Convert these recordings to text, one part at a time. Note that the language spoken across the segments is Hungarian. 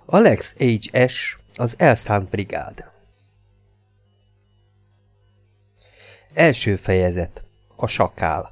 Alex H.S. az elszánt brigád. Első fejezet. A sakál.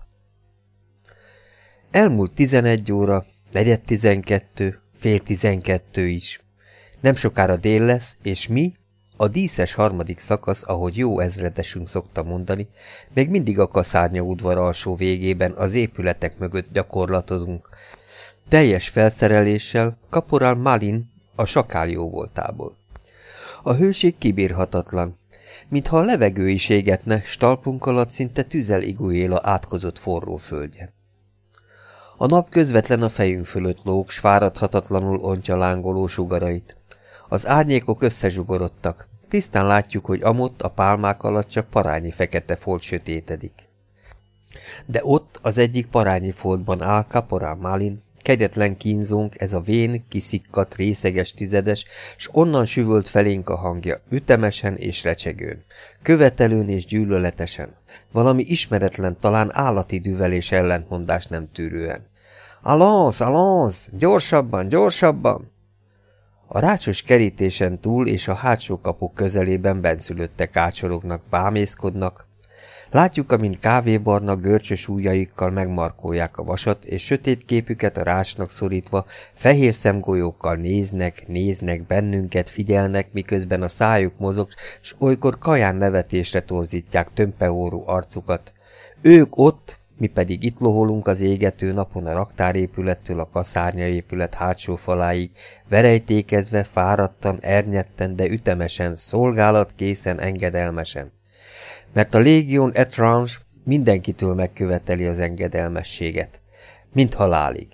Elmúlt 11 óra, 11:45, fél 12 is. Nem sokára dél lesz, és mi, a díszes harmadik szakasz, ahogy jó ezredesünk szokta mondani, még mindig a kaszárnya udvar alsó végében az épületek mögött gyakorlatozunk. Teljes felszereléssel, kaporál Malin a sakál jóvoltából. A hőség kibírhatatlan. Mintha a levegő is égetne, s talpunk alatt szinte tüzel igújéla átkozott forró földje. A nap közvetlen a fejünk fölött lóg, s fáradhatatlanul ontja lángoló sugarait. Az árnyékok összezsugorodtak. Tisztán látjuk, hogy amott a pálmák alatt csak parányi fekete folt sötétedik. De ott az egyik parányi foltban áll kaporál Malin, kegyetlen kínzónk, ez a vén, kiszikkadt, részeges tizedes, s onnan süvölt felénk a hangja, ütemesen és recsegőn, követelőn és gyűlöletesen, valami ismeretlen, talán állati düvelés ellentmondás nem tűrően. Allons, allons, gyorsabban, gyorsabban! A rácsos kerítésen túl és a hátsó kapuk közelében bennszülöttek ácsorognak, bámészkodnak. Látjuk, amint kávébarna, görcsös ujjaikkal megmarkolják a vasat, és sötét képüket a rácsnak szorítva, fehér szemgolyókkal néznek bennünket, figyelnek, miközben a szájuk mozog, s olykor kaján nevetésre torzítják tömpeóró arcukat. Ők ott, mi pedig itt loholunk az égető napon a raktárépülettől a kaszárnyaépület hátsó faláig, verejtékezve, fáradtan, ernyetten, de ütemesen, szolgálatkészen, engedelmesen. Mert a Légion Étrange mindenkitől megköveteli az engedelmességet, mint halálig.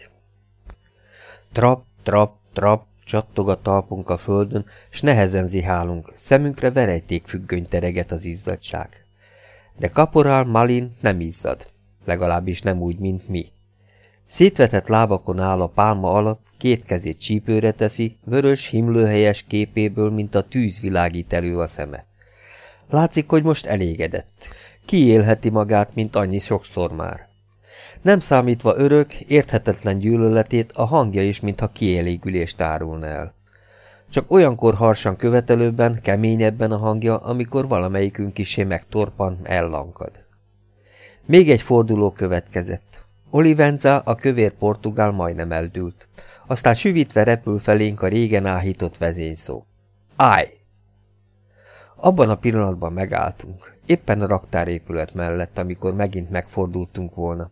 Trap, trap, trap, csattog a talpunk a földön, s nehezen zihálunk, szemünkre verejtékfüggöny tereget az izzadság. De kaporál Malin nem izzad, legalábbis nem úgy, mint mi. Szétvetett lábakon áll a pálma alatt, két kezét csípőre teszi, vörös, himlőhelyes képéből, mint a tűz világít elő a szeme. Látszik, hogy most elégedett. Kiélheti magát, mint annyi sokszor már. Nem számítva örök, érthetetlen gyűlöletét, a hangja is, mintha kielégülést árulna el. Csak olyankor harsan követelőbben, keményebben a hangja, amikor valamelyikünk kisé megtorpan, ellankad. Még egy forduló következett. Olivenza, a kövér portugál majdnem eldült. Aztán süvítve repül felénk a régen áhított vezényszó. Állj! Abban a pillanatban megálltunk, éppen a raktárépület mellett, amikor megint megfordultunk volna.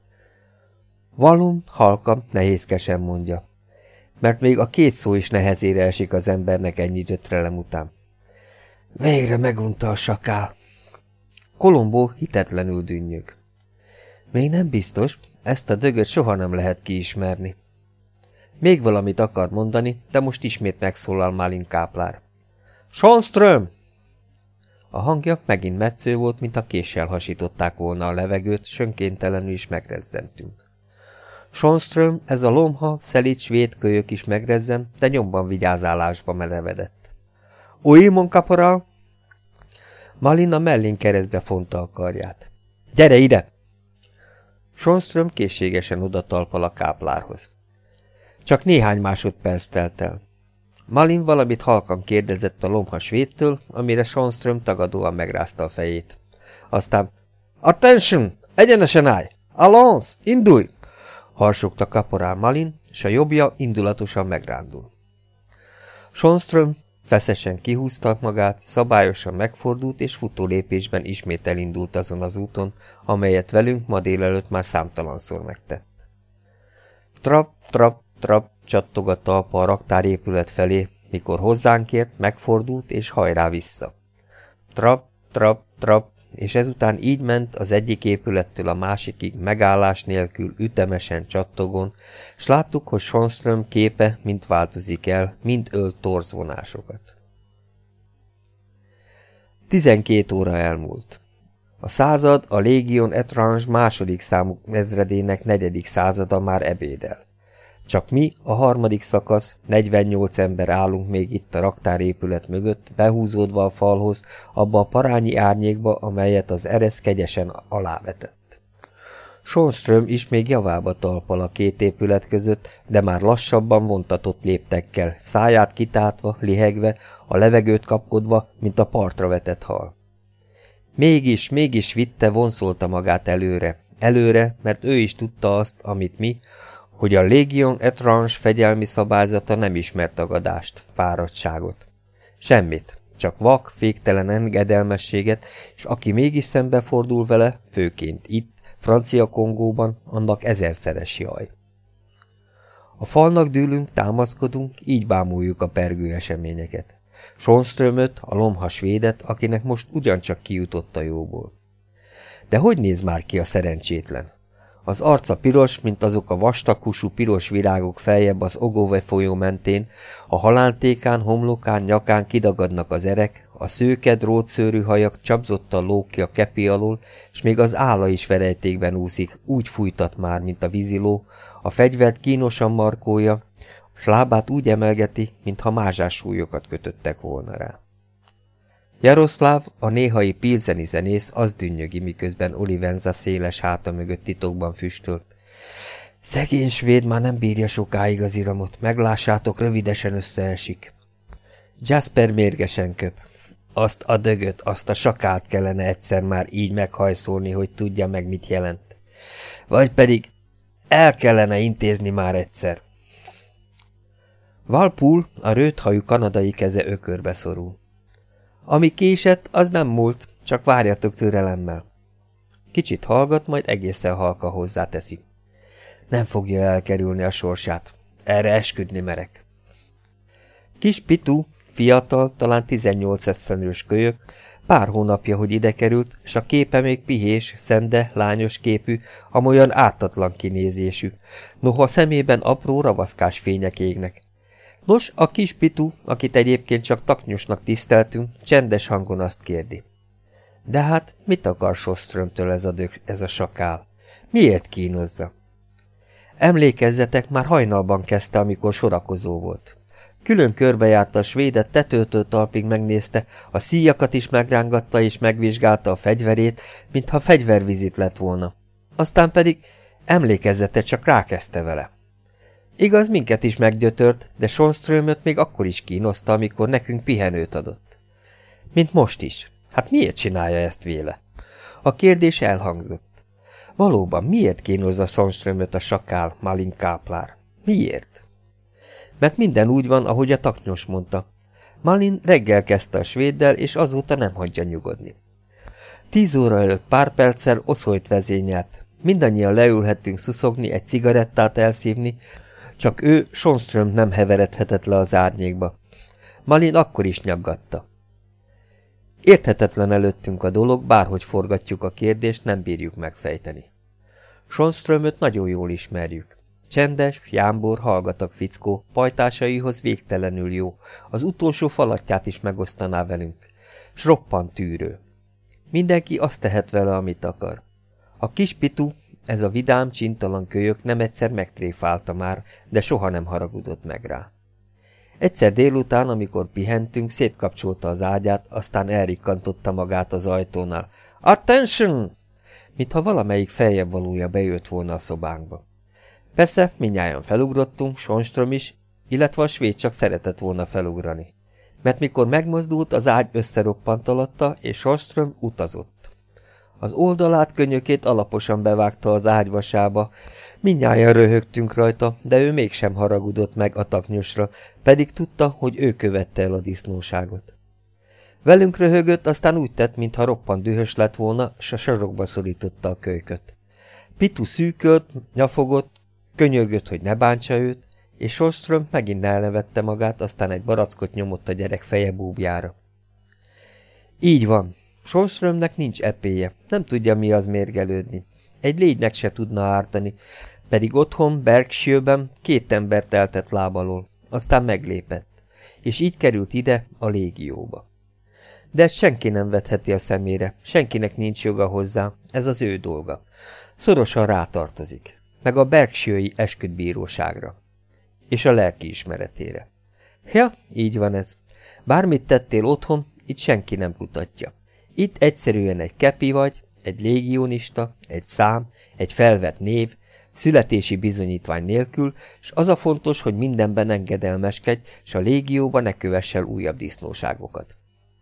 Valum halkan, nehézkesen mondja, mert még a két szó is nehezére esik az embernek ennyi gyötrelem után. Végre megunta a sakál. Kolombó hitetlenül dünnyög. Még nem biztos, ezt a dögöt soha nem lehet kiismerni. Még valamit akar mondani, de most ismét megszólal Malin káplár. Schönström! A hangja megint metsző volt, mint a késsel hasították volna a levegőt, s önkéntelenül is megrezzentünk. Schönström, ez a lomha, szelíd svéd kölyök is megrezzen, de nyomban vigyázálásba merevedett. Új, mon kaporál! Malin a mellén keresztbe fonta a karját. Gyere ide! Schönström készségesen oda talpal a káplárhoz. Csak néhány másodperc telt el. Malin valamit halkan kérdezett a lomha svédtől, amire Schönström tagadóan megrázta a fejét. Aztán, attention! Egyenesen állj! Allons! Indulj! Harsogta kaporál Malin, és a jobbja indulatosan megrándul. Schönström feszesen kihúzta magát, szabályosan megfordult, és futólépésben ismét elindult azon az úton, amelyet velünk ma délelőtt már számtalanszor megtett. Trap, trap, trap, csattog a talpa a raktárépület felé, mikor hozzánk ért, megfordult, és hajrá vissza. Trap, trap, trap, és ezután így ment az egyik épülettől a másikig megállás nélkül, ütemesen csattogon, s láttuk, hogy Schönström képe mind változik el, mind ölt torzvonásokat. 12 óra elmúlt. A század, a Légion Étrange második számú ezredének 4. százada már ebédel. Csak mi, a harmadik szakasz, 48 ember állunk még itt a raktárépület mögött, behúzódva a falhoz, abba a parányi árnyékba, amelyet az eresz kegyesen alávetett. Schönström is még javába talpal a két épület között, de már lassabban vontatott léptekkel, száját kitátva, lihegve, a levegőt kapkodva, mint a partra vetett hal. Mégis vitte, vonszolta magát előre, mert ő is tudta azt, amit mi, hogy a Légion Étrange fegyelmi szabályzata nem ismert tagadást, fáradtságot. Semmit, csak vak, féktelen engedelmességet, és aki mégis szembefordul vele, főként itt, Francia Kongóban, annak ezerszeres jaj. A falnak dűlünk, támaszkodunk, így bámuljuk a pergő eseményeket. Schönströmöt, a lomhas védet, akinek most ugyancsak kijutott a jóból. De hogy néz már ki a szerencsétlen? Az arca piros, mint azok a vastaghúsú piros virágok feljebb az Ogove folyó mentén, a halántékán, homlokán, nyakán kidagadnak az erek, a szőke, drótszőrű hajak csapzottan lóg ki a kepi alól, és még az álla is verejtékben úszik, úgy fújtat már, mint a víziló, a fegyvert kínosan markolja, s lábát úgy emelgeti, mintha mázsás súlyokat kötöttek volna rá. Jaroszláv, a néhai pilzeni zenész, az dünnyögi, miközben Olivenza széles háta mögött titokban füstöl. Szegény svéd már nem bírja sokáig az iramot, meglássátok, rövidesen összeesik. Jasper mérgesen köp. Azt a dögöt, azt a sakált kellene egyszer már így meghajszolni, hogy tudja meg, mit jelent. Vagy pedig el kellene intézni már egyszer. Walpole, a rövidhajú kanadai keze ökörbe szorul. Ami késett, az nem múlt, csak várjatok türelemmel. Kicsit hallgat, majd egészen halka hozzáteszi. Nem fogja elkerülni a sorsát. Erre esküdni merek. Kis Pitu, fiatal, talán 18 esztendős kölyök, pár hónapja, hogy ide került, s a képe még pihés, szende, lányos képű, amolyan ártatlan kinézésű, noha szemében apró ravaszkás fények égnek. Nos, a kis Pitu, akit egyébként csak taknyosnak tiszteltünk, csendes hangon azt kérdi. De hát, mit akar Schönströmtől ez a sakál? Miért kínozza? Emlékezzetek, már hajnalban kezdte, amikor sorakozó volt. Külön körbejárta a svédet, tetőtől talpig megnézte, a szíjakat is megrángatta és megvizsgálta a fegyverét, mintha fegyvervizit lett volna. Aztán pedig emlékezzetek, csak rákezdte vele. Igaz, minket is meggyötört, de Schönströmöt még akkor is kínoszta, amikor nekünk pihenőt adott. Mint most is. Hát miért csinálja ezt véle? A kérdés elhangzott. Valóban, miért kínozza Schönströmöt a sakál, Malin káplár? Miért? Mert minden úgy van, ahogy a taknyos mondta. Malin reggel kezdte a svéddel, és azóta nem hagyja nyugodni. 10 óra előtt pár perccel Oszolyt vezényelt. Mindannyian leülhettünk szuszogni, egy cigarettát elszívni, csak ő, Schönström nem heveredhetett le az árnyékba. Malin akkor is nyaggatta. Érthetetlen előttünk a dolog, bárhogy forgatjuk a kérdést, nem bírjuk megfejteni. Schönströmöt nagyon jól ismerjük. Csendes, jámbor, hallgatag fickó, pajtásaihoz végtelenül jó, az utolsó falatját is megosztaná velünk, s roppant tűrő. Mindenki azt tehet vele, amit akar. A kis Pitu, ez a vidám, csintalan kölyök nem egyszer megtréfálta már, de soha nem haragudott meg rá. Egyszer délután, amikor pihentünk, szétkapcsolta az ágyát, aztán elrikkantotta magát az ajtónál. Attention! Mintha valamelyik feljebb valója bejött volna a szobánkba. Persze, mindnyájan felugrottunk, Schönström is, illetve a svéd csak szeretett volna felugrani. Mert mikor megmozdult, az ágy összeroppant alatta, és Schönström utazott. Az oldalát, könyökét alaposan bevágta az ágyvasába, mindnyájan röhögtünk rajta, de ő mégsem haragudott meg a taknyosra, pedig tudta, hogy ő követte el a disznóságot. Velünk röhögött, aztán úgy tett, mintha roppant dühös lett volna, s a sarokba szorította a kölyköt. Pitu szűkölt, nyafogott, könyörgött, hogy ne bántsa őt, és Schönström megint elnevette magát, aztán egy barackot nyomott a gyerek feje búbjára. Így van. Schönströmnek nincs epéje, nem tudja, mi az mérgelődni. Egy légynek se tudna ártani, pedig otthon, Berkshire-ben 2 embert eltett lábalól, aztán meglépett, és így került ide, a légióba. De ezt senki nem vetheti a szemére, senkinek nincs joga hozzá, ez az ő dolga. Szorosan rátartozik, meg a Berkshire-i esküdtbíróságra, és a lelkiismeretére. Ja, így van ez. Bármit tettél otthon, itt senki nem kutatja. Itt egyszerűen egy kepi vagy, egy légionista, egy szám, egy felvett név, születési bizonyítvány nélkül, s az a fontos, hogy mindenben engedelmeskedj, s a légióba ne kövess el újabb disznóságokat.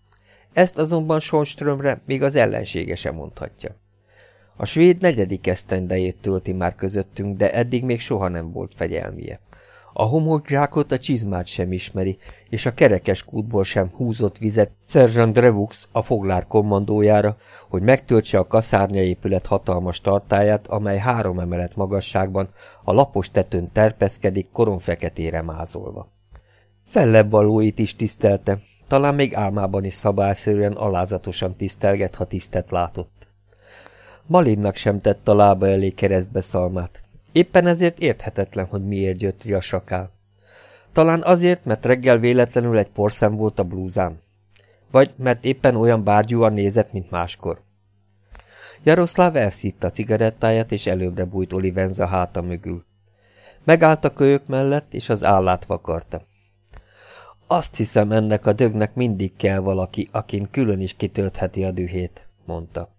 Ezt azonban Sjöströmre még az ellensége sem mondhatja. A svéd 4. esztendejét tölti már közöttünk, de eddig még soha nem volt fegyelmie. A homokzsákot, a csizmát sem ismeri, és a kerekes kútból sem húzott vizet Sergeant Drevux a foglár kommandójára, hogy megtöltse a kaszárnyaépület hatalmas tartályát, amely 3 emelet magasságban a lapos tetőn terpeszkedik, koronfeketére mázolva. Fellebb valóit is tisztelte, talán még álmában is szabályszerűen alázatosan tisztelget, ha tisztet látott. Malinnak sem tett a lába elé keresztbeszalmát. Éppen ezért érthetetlen, hogy miért gyötri a sakál. Talán azért, mert reggel véletlenül egy porszem volt a blúzán. Vagy mert éppen olyan bárgyúan nézett, mint máskor. Jaroszláv elszívta a cigarettáját, és előbbre bújt Olivenza háta mögül. Megállt a kölyök mellett, és az állát vakarta. Azt hiszem, ennek a dögnek mindig kell valaki, akin külön is kitöltheti a dühét, mondta.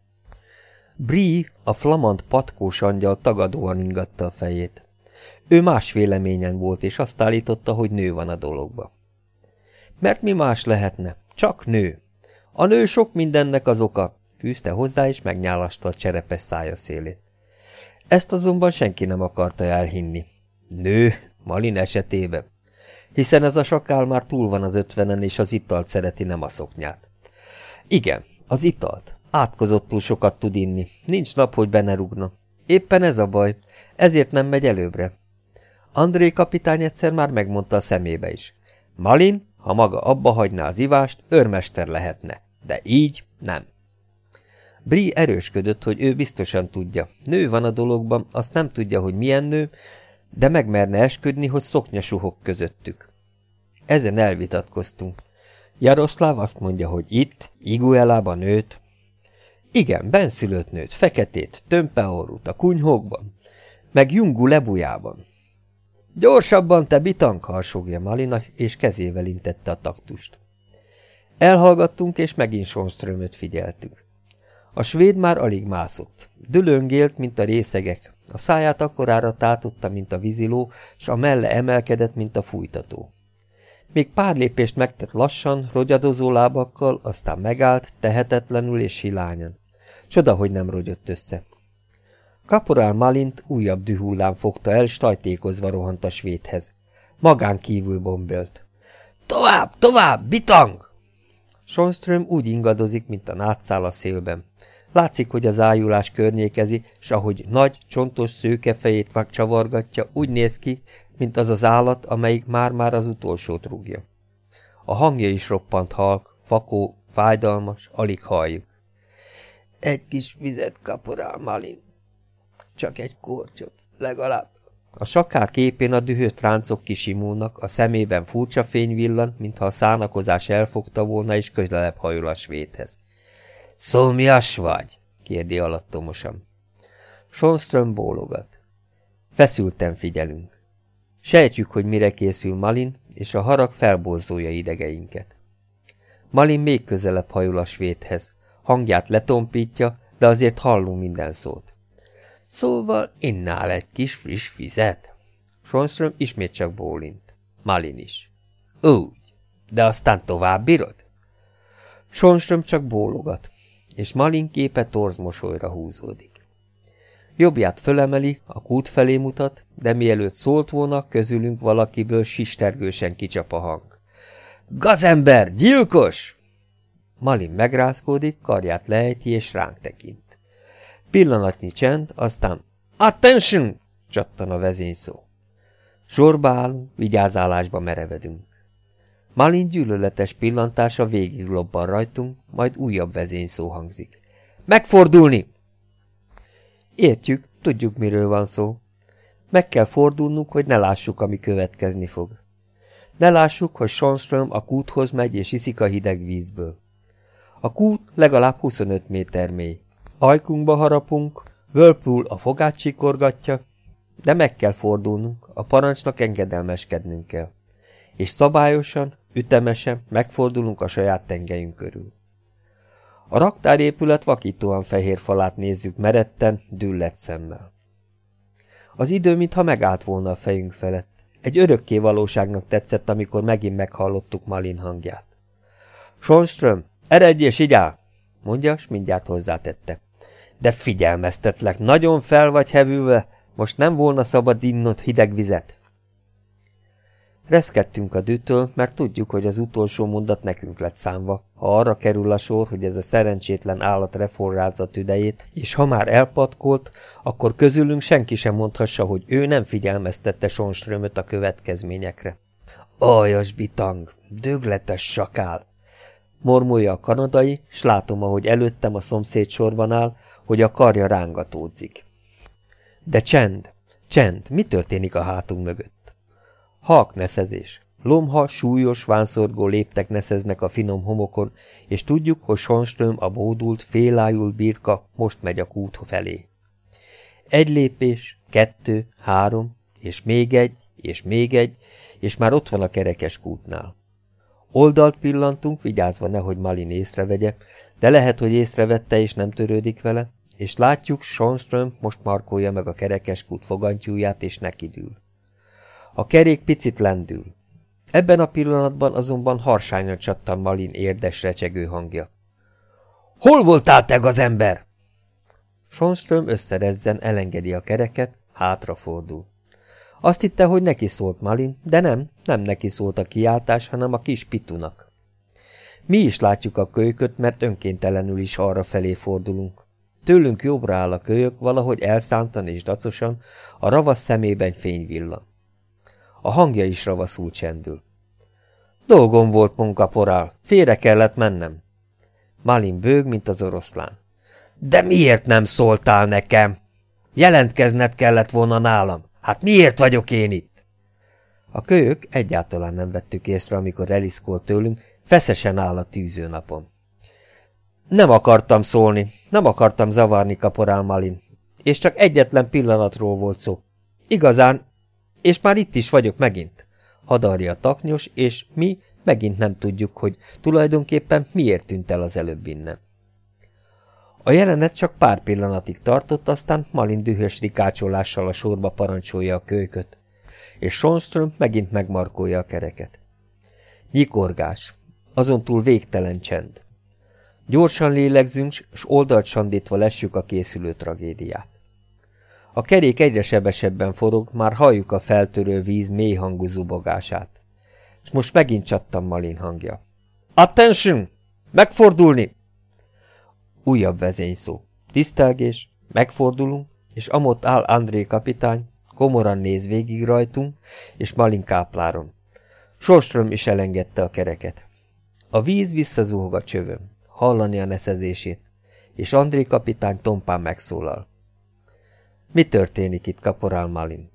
Brie, a flamand patkós angyal tagadóan ingatta a fejét. Ő más véleményen volt, és azt állította, hogy nő van a dologba. Mert mi más lehetne? Csak nő. A nő sok mindennek az oka, fűzte hozzá, és megnyálasta a cserepes szája szélét. Ezt azonban senki nem akarta elhinni. Nő, Malin esetében. Hiszen ez a sakál már túl van az 50-en, és az italt szereti, nem a szoknyát. Igen, az italt. Átkozottul sokat tud inni. Nincs nap, hogy be ne rúgna. Éppen ez a baj. Ezért nem megy előbbre. André kapitány egyszer már megmondta a szemébe is. Malin, ha maga abba hagyná az ivást, őrmester lehetne. De így nem. Brie erősködött, hogy ő biztosan tudja. Nő van a dologban, azt nem tudja, hogy milyen nő, de megmerne esküdni, hogy szoknya suhog közöttük. Ezen elvitatkoztunk. Jaroszláv azt mondja, hogy itt, Iguelában nőtt. Igen, benszülött nőtt, feketét, tömpeorút a kunyhókban, meg Jungu lebujában. Gyorsabban, te bitang, harsogja Malina, és kezével intette a taktust. Elhallgattunk, és megint Sjöströmöt figyeltük. A svéd már alig mászott. Dülöngélt, mint a részegek, a száját akkorára tátotta, mint a víziló, s a melle emelkedett, mint a fújtató. Még pár lépést megtett lassan, rogyadozó lábakkal, aztán megállt, tehetetlenül és silányan. Csoda, hogy nem rogyott össze. Kaporál Malint újabb dühhullám fogta el, s tajtékozva rohant a svédhez. Magán kívül bombölt. Tovább, tovább, bitang! Sjöström úgy ingadozik, mint a nátszál a szélben. Látszik, hogy az ájulás környékezi, s ahogy nagy, csontos szőke fejét csavargatja, úgy néz ki, mint az az állat, amelyik már-már az utolsót rúgja. A hangja is roppant halk, fakó, fájdalmas, alig halljuk. Egy kis vizet, kaporál Malin. Csak egy kortyot, legalább. A sakár képén a dühött ráncok kisimulnak, a szemében furcsa fény villan, mintha a szánakozás elfogta volna, és közelebb hajol a svédhez. Szomjas vagy? Kérdi alattomosan. Sjöström bólogat. Feszülten figyelünk. Sejtjük, hogy mire készül Malin, és a harag felborzolja idegeinket. Malin még közelebb hajol a svédhez. Hangját letompítja, de azért hallunk minden szót. Szóval innál egy kis friss vizet? Sjöström ismét csak bólint. Malin is. Úgy, de aztán tovább bírod? Sjöström csak bólogat, és Malin képe torz mosolyra húzódik. Jobbját fölemeli, a kút felé mutat, de mielőtt szólt volna, közülünk valakiből sistergősen kicsap a hang. Gazember, gyilkos! Malin megrázkódik, karját lejti és ránk tekint. Pillanatnyi csend, aztán Attention! Csattan a vezényszó. Sorba állunk, vigyázálásba merevedünk. Malin gyűlöletes pillantása végig lobban rajtunk, majd újabb vezényszó hangzik. Megfordulni! Értjük, tudjuk, miről van szó. Meg kell fordulnunk, hogy ne lássuk, ami következni fog. Ne lássuk, hogy Sjöström a kúthoz megy és iszik a hideg vízből. A kút legalább 25 méter mély. Ajkunkba harapunk, Whirlpool a fogát csikorgatja, de meg kell fordulnunk, a parancsnak engedelmeskednünk kell. És szabályosan, ütemesen megfordulunk a saját tengelyünk körül. A raktárépület vakítóan fehér falát nézzük meretten, düllett szemmel. Az idő mintha megállt volna a fejünk felett. Egy örökké valóságnak tetszett, amikor megint meghallottuk Malin hangját. Sonnström, eredj és igyál! Mondja, s mindjárt hozzátette. De figyelmeztetlek, nagyon fel vagy hevülve, most nem volna szabad innod hideg vizet. Reszkedtünk a dűtől, mert tudjuk, hogy az utolsó mondat nekünk lett számva, ha arra kerül a sor, hogy ez a szerencsétlen állat reforrázza tüdejét, és ha már elpatkolt, akkor közülünk senki sem mondhassa, hogy ő nem figyelmeztette Sonnströmöt a következményekre. Aljas bitang, dögletes sakál! Mormolja a kanadai, s látom, ahogy előttem a szomszéd sorban áll, hogy a karja rángatódzik. De csend, csend, mi történik a hátunk mögött? Halk neszezés. Lomha, súlyos, vánszorgó léptek neszeznek a finom homokon, és tudjuk, hogy Sonnström, a bódult, félájult birka most megy a kút felé. Egy lépés, 2, 3, és még egy, és már ott van a kerekes kútnál. Oldalt pillantunk, vigyázva nehogy Malin észrevegye, de lehet, hogy észrevette és nem törődik vele, és látjuk, Sonnström most markolja meg a kerekes kút fogantyúját, és nekidül. A kerék picit lendül. Ebben a pillanatban azonban harsányan csattan Malin érdes, recsegő hangja. Hol voltál, te gazember? Sonnström összerezzen, elengedi a kereket, hátrafordul. Azt hitte, hogy neki szólt Malin, de nem neki szólt a kiáltás, hanem a kis Pitunak. Mi is látjuk a kölyköt, mert önkéntelenül is arra felé fordulunk. Tőlünk jobbra áll a kölyök, valahogy elszántan és dacosan, a ravasz szemében fény villan. A hangja is ravaszul csendül. Dolgom volt, munkaporál, félre kellett mennem. Malin bőg, mint az oroszlán. De miért nem szóltál nekem? Jelentkezned kellett volna nálam. Hát miért vagyok én itt? A kölyök egyáltalán nem vettük észre, amikor eliszkolt tőlünk, feszesen áll a tűzőnapon. Nem akartam szólni, nem akartam zavarni, kaporál Malin, és csak egyetlen pillanatról volt szó. Igazán, és már itt is vagyok megint. Hadarja a taknyos, és mi megint nem tudjuk, hogy tulajdonképpen miért tűnt el az előbb innen. A jelenet csak pár pillanatig tartott, aztán Malin dühös rikácsolással a sorba parancsolja a kölyköt, és Sonnström megint megmarkolja a kereket. Nyikorgás, azon túl végtelen csend. Gyorsan lélegzünk, s oldalt sandítva lessük a készülő tragédiát. A kerék egyre sebesebben forog, már halljuk a feltörő víz mély hangú zubogását. És most megint csattan Malin hangja. Attention! Megfordulni! Újabb vezényszó. Tisztelgés, megfordulunk, és amott áll André kapitány, komoran néz végig rajtunk, és Malin kápláron. Sonnström is elengedte a kereket. A víz visszazuhog a csövön, hallani a neszezését, és André kapitány tompán megszólal. Mi történik itt, kaporál Malin?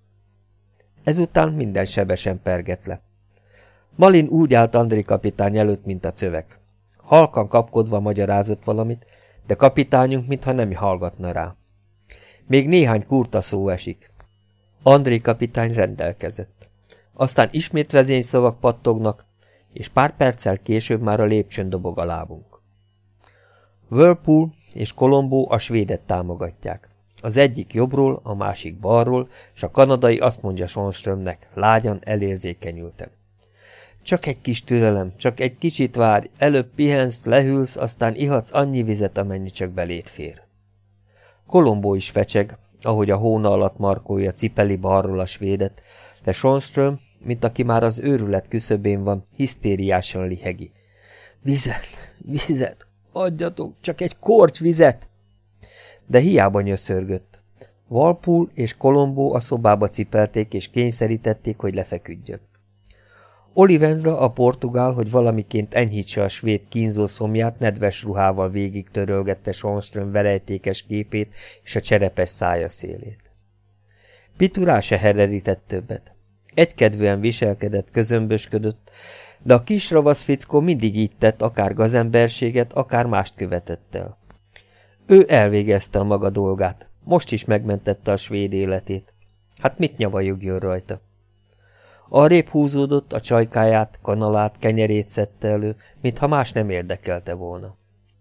Ezután minden sebesen perget le. Malin úgy állt André kapitány előtt, mint a cövek. Halkan kapkodva magyarázott valamit, de kapitányunk mintha nem hallgatna rá. Még néhány kurta szó esik. André kapitány rendelkezett. Aztán ismét vezényszavak pattognak, és pár perccel később már a lépcsőn dobog a lábunk. Whirlpool és Colombo a svédet támogatják. Az egyik jobbról, a másik balról, és a kanadai azt mondja Sonnströmnek, lágyan, elérzékenyülten. Csak egy kis türelem, csak egy kicsit várj, előbb pihensz, lehűlsz, aztán ihatsz annyi vizet, amennyi csak beléd fér. Colombo is fecseg, ahogy a hóna alatt markolja cipeli balról a svédet, de Sonnström, mint aki már az őrület küszöbén van, hisztériásan lihegi. Vizet, vizet, adjatok, csak egy korty vizet! De hiába nyöszörgött. Whirlpool és Colombo a szobába cipelték és kényszerítették, hogy lefeküdjön. Olivenza, a portugál, hogy valamiként enyhítse a svéd kínzó szomját, nedves ruhával végig törölgette Sonnström verejtékes képét és a cserepes szája szélét. Pitu rá se herredített többet. Egykedvűen viselkedett, közömbösködött, de a kis ravasz fickó mindig így tett, akár gazemberséget, akár mást követett el. Ő elvégezte a maga dolgát, most is megmentette a svéd életét. Hát mit nyavajogjon rajta? Arrébb húzódott, a csajkáját, kanalát, kenyerét szedte elő, mintha más nem érdekelte volna.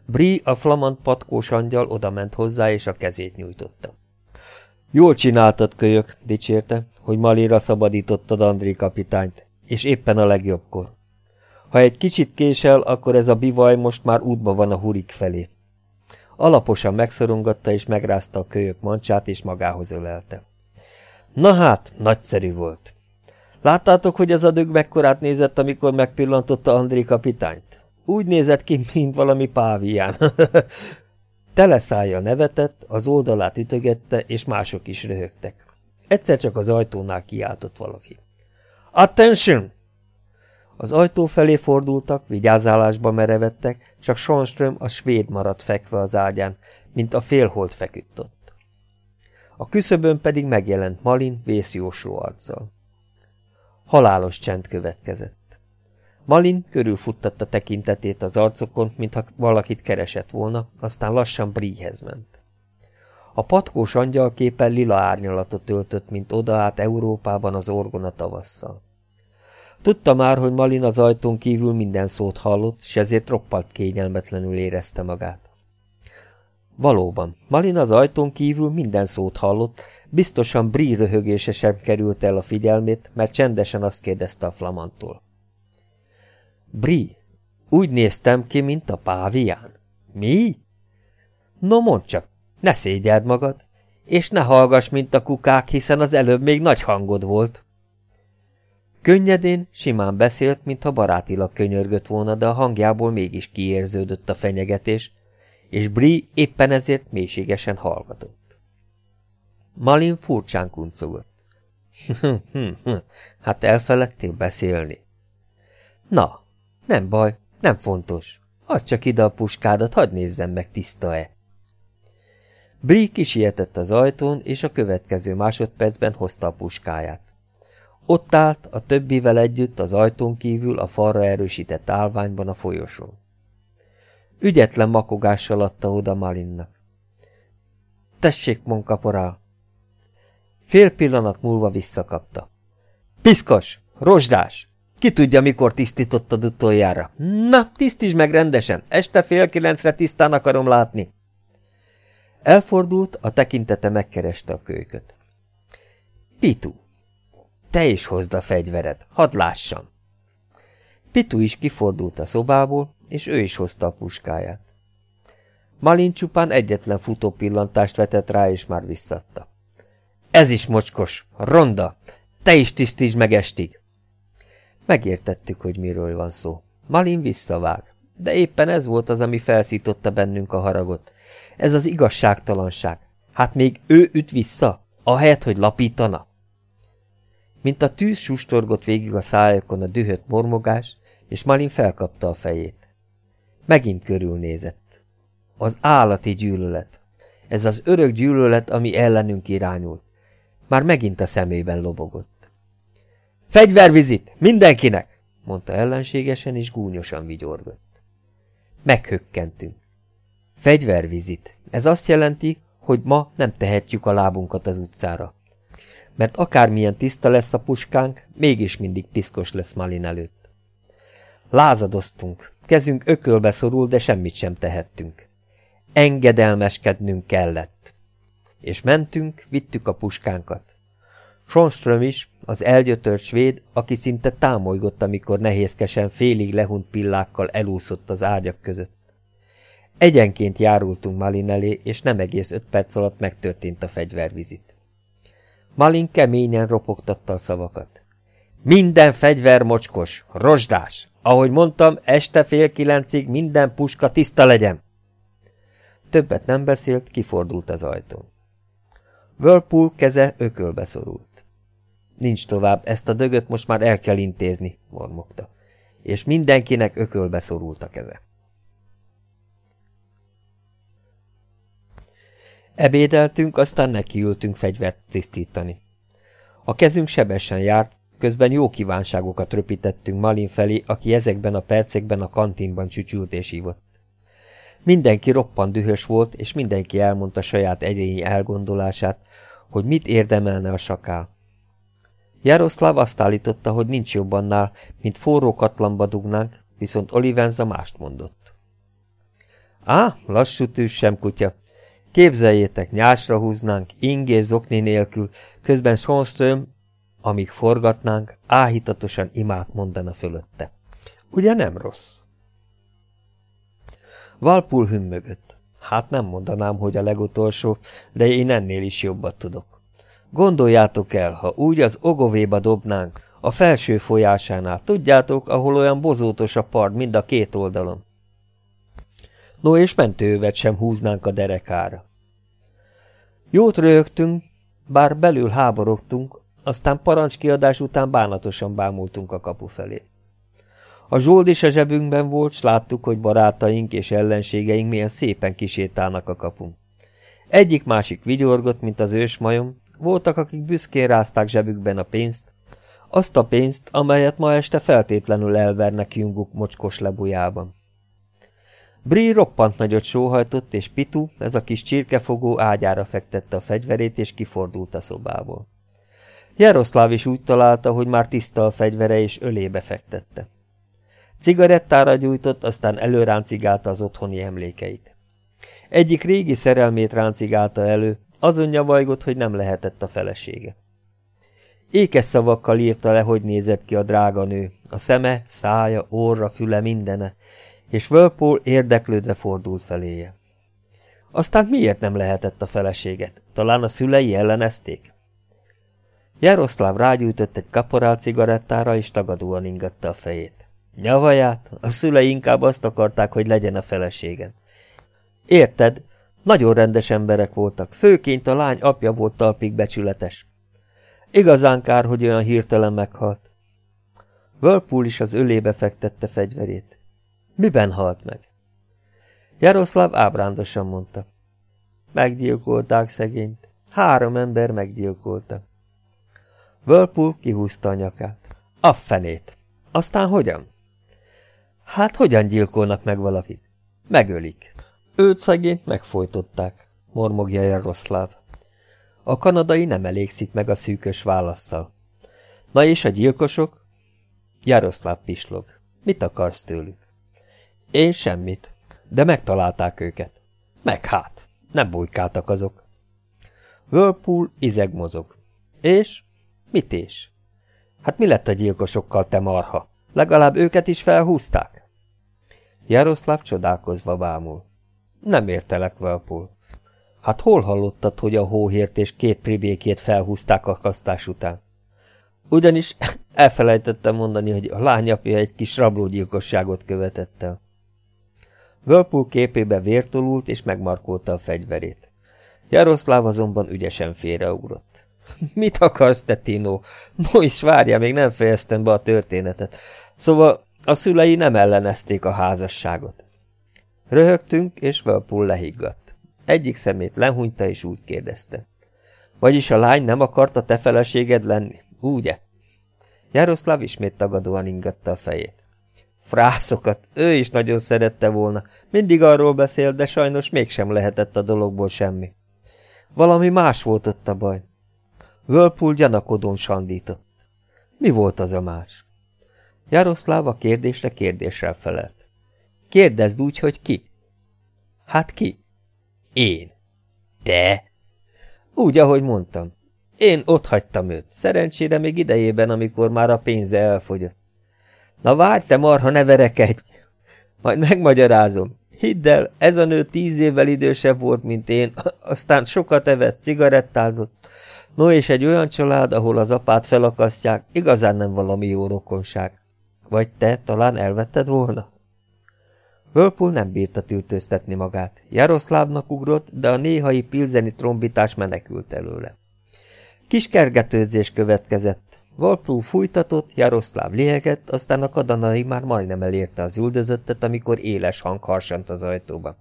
Bree, a flamand patkós angyal odament hozzá, és a kezét nyújtotta. Jól csináltad, kölyök, dicsérte, hogy Malinra szabadítottad André kapitányt, és éppen a legjobbkor. Ha egy kicsit késel, akkor ez a bivaj most már útba van a Hurik felé. Alaposan megszorongatta és megrázta a kölyök mancsát, és magához ölelte. Na hát, nagyszerű volt. Láttátok, hogy ez a dög mekkorát nézett, amikor megpillantotta André kapitányt? Úgy nézett ki, mint valami pávián. Teleszájjal nevetett, az oldalát ütögette, és mások is röhögtek. Egyszer csak az ajtónál kiáltott valaki. Attention! Az ajtó felé fordultak, vigyázálásba merevettek, csak Swanström, a svéd maradt fekve az ágyán, mint a félhold feküdt ott. A küszöbön pedig megjelent Malin vészjósló arccal. Halálos csend következett. Malin körülfuttatta tekintetét az arcokon, mintha valakit keresett volna, aztán lassan Breehez ment. A patkós angyalképen lila árnyalatot öltött, mint odaállt Európában az orgona tavasszal. Tudta már, hogy Malin az ajtón kívül minden szót hallott, s ezért roppant kényelmetlenül érezte magát. Valóban, Malin az ajtón kívül minden szót hallott, biztosan Bree röhögése sem került el a figyelmét, mert csendesen azt kérdezte a flamantól. Bree, úgy néztem ki, mint a pávián. Mi? No mondd csak, ne szégyeld magad, és ne hallgass, mint a kukák, hiszen az előbb még nagy hangod volt. Könnyedén, simán beszélt, mintha barátilag könyörgött volna, de a hangjából mégis kiérződött a fenyegetés, és Bree éppen ezért mélységesen hallgatott. Malin furcsán kuncogott. Hát elfeledtél beszélni. Na, nem baj, nem fontos. Add csak ide a puskádat, hadd nézzem meg, tiszta-e. Bree kisietett az ajtón, és a következő másodpercben hozta a puskáját. Ott állt a többivel együtt az ajtón kívül a falra erősített állványban a folyosón. Ügyetlen makogással adta oda Malinnak. Tessék, mon kaporál! Fél pillanat múlva visszakapta. Piszkos! Rozsdás! Ki tudja, mikor tisztítottad utoljára? Na, tisztítsd meg rendesen! Este 8:30 tisztán akarom látni! Elfordult, a tekintete megkereste a kölyköt. Pitu! Te is hozd a fegyvered, hadd lássam! Pitu is kifordult a szobából, és ő is hozta a puskáját. Malin csupán egyetlen futó pillantást vetett rá, és már visszadta. Ez is mocskos, ronda! Te is tisztítsd meg estig! Megértettük, hogy miről van szó. Malin visszavág, de éppen ez volt az, ami felszította bennünk a haragot. Ez az igazságtalanság. Hát még ő üt vissza, ahelyett, hogy lapítana. Mint a tűz sustorgott végig a szájakon a dühött mormogás, és Malin felkapta a fejét. Megint körülnézett. Az állati gyűlölet. Ez az örök gyűlölet, ami ellenünk irányult. Már megint a szemében lobogott. Fegyvervizit! Mindenkinek! Mondta ellenségesen és gúnyosan vigyorgott. Meghökkentünk. Fegyvervizit. Ez azt jelenti, hogy ma nem tehetjük a lábunkat az utcára. Mert akármilyen tiszta lesz a puskánk, mégis mindig piszkos lesz Malin előtt. Lázadoztunk, kezünk ökölbe szorul, de semmit sem tehettünk. Engedelmeskednünk kellett. És mentünk, vittük a puskánkat. Swanström is, az elgyötört svéd, aki szinte támolygott, amikor nehézkesen félig lehunyt pillákkal elúszott az ágyak között. Egyenként járultunk Malin elé, és nem egész 5 perc alatt megtörtént a fegyvervizit. Malin keményen ropogtatta a szavakat. Minden fegyver mocskos, rozsdás! Ahogy mondtam, este 8:30 minden puska tiszta legyen! Többet nem beszélt, kifordult az ajtón. Whirlpool keze ökölbe szorult. Nincs tovább, ezt a dögöt most már el kell intézni, mormogta, és mindenkinek ökölbe szorult a keze. Ebédeltünk, aztán nekiültünk fegyvert tisztítani. A kezünk sebesen járt, közben jó kívánságokat röpítettünk Malin felé, aki ezekben a percekben a kantinban csücsült és ívott. Mindenki roppant dühös volt, és mindenki elmondta saját egyéni elgondolását, hogy mit érdemelne a sakál. Jaroszláv azt állította, hogy nincs jobb annál, mint forró katlanba dugnánk, viszont Olivenza mást mondott. Lassú tűz sem, kutya. Képzeljétek, nyásra húznánk, ing és zokni nélkül, közben Schönström, amíg forgatnánk, áhítatosan imát mondana fölötte. Ugye nem rossz? Walpole hümmögött. Hát nem mondanám, hogy a legutolsó, de én ennél is jobbat tudok. Gondoljátok el, ha úgy az Ogovéba dobnánk, a felső folyásánál, tudjátok, ahol olyan bozótos a part mind a két oldalon. No, és mentőövet sem húznánk a derekára. Jót röhögtünk, bár belül háborogtunk, aztán parancskiadás után bánatosan bámultunk a kapu felé. A zsold is a zsebünkben volt, s láttuk, hogy barátaink és ellenségeink milyen szépen kisétálnak a kapun. Egyik-másik vigyorgott, mint az ősmajom, voltak, akik büszkén rázták zsebükben a pénzt, azt a pénzt, amelyet ma este feltétlenül elvernek Junguk mocskos lebujában. Bree roppant nagyot sóhajtott, és Pitu, ez a kis csirkefogó ágyára fektette a fegyverét, és kifordult a szobából. Jaroszláv is úgy találta, hogy már tiszta a fegyvere, és ölébe fektette. Cigarettára gyújtott, aztán előráncigálta az otthoni emlékeit. Egyik régi szerelmét ráncigálta elő, azon nyavajgott, hogy nem lehetett a felesége. Ékes szavakkal írta le, hogy nézett ki a drága nő, a szeme, szája, orra, füle, mindene, és Walpole érdeklődve fordult feléje. Aztán miért nem lehetett a feleséget? Talán a szülei ellenezték? Jaroszláv rágyújtott egy kaporál cigarettára, és tagadóan ingatta a fejét. Nyavaját, a szülei inkább azt akarták, hogy legyen a feleségem. Érted? Nagyon rendes emberek voltak, főként a lány apja volt talpig becsületes. Igazán kár, hogy olyan hirtelen meghalt. Walpole is az ölébe fektette fegyverét. Miben halt meg? Jaroszláv ábrándosan mondta. Meggyilkolták szegényt. 3 ember meggyilkolta. Walpole kihúzta a nyakát. A fenét. Aztán hogyan? Hát hogyan gyilkolnak meg valakit? Megölik. Őt szegényt megfojtották, mormogja Jaroszláv. A kanadai nem elégszik meg a szűkös válasszal. Na és a gyilkosok? Jaroszláv pislog. Mit akarsz tőlük? Én semmit, de megtalálták őket. Meg hát, nem bujkáltak azok. Walpole izeg mozog. És? Mit és? Hát mi lett a gyilkosokkal, te marha? Legalább őket is felhúzták? Jaroszláv csodálkozva bámul. Nem értelek, Walpole. Hát hol hallottad, hogy a hóhért és 2 pribékét felhúzták a akasztás után? Ugyanis elfelejtettem mondani, hogy a lányapja egy kis rablógyilkosságot követett el. Walpole képébe vértolult, és megmarkolta a fegyverét. Jaroszláv azonban ügyesen félreugrott. Mit akarsz, te Tino? No is várjál, még nem fejeztem be a történetet. Szóval a szülei nem ellenezték a házasságot. Röhögtünk, és Walpole lehiggadt. Egyik szemét lehunyta, és úgy kérdezte. Vagyis a lány nem akarta te feleséged lenni, ugye? Jaroszláv ismét tagadóan ingatta a fejét. Frászokat, ő is nagyon szerette volna. Mindig arról beszél, de sajnos mégsem lehetett a dologból semmi. Valami más volt ott a baj. Walpole gyanakodón sandított. Mi volt az a más? Jaroszláv a kérdésre kérdéssel felelt. Kérdezd úgy, hogy ki? Hát ki? Én. Te? Úgy, ahogy mondtam. Én otthagytam őt, szerencsére még idejében, amikor már a pénze elfogyott. Na várj, te marha, ne verekedj! Majd megmagyarázom. Hidd el, ez a nő 10 évvel idősebb volt, mint én, aztán sokat evett, cigarettázott. No, és egy olyan család, ahol az apát felakasztják, igazán nem valami jó rokonság. Vagy te talán elvetted volna? Walpole nem bírta tűrtőztetni magát. Jaroszlávnak ugrott, de a néhai pilzeni trombitás menekült előle. Kis kergetőzés következett. Walpole fújtatott, Jaroszláv lihegett, aztán a kadanai már majdnem elérte az üldözöttet, amikor éles hang harsant az ajtóba.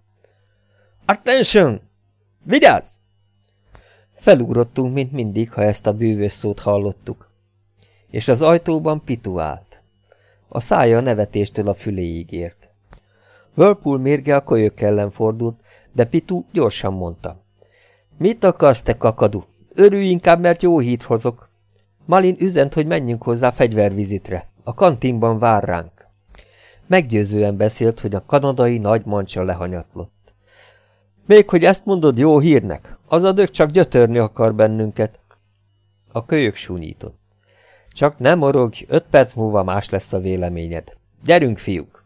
Attention! Vigyázz! Felugrottunk, mint mindig, ha ezt a bűvös szót hallottuk. És az ajtóban Pitu állt. A szája a nevetéstől a füléig ért. Walpole mérge a kölyök ellen fordult, de Pitu gyorsan mondta. Mit akarsz, te kakadu? Örülj inkább, mert jó hírt hozok. Malin üzent, hogy menjünk hozzá fegyvervizitre. A kantinban vár ránk. Meggyőzően beszélt, hogy a kanadai nagy mancsa lehanyatlott. Még hogy ezt mondod jó hírnek, az a dög csak gyötörni akar bennünket. A kölyök súnyított. Csak nem morogj, 5 perc múlva más lesz a véleményed. Gyerünk, fiúk!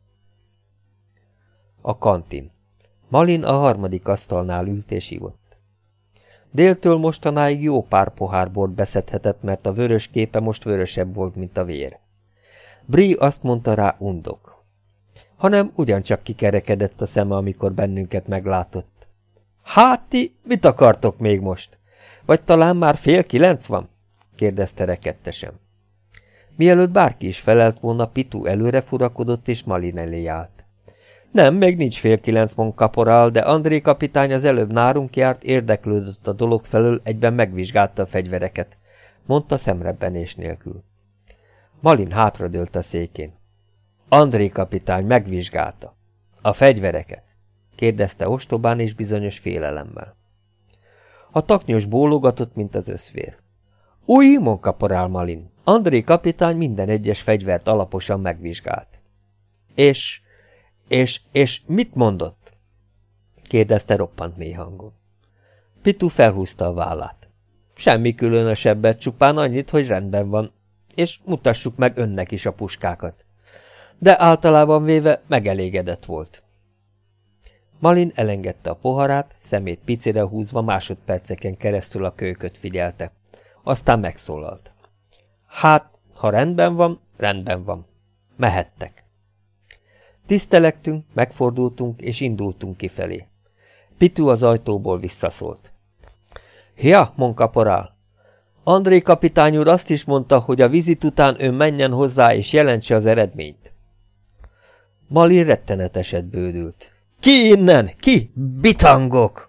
A kantin. Malin a harmadik asztalnál ült és ivott. Déltől mostanáig jó pár pohár bort beszedhetett, mert a vörös képe most vörösebb volt, mint a vér. Bree azt mondta rá, undok. Hanem ugyancsak kikerekedett a szeme, amikor bennünket meglátott. Hát ti, mit akartok még most? Vagy talán már 8:30 van? Kérdezte rekedtesen. Mielőtt bárki is felelt volna, Pitu előre furakodott és Malin elé állt. Nem, még nincs 8:30, mon kaporál, de André kapitány az előbb nálunk járt, érdeklődött a dolog felől, egyben megvizsgálta a fegyvereket, mondta szemrebbenés nélkül. Malin hátradőlt a székén. André kapitány megvizsgálta. A fegyvereket? Kérdezte ostobán és bizonyos félelemmel. A taknyos bólogatott, mint az összvér. Új, mon kaporál Malin. André kapitány minden egyes fegyvert alaposan megvizsgált. És mit mondott? Kérdezte roppant mély hangon. Pitu felhúzta a vállát. Semmi különösebbet, csupán annyit, hogy rendben van, és mutassuk meg önnek is a puskákat. De általában véve megelégedett volt. Malin elengedte a poharát, szemét picire húzva másodperceken keresztül a kölyköt figyelte. Aztán megszólalt. Hát, ha rendben van. Mehettek. Tisztelegtünk, megfordultunk és indultunk kifelé. Pitu az ajtóból visszaszólt. Ja, mon kaporál. André kapitány úr azt is mondta, hogy a vizit után ön menjen hozzá és jelentse az eredményt. Malin retteneteset bődült. Ki innen? Ki? Bitangok!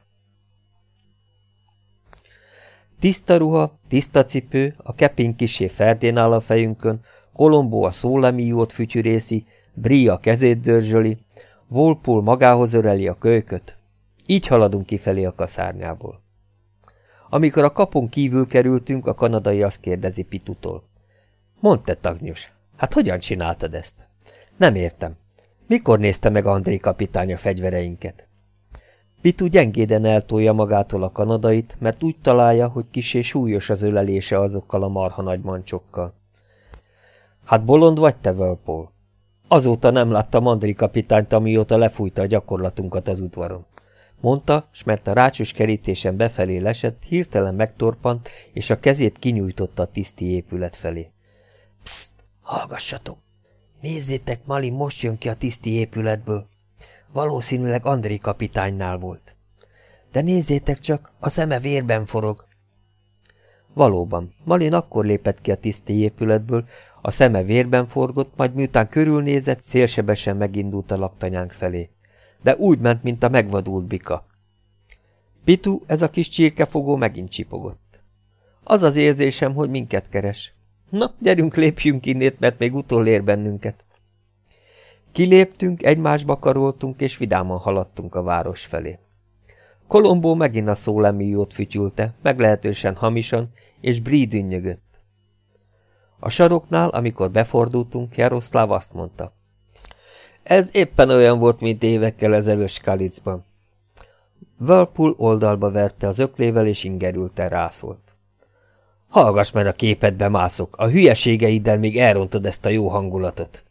Tiszta ruha, tiszta cipő, a kepény kissé ferdén áll a fejünkön, Kolombó a szólemíjót fütyürészi, Bree a kezét dörzsöli, Walpole magához öreli a kölyköt. Így haladunk kifelé a kaszárnyából. Amikor a kapun kívül kerültünk, a kanadai azt kérdezi Pitutól. Mondd te, taknyos, hát hogyan csináltad ezt? Nem értem. Mikor nézte meg André kapitány a fegyvereinket? Pitu gyengéden eltolja magától a kanadait, mert úgy találja, hogy kissé súlyos az ölelése azokkal a marha nagy mancsokkal. Hát bolond vagy te, Walpole? Azóta nem láttam André kapitányt, amióta lefújta a gyakorlatunkat az udvaron. Mondta, s mert a rácsos kerítésen befelé lesett, hirtelen megtorpant, és a kezét kinyújtotta a tiszti épület felé. Pszt, hallgassatok! Nézzétek, Malin most jön ki a tiszti épületből. Valószínűleg André kapitánynál volt. De nézzétek csak, a szeme vérben forog. Valóban, Malin akkor lépett ki a tiszti épületből, a szeme vérben forgott, majd miután körülnézett, szélsebesen megindult a laktanyánk felé. De úgy ment, mint a megvadult bika. Pitu, ez a kis csirkefogó megint csipogott. Az az érzésem, hogy minket keres. Na, gyerünk, lépjünk innét, mert még utolér bennünket. Kiléptünk, egymásba karoltunk, és vidáman haladtunk a város felé. Kolombó megint a szólemíjót fütyülte, meglehetősen hamisan, és Bree dünnyögött. A saroknál, amikor befordultunk, Jaroszláv azt mondta. Ez éppen olyan volt, mint évekkel ezelőtt Skalicban. Walpole oldalba verte az öklével, és ingerülten rászólt. Hallgass, mert a képedbe mászok, a hülyeségeiddel még elrontod ezt a jó hangulatot.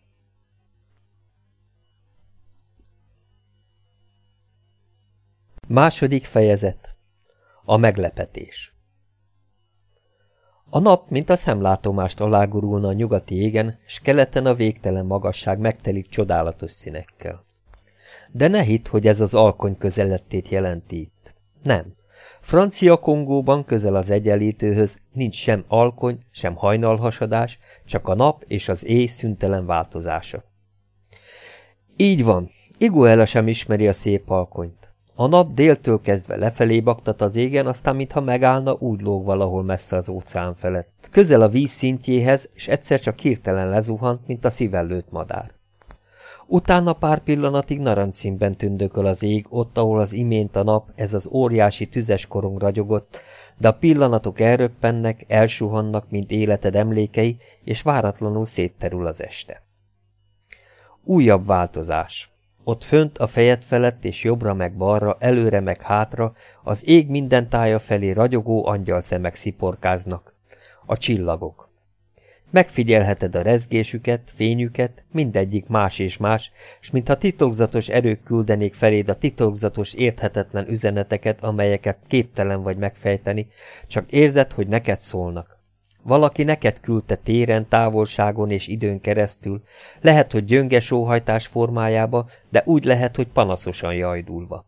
Második fejezet. A meglepetés. A nap, mint a szemlátomást alágurulna a nyugati égen, s keleten a végtelen magasság megtelik csodálatos színekkel. De ne hidd, hogy ez az alkony közelettét jelenti itt. Nem. Francia Kongóban közel az egyenlítőhöz nincs sem alkony, sem hajnalhasadás, csak a nap és az éj szüntelen változása. Így van, Iguela sem ismeri a szép alkonyt. A nap déltől kezdve lefelé baktat az égen, aztán mintha megállna, úgy lóg valahol messze az óceán felett. Közel a víz szintjéhez, és egyszer csak hirtelen lezuhant, mint a szívellőtt madár. Utána pár pillanatig narancsszínben tündököl az ég, ott, ahol az imént a nap, ez az óriási tüzes korong ragyogott, de a pillanatok elröppennek, elsuhannak, mint életed emlékei, és váratlanul szétterül az este. Újabb változás. Ott fönt a fejed felett és jobbra meg balra, előre meg hátra, az ég minden tája felé ragyogó angyalszemek sziporkáznak. A csillagok. Megfigyelheted a rezgésüket, fényüket, mindegyik más és más, s mintha titokzatos erők küldenék feléd a titokzatos, érthetetlen üzeneteket, amelyeket képtelen vagy megfejteni, csak érzed, hogy neked szólnak. Valaki neked küldte téren, távolságon és időn keresztül, lehet, hogy gyönge sóhajtás formájába, de úgy lehet, hogy panaszosan jajdulva.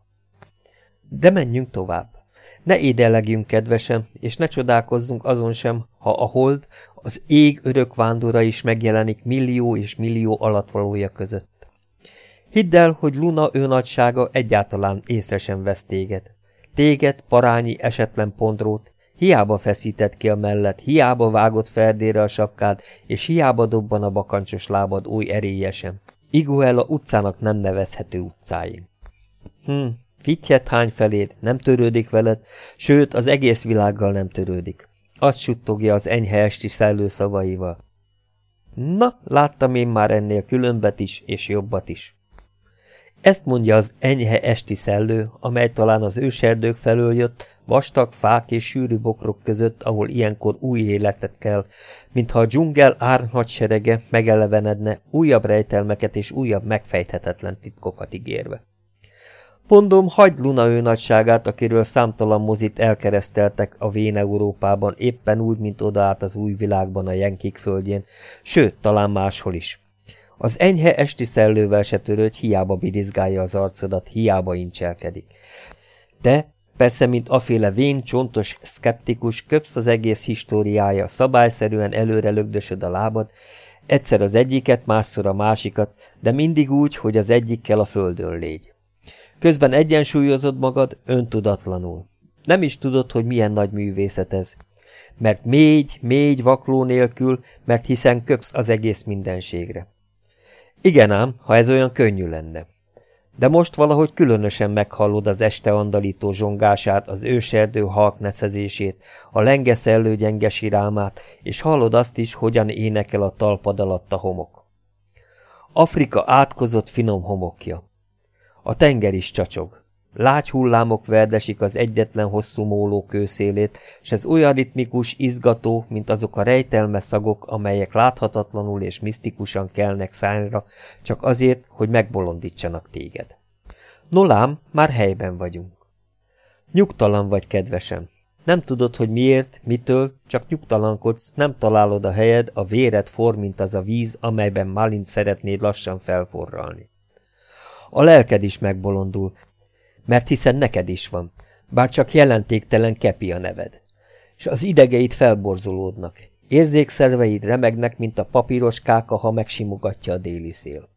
De menjünk tovább. Ne édellegjünk, kedvesem, és ne csodálkozzunk azon sem, ha a hold, az ég örök vándora is megjelenik millió és millió alatvalója között. Hidd el, hogy Luna ő nagysága egyáltalán észre sem vesz téged. Téged, parányi esetlen pondrót, hiába feszített ki a mellett, hiába vágott ferdére a sapkád, és hiába dobban a bakancsos lábad oly erélyesen. Iguela utcának nem nevezhető utcáin. Fittyet hány feléd, nem törődik veled, sőt, az egész világgal nem törődik. Azt suttogja az enyhe esti szellő szavaival. Na, láttam én már ennél különbet is, és jobbat is. Ezt mondja az enyhe esti szellő, amely talán az őserdők felől jött, vastag fák és sűrű bokrok között, ahol ilyenkor új életet kell, mintha a dzsungel árnhadserege megelevenedne, újabb rejtelmeket és újabb megfejthetetlen titkokat ígérve. Mondom, hagyd Luna ő nagyságát, akiről számtalan mozit elkereszteltek a vén Európában, éppen úgy, mint odaállt az új világban a Jenkik földjén, sőt, talán máshol is. Az enyhe esti szellővel se törődj, hiába birizgálja az arcodat, hiába incselkedik. De, persze, mint aféle vén, csontos, szkeptikus, köpsz az egész históriája, szabályszerűen előre lögdösöd a lábad, egyszer az egyiket, másszor a másikat, de mindig úgy, hogy az egyikkel a földön légy. Közben egyensúlyozod magad öntudatlanul. Nem is tudod, hogy milyen nagy művészet ez. Mert mégy vakló nélkül, mert hiszen köpsz az egész mindenségre. Igen ám, ha ez olyan könnyű lenne. De most valahogy különösen meghallod az este andalító zsongását, az őserdő halk neszezését, a lengeszellő gyenge sirámát, és hallod azt is, hogyan énekel a talpad alatt a homok. Afrika átkozott finom homokja. A tenger is csacsog. Lágy hullámok verdesik az egyetlen hosszú móló kőszélét, s ez olyan ritmikus, izgató, mint azok a rejtelmes szagok, amelyek láthatatlanul és misztikusan kelnek szányra, csak azért, hogy megbolondítsanak téged. Nolám, már helyben vagyunk. Nyugtalan vagy, kedvesem. Nem tudod, hogy miért, mitől, csak nyugtalankodsz, nem találod a helyed, a véred forr, mint az a víz, amelyben Malint szeretnéd lassan felforralni. A lelked is megbolondul, mert hiszen neked is van, bár csak jelentéktelen Kepi a neved. És az idegeid felborzolódnak, érzékszerveid remegnek, mint a papíros káka, ha megsimogatja a déli szél.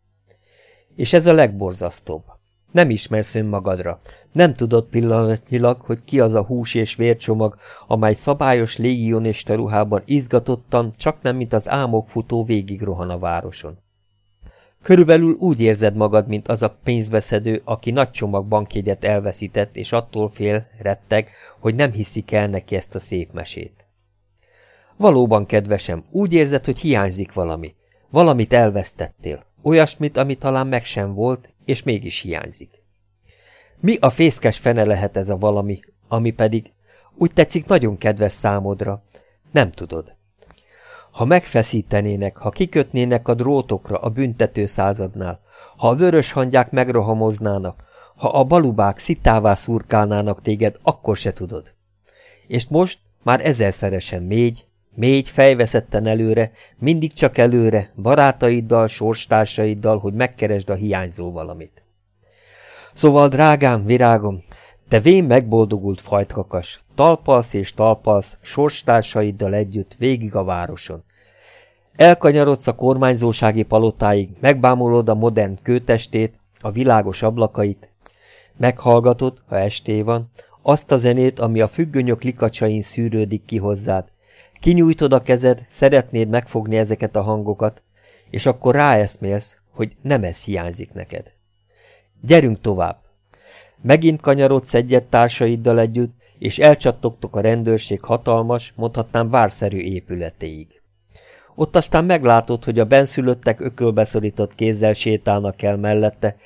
És ez a legborzasztóbb. Nem ismersz önmagadra, nem tudod pillanatnyilag, hogy ki az a hús és vércsomag, amely szabályos légionista ruhában izgatottan, csak nem mint az álmok futó végigrohan a városon. Körülbelül úgy érzed magad, mint az a pénzbeszedő, aki nagy csomag bankjegyet elveszített, és attól fél, retteg, hogy nem hiszik el neki ezt a szép mesét. Valóban, kedvesem, úgy érzed, hogy hiányzik valami. Valamit elvesztettél. Olyasmit, ami talán meg sem volt, és mégis hiányzik. Mi a fészkes fene lehet ez a valami, ami pedig úgy tetszik nagyon kedves számodra? Nem tudod. Ha megfeszítenének, ha kikötnének a drótokra a büntető századnál, ha a vörös hangyák megrohamoznának, ha a balubák szitává szurkálnának téged, akkor se tudod. És most már ezerszeresen mégy fejveszetten előre, mindig csak előre, barátaiddal, sorstársaiddal, hogy megkeresd a hiányzó valamit. Szóval, drágám, virágom, te vén megboldogult fajtkakas, talpalsz és talpalsz sorstársaiddal együtt végig a városon. Elkanyarodsz a kormányzósági palotáig, megbámulod a modern kőtestét, a világos ablakait, meghallgatod, ha esté van, azt a zenét, ami a függönyök likacsain szűrődik ki hozzád. Kinyújtod a kezed, szeretnéd megfogni ezeket a hangokat, és akkor ráeszmélsz, hogy nem ez hiányzik neked. Gyerünk tovább! Megint kanyarodsz egyet társaiddal együtt, és elcsattogtok a rendőrség hatalmas, mondhatnám várszerű épületéig. Ott aztán meglátod, hogy a benszülöttek ökölbeszorított kézzel sétálnak el mellette,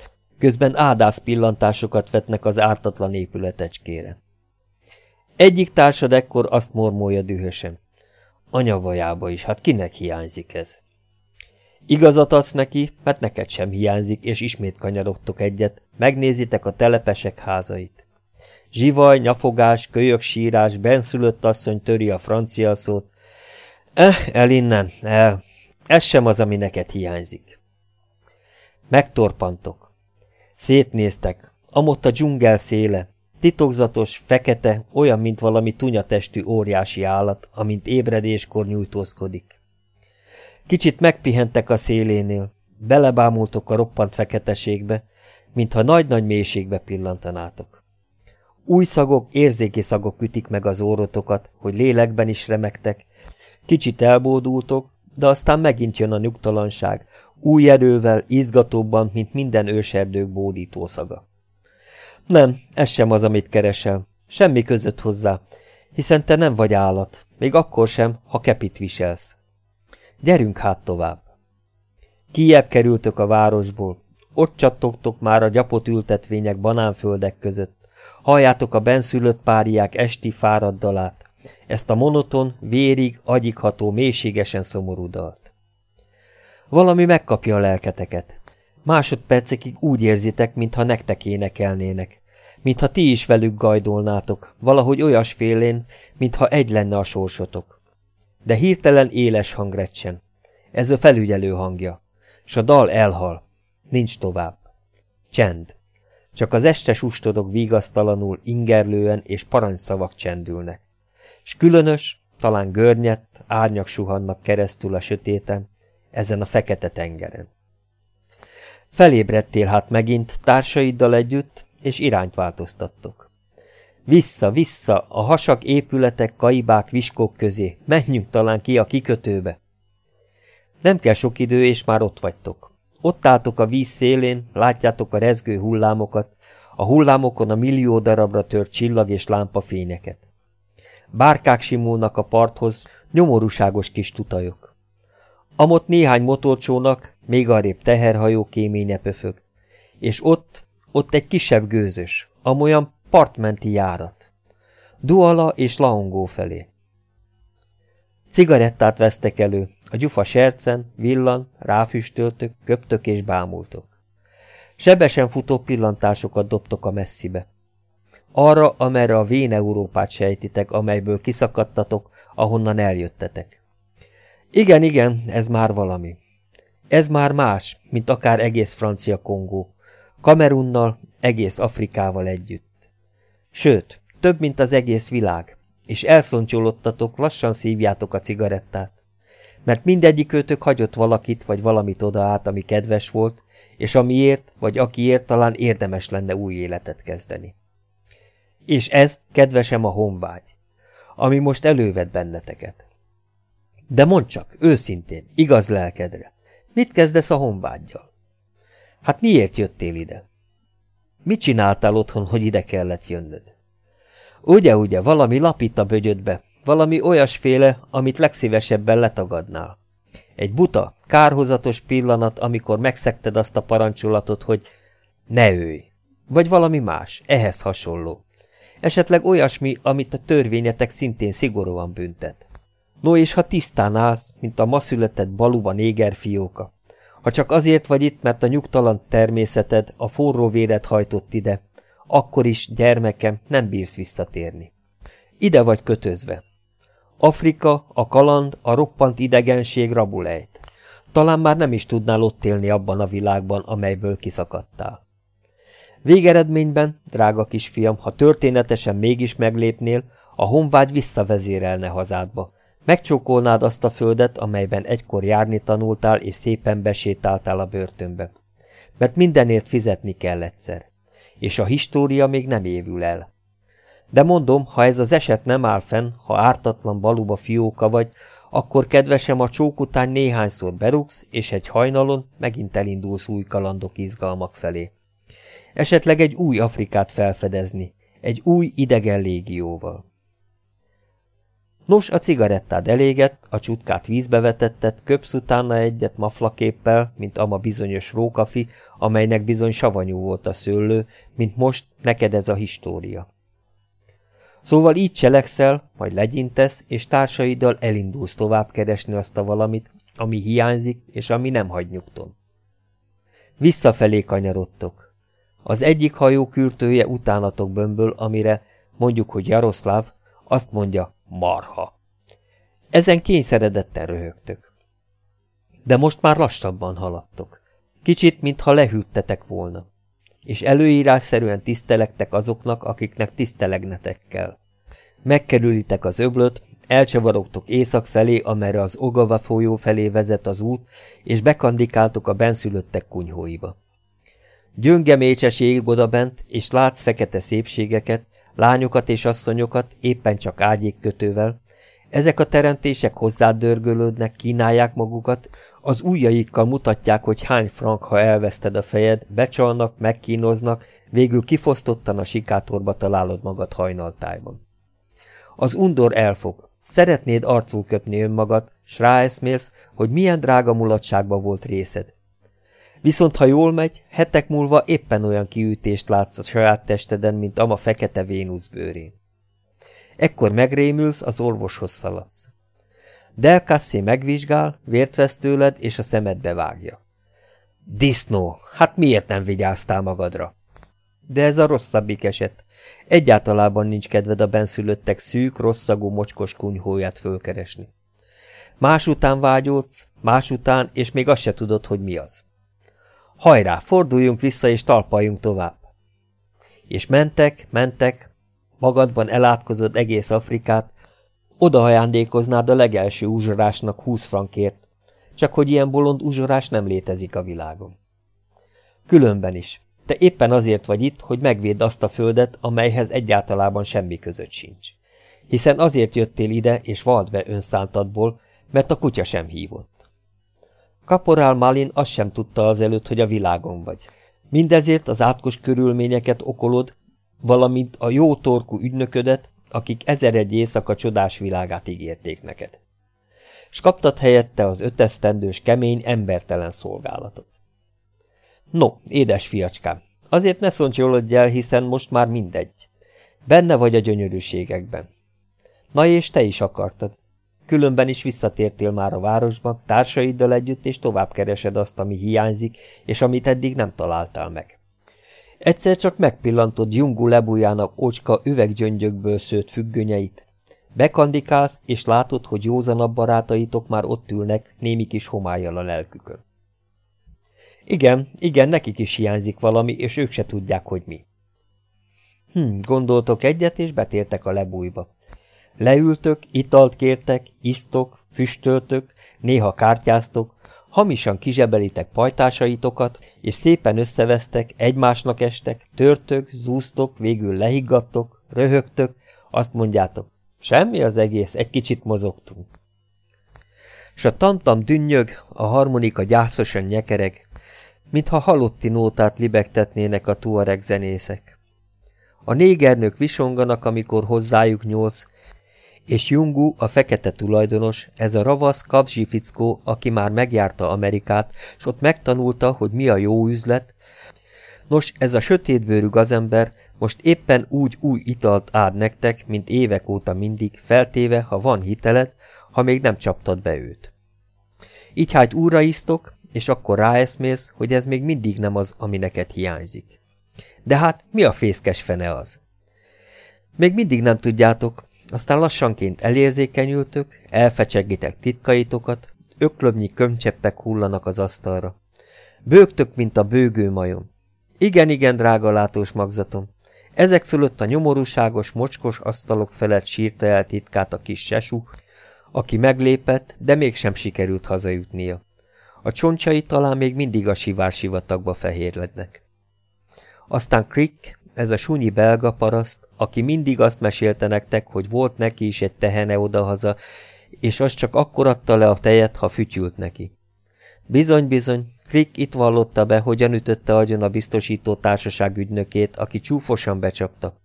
Közben ádász pillantásokat vetnek az ártatlan épületecskére. Egyik társad ekkor azt mormolja dühösen. Anyavajába is, hát kinek hiányzik ez? Igazat adsz neki, mert neked sem hiányzik, és ismét kanyarogtok egyet, megnézitek a telepesek házait. Zsivaj, nyafogás, kölyök sírás, benszülött asszony töri a francia szót. El innen, el. Ez sem az, ami neked hiányzik. Megtorpantok. Szétnéztek, amott a dzsungel széle, titokzatos, fekete, olyan, mint valami tunyatestű óriási állat, amint ébredéskor nyújtózkodik. Kicsit megpihentek a szélénél, belebámultok a roppant feketeségbe, mintha nagy-nagy mélységbe pillantanátok. Új szagok, érzéki szagok ütik meg az órotokat, hogy lélekben is remegtek, kicsit elbódultok, de aztán megint jön a nyugtalanság, új erővel, izgatóbban, mint minden őserdők bódító szaga. Nem, ez sem az, amit keresel, semmi között hozzá, hiszen te nem vagy állat, még akkor sem, ha kepit viselsz. Gyerünk hát tovább. Kijebb kerültök a városból, ott csattogtok már a gyapott ültetvények banánföldek között, halljátok a benszülött páriák esti fáradt dalát, ezt a monoton, vérig, agyigható, mélységesen szomorú dalt. Valami megkapja a lelketeket. Másodpercekig úgy érzitek, mintha nektek énekelnének, mintha ti is velük gajdolnátok, valahogy olyasfélén, mintha egy lenne a sorsotok. De hirtelen éles hang recsen. Ez a felügyelő hangja, s a dal elhal. Nincs tovább. Csend. Csak az este sustodok vigasztalanul, ingerlően és parancsszavak csendülnek. S különös, talán görnyedt, árnyak suhannak keresztül a sötéten, ezen a fekete tengeren. Felébredtél hát megint társaiddal együtt, és irányt változtattok. Vissza, vissza, a hasak, épületek, kaibák, viskók közé, menjünk talán ki a kikötőbe. Nem kell sok idő, és már ott vagytok. Ott álltok a víz szélén, látjátok a rezgő hullámokat, a hullámokon a millió darabra tört csillag és lámpafényeket. Bárkák simulnak a parthoz, nyomorúságos kis tutajok. Amott néhány motorcsónak, még arrébb teherhajó kéménye pöfög. És ott egy kisebb gőzös, amolyan partmenti járat. Douala és Laongó felé. Cigarettát vesztek elő, a gyufa sercen, villan, ráfüstöltök, köptök és bámultok. Sebesen futó pillantásokat dobtok a messzibe. Arra, amerre a vén Európát sejtitek, amelyből kiszakadtatok, ahonnan eljöttetek. Igen, igen, ez már valami. Ez már más, mint akár egész francia Kongó, Kamerunnal, egész Afrikával együtt. Sőt, több, mint az egész világ, és elszontyolodtatok, lassan szívjátok a cigarettát, mert mindegyikőtök hagyott valakit vagy valamit oda át, ami kedves volt, és amiért, vagy akiért talán érdemes lenne új életet kezdeni. És ez, kedvesem, a honvágy, ami most elővet benneteket. De mondd csak, őszintén, igaz lelkedre, mit kezdesz a honvággyal? Hát miért jöttél ide? Mit csináltál otthon, hogy ide kellett jönnöd? Ugye, valami lapít a bögyödbe, valami olyasféle, amit legszívesebben letagadnál. Egy buta, kárhozatos pillanat, amikor megszegted azt a parancsolatot, hogy ne ölj, vagy valami más, ehhez hasonló. Esetleg olyasmi, amit a törvényetek szintén szigorúan büntet. No és ha tisztán állsz, mint a ma született baluba négerfióka, ha csak azért vagy itt, mert a nyugtalan természeted, a forró véred hajtott ide, akkor is, gyermekem, nem bírsz visszatérni. Ide vagy kötözve. Afrika, a kaland, a roppant idegenség rabulejt. Talán már nem is tudnál ott élni abban a világban, amelyből kiszakadtál. Végeredményben, drága kisfiam, ha történetesen mégis meglépnél, a honvágy visszavezérelne hazádba. Megcsókolnád azt a földet, amelyben egykor járni tanultál, és szépen besétáltál a börtönbe. Mert mindenért fizetni kell egyszer. És a história még nem évül el. De mondom, ha ez az eset nem áll fenn, ha ártatlan baluba fióka vagy, akkor kedvesem, a csók után néhányszor berúgsz, és egy hajnalon megint elindulsz új kalandok izgalmak felé. Esetleg egy új Afrikát felfedezni, egy új idegen légióval. Nos, a cigarettád elégett, a csutkát vízbe vetetted, köpsz utána egyet maflaképpel, mint ama bizonyos rókafi, amelynek bizony savanyú volt a szőlő, mint most neked ez a história. Szóval így cselekszel, majd legyintesz, és társaiddal elindulsz tovább keresni azt a valamit, ami hiányzik, és ami nem hagy nyugton. Visszafelé kanyarodtok. Az egyik hajó kürtője utánatok bömböl, amire, mondjuk, hogy Jaroszláv, azt mondja, marha. Ezen kényszeredetten röhögtök. De most már lassabban haladtok. Kicsit, mintha lehűttetek volna. És előírásszerűen tisztelegtek azoknak, akiknek tisztelegnetek kell. Megkerülitek az öblöt, elcsavarogtok észak felé, amerre az Ogava folyó felé vezet az út, és bekandikáltok a benszülöttek kunyhóiba. Gyönge mécses ég odabent, és látsz fekete szépségeket, lányokat és asszonyokat, éppen csak ágyékkötővel. Ezek a teremtések hozzád dörgölődnek, kínálják magukat, az ujjaikkal mutatják, hogy hány frank, ha elveszted a fejed, becsalnak, megkínoznak, végül kifosztottan a sikátorba találod magad hajnaltájban. Az undor elfog. Szeretnéd arcul köpni önmagad, s ráeszmélsz, hogy milyen drága mulatságba volt részed. Viszont ha jól megy, hetek múlva éppen olyan kiütést látsz a saját testeden, mint ama fekete Vénusz bőrén. Ekkor megrémülsz, az orvoshoz szaladsz. Del Cassé megvizsgál, vért vesz tőled, és a szemedbe vágja. Disznó, hát miért nem vigyáztál magadra? De ez a rosszabbik eset. Egyáltalában nincs kedved a benszülöttek szűk, rosszagú, mocskos kunyhóját fölkeresni. Más után vágyódsz, más után, és még azt se tudod, hogy mi az. Hajrá, forduljunk vissza, és talpaljunk tovább. És mentek, magadban elátkozod egész Afrikát, oda ajándékoznád a legelső uzsorásnak 20 frankért, csak hogy ilyen bolond uzsorás nem létezik a világon. Különben is. Te éppen azért vagy itt, hogy megvédd azt a földet, amelyhez egyáltalában semmi között sincs. Hiszen azért jöttél ide, és vald be önszántadból, mert a kutya sem hívott. Kaporál Malin azt sem tudta azelőtt, hogy a világon vagy. Mindezért az átkos körülményeket okolod, valamint a jó torkú ügynöködet, akik 1001 éjszaka csodás világát ígérték neked. S kaptad helyette az 5 esztendős kemény, embertelen szolgálatot. No, édes fiacskám, azért ne szontyolodj el, hiszen most már mindegy. Benne vagy a gyönyörűségekben. Na és te is akartad. Különben is visszatértél már a városba, társaiddal együtt, és tovább keresed azt, ami hiányzik, és amit eddig nem találtál meg. Egyszer csak megpillantod Jungu lebújának ócska üveggyöngyökből szőtt függönyeit. Bekandikálsz, és látod, hogy józanabb barátaitok már ott ülnek, némi kis homállyal a lelkükön. Igen, nekik is hiányzik valami, és ők se tudják, hogy mi. Gondoltok egyet, és betértek a lebújba. Leültök, italt kértek, isztok, füstöltök, néha kártyáztok, hamisan kizsebelitek pajtásaitokat, és szépen összevesztek, egymásnak estek, törtök, zúztok, végül lehiggadtok, röhögtök, azt mondjátok, semmi az egész, egy kicsit mozogtunk. S a tamtam dünnyög, a harmonika gyászosan nyekereg, mintha halotti nótát libegtetnének a tuareg zenészek. A négernők visonganak, amikor hozzájuk nyúlsz, és Jungu, a fekete tulajdonos, ez a ravasz kapzsi fickó, aki már megjárta Amerikát, s ott megtanulta, hogy mi a jó üzlet. Nos, ez a sötétbőrű gazember most éppen úgy új italt ád nektek, mint évek óta mindig, feltéve, ha van hiteled, ha még nem csaptad be őt. Így hát újra isztok, és akkor ráeszmélsz, hogy ez még mindig nem az, ami neked hiányzik. De hát mi a fészkes fene az? Még mindig nem tudjátok, aztán lassanként elérzékenyültök, elfecsegitek titkaitokat, öklömnyi kömcseppek hullanak az asztalra. Bőgtök, mint a bőgő majom. Igen, drága látós magzatom, ezek fölött a nyomorúságos, mocskos asztalok felett sírta el titkát a kis sesu, aki meglépett, de mégsem sikerült hazajutnia. A csontsai talán még mindig a sivársivatagba fehérlednek. Aztán Crick, ez a sunyi belga paraszt, aki mindig azt mesélte nektek, hogy volt neki is egy tehene odahaza, és az csak akkor adta le a tejet, ha fütyült neki. Bizony, Crick itt vallotta be, hogyan ütötte agyon a biztosító társaság ügynökét, aki csúfosan becsapta.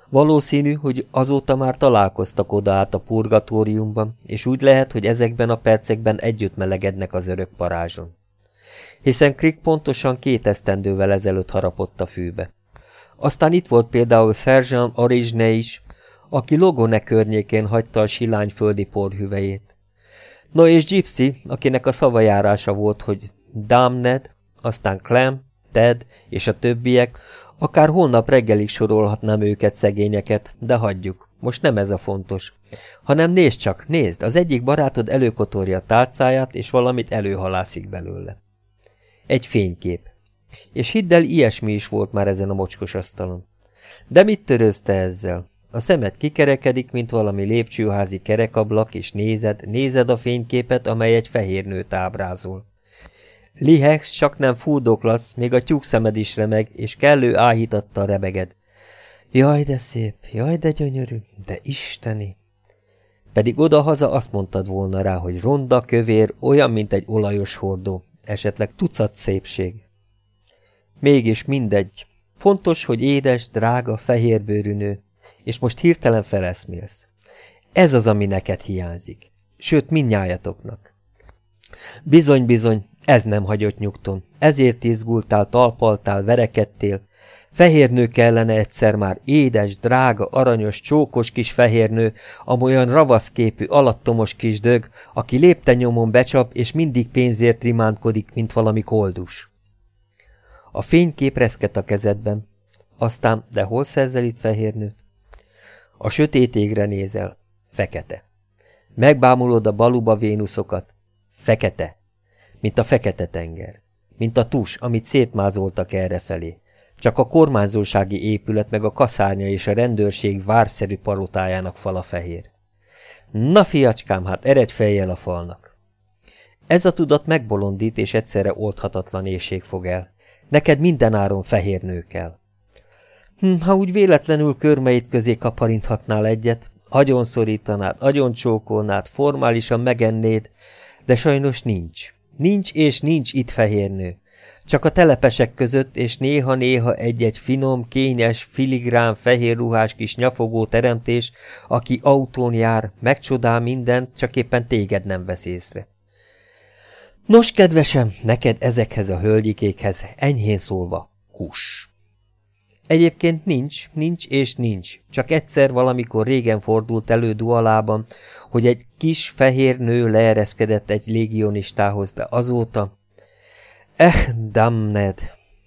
Valószínű, hogy azóta már találkoztak oda át a purgatóriumban, és úgy lehet, hogy ezekben a percekben együtt melegednek az örök parázson. Hiszen Crick pontosan 2 esztendővel ezelőtt harapott a fűbe. Aztán itt volt például Sergeant Origné is, aki Logone környékén hagyta a silány földi porhüvelyét. No és Gypsy, akinek a szavajárása volt, hogy Damned, aztán Clem, Ted és a többiek, akár holnap reggelig sorolhatnám őket, szegényeket, de hagyjuk, most nem ez a fontos. Hanem nézd csak, nézd, az egyik barátod előkotorja a tálcáját, és valamit előhalászik belőle. Egy fénykép. És hidd el, ilyesmi is volt már ezen a mocskos asztalon. De mit törőzte ezzel? A szemed kikerekedik, mint valami lépcsőházi kerekablak, és nézed a fényképet, amely egy fehér nőt ábrázol. Lihegsz, csak nem fúdoklasz, még a tyúkszemed is remeg, és kellő áhítattal rebeged. Jaj, de szép, jaj, de gyönyörű, de isteni! Pedig odahaza azt mondtad volna rá, hogy ronda, kövér, olyan, mint egy olajos hordó, esetleg tucat szépség. Mégis mindegy. Fontos, hogy édes, drága, fehérbőrű nő, és most hirtelen feleszmélsz. Ez az, ami neked hiányzik. Sőt, mindnyájatoknak. Bizony, ez nem hagyott nyugton. Ezért izgultál, talpaltál, verekedtél. Fehérnő kellene egyszer már, édes, drága, aranyos, csókos kis fehérnő, amolyan ravaszképű, alattomos kis dög, aki léptennyomon becsap, és mindig pénzért rimánkodik, mint valami koldus. A fénykép reszket a kezedben. Aztán, de hol szerzel itt fehérnőt? A sötét égre nézel. Fekete. Megbámulod a baluba vénuszokat. Fekete. Mint a fekete tenger. Mint a tus, amit szétmázoltak errefelé. Csak a kormányzósági épület meg a kaszárnya és a rendőrség várszerű palotájának fala fehér. Na fiacskám, hát eredj fejjel a falnak. Ez a tudat megbolondít, és egyszerre oldhatatlan éhség fog el. Neked mindenáron fehér nő kell. Ha úgy véletlenül körmeid közé kaparinthatnál egyet, agyon szorítanád, agyon csókolnád, formálisan megennéd, de sajnos nincs. Nincs és nincs itt fehérnő. Csak a telepesek között, és néha-néha egy-egy finom, kényes, filigrán, fehér ruhás kis nyafogó teremtés, aki autón jár, megcsodál mindent, csak éppen téged nem vesz észre. Nos, kedvesem, neked ezekhez a hölgyikékhez, enyhén szólva, hús. Egyébként nincs és nincs, csak egyszer valamikor régen fordult elő Dualában, hogy egy kis fehér nő leereszkedett egy légionistához, de azóta... damned!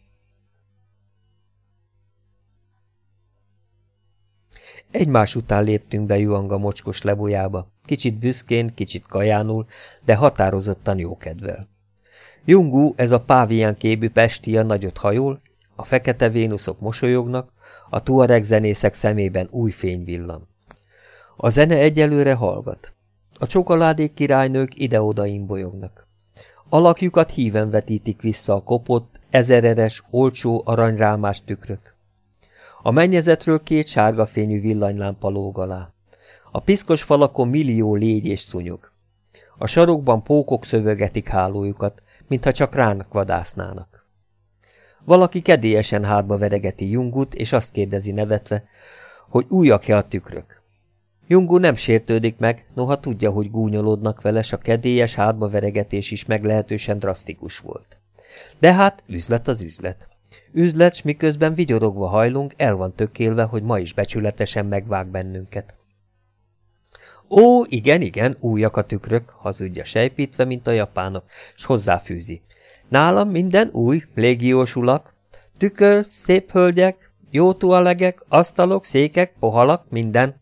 Egymás után léptünk be Juanga mocskos lebújába, kicsit büszkén, kicsit kajánul, de határozottan jókedvel. Jungu, ez a páviánkébű pestia nagyot hajol, a fekete vénuszok mosolyognak, a tuareg zenészek szemében új fény villan. A zene egyelőre hallgat. A csokoládék királynők ide-oda imbolyognak. Alakjukat híven vetítik vissza a kopott, ezereres, olcsó, aranyrámás tükrök. A mennyezetről 2 sárga fényű villanylámpa lóg alá. A piszkos falakon millió légy és szúnyog. A sarokban pókok szövögetik hálójukat, mintha csak ránk vadásznának. Valaki kedélyesen hátba veregeti Jungut, és azt kérdezi nevetve, hogy újak-e a tükrök. Jungu nem sértődik meg, noha tudja, hogy gúnyolódnak vele, s a kedélyes hátba veregetés is meglehetősen drasztikus volt. De hát üzlet az üzlet. Üzlet, s miközben vigyorogva hajlunk, el van tökélve, hogy ma is becsületesen megvág bennünket. Ó, igen, újak a tükrök, hazudja sejpítve, mint a japánok, s hozzáfűzi. Nálam minden új, légiós ulak, tükör, szép hölgyek, jó tualegek, asztalok, székek, pohalak, minden.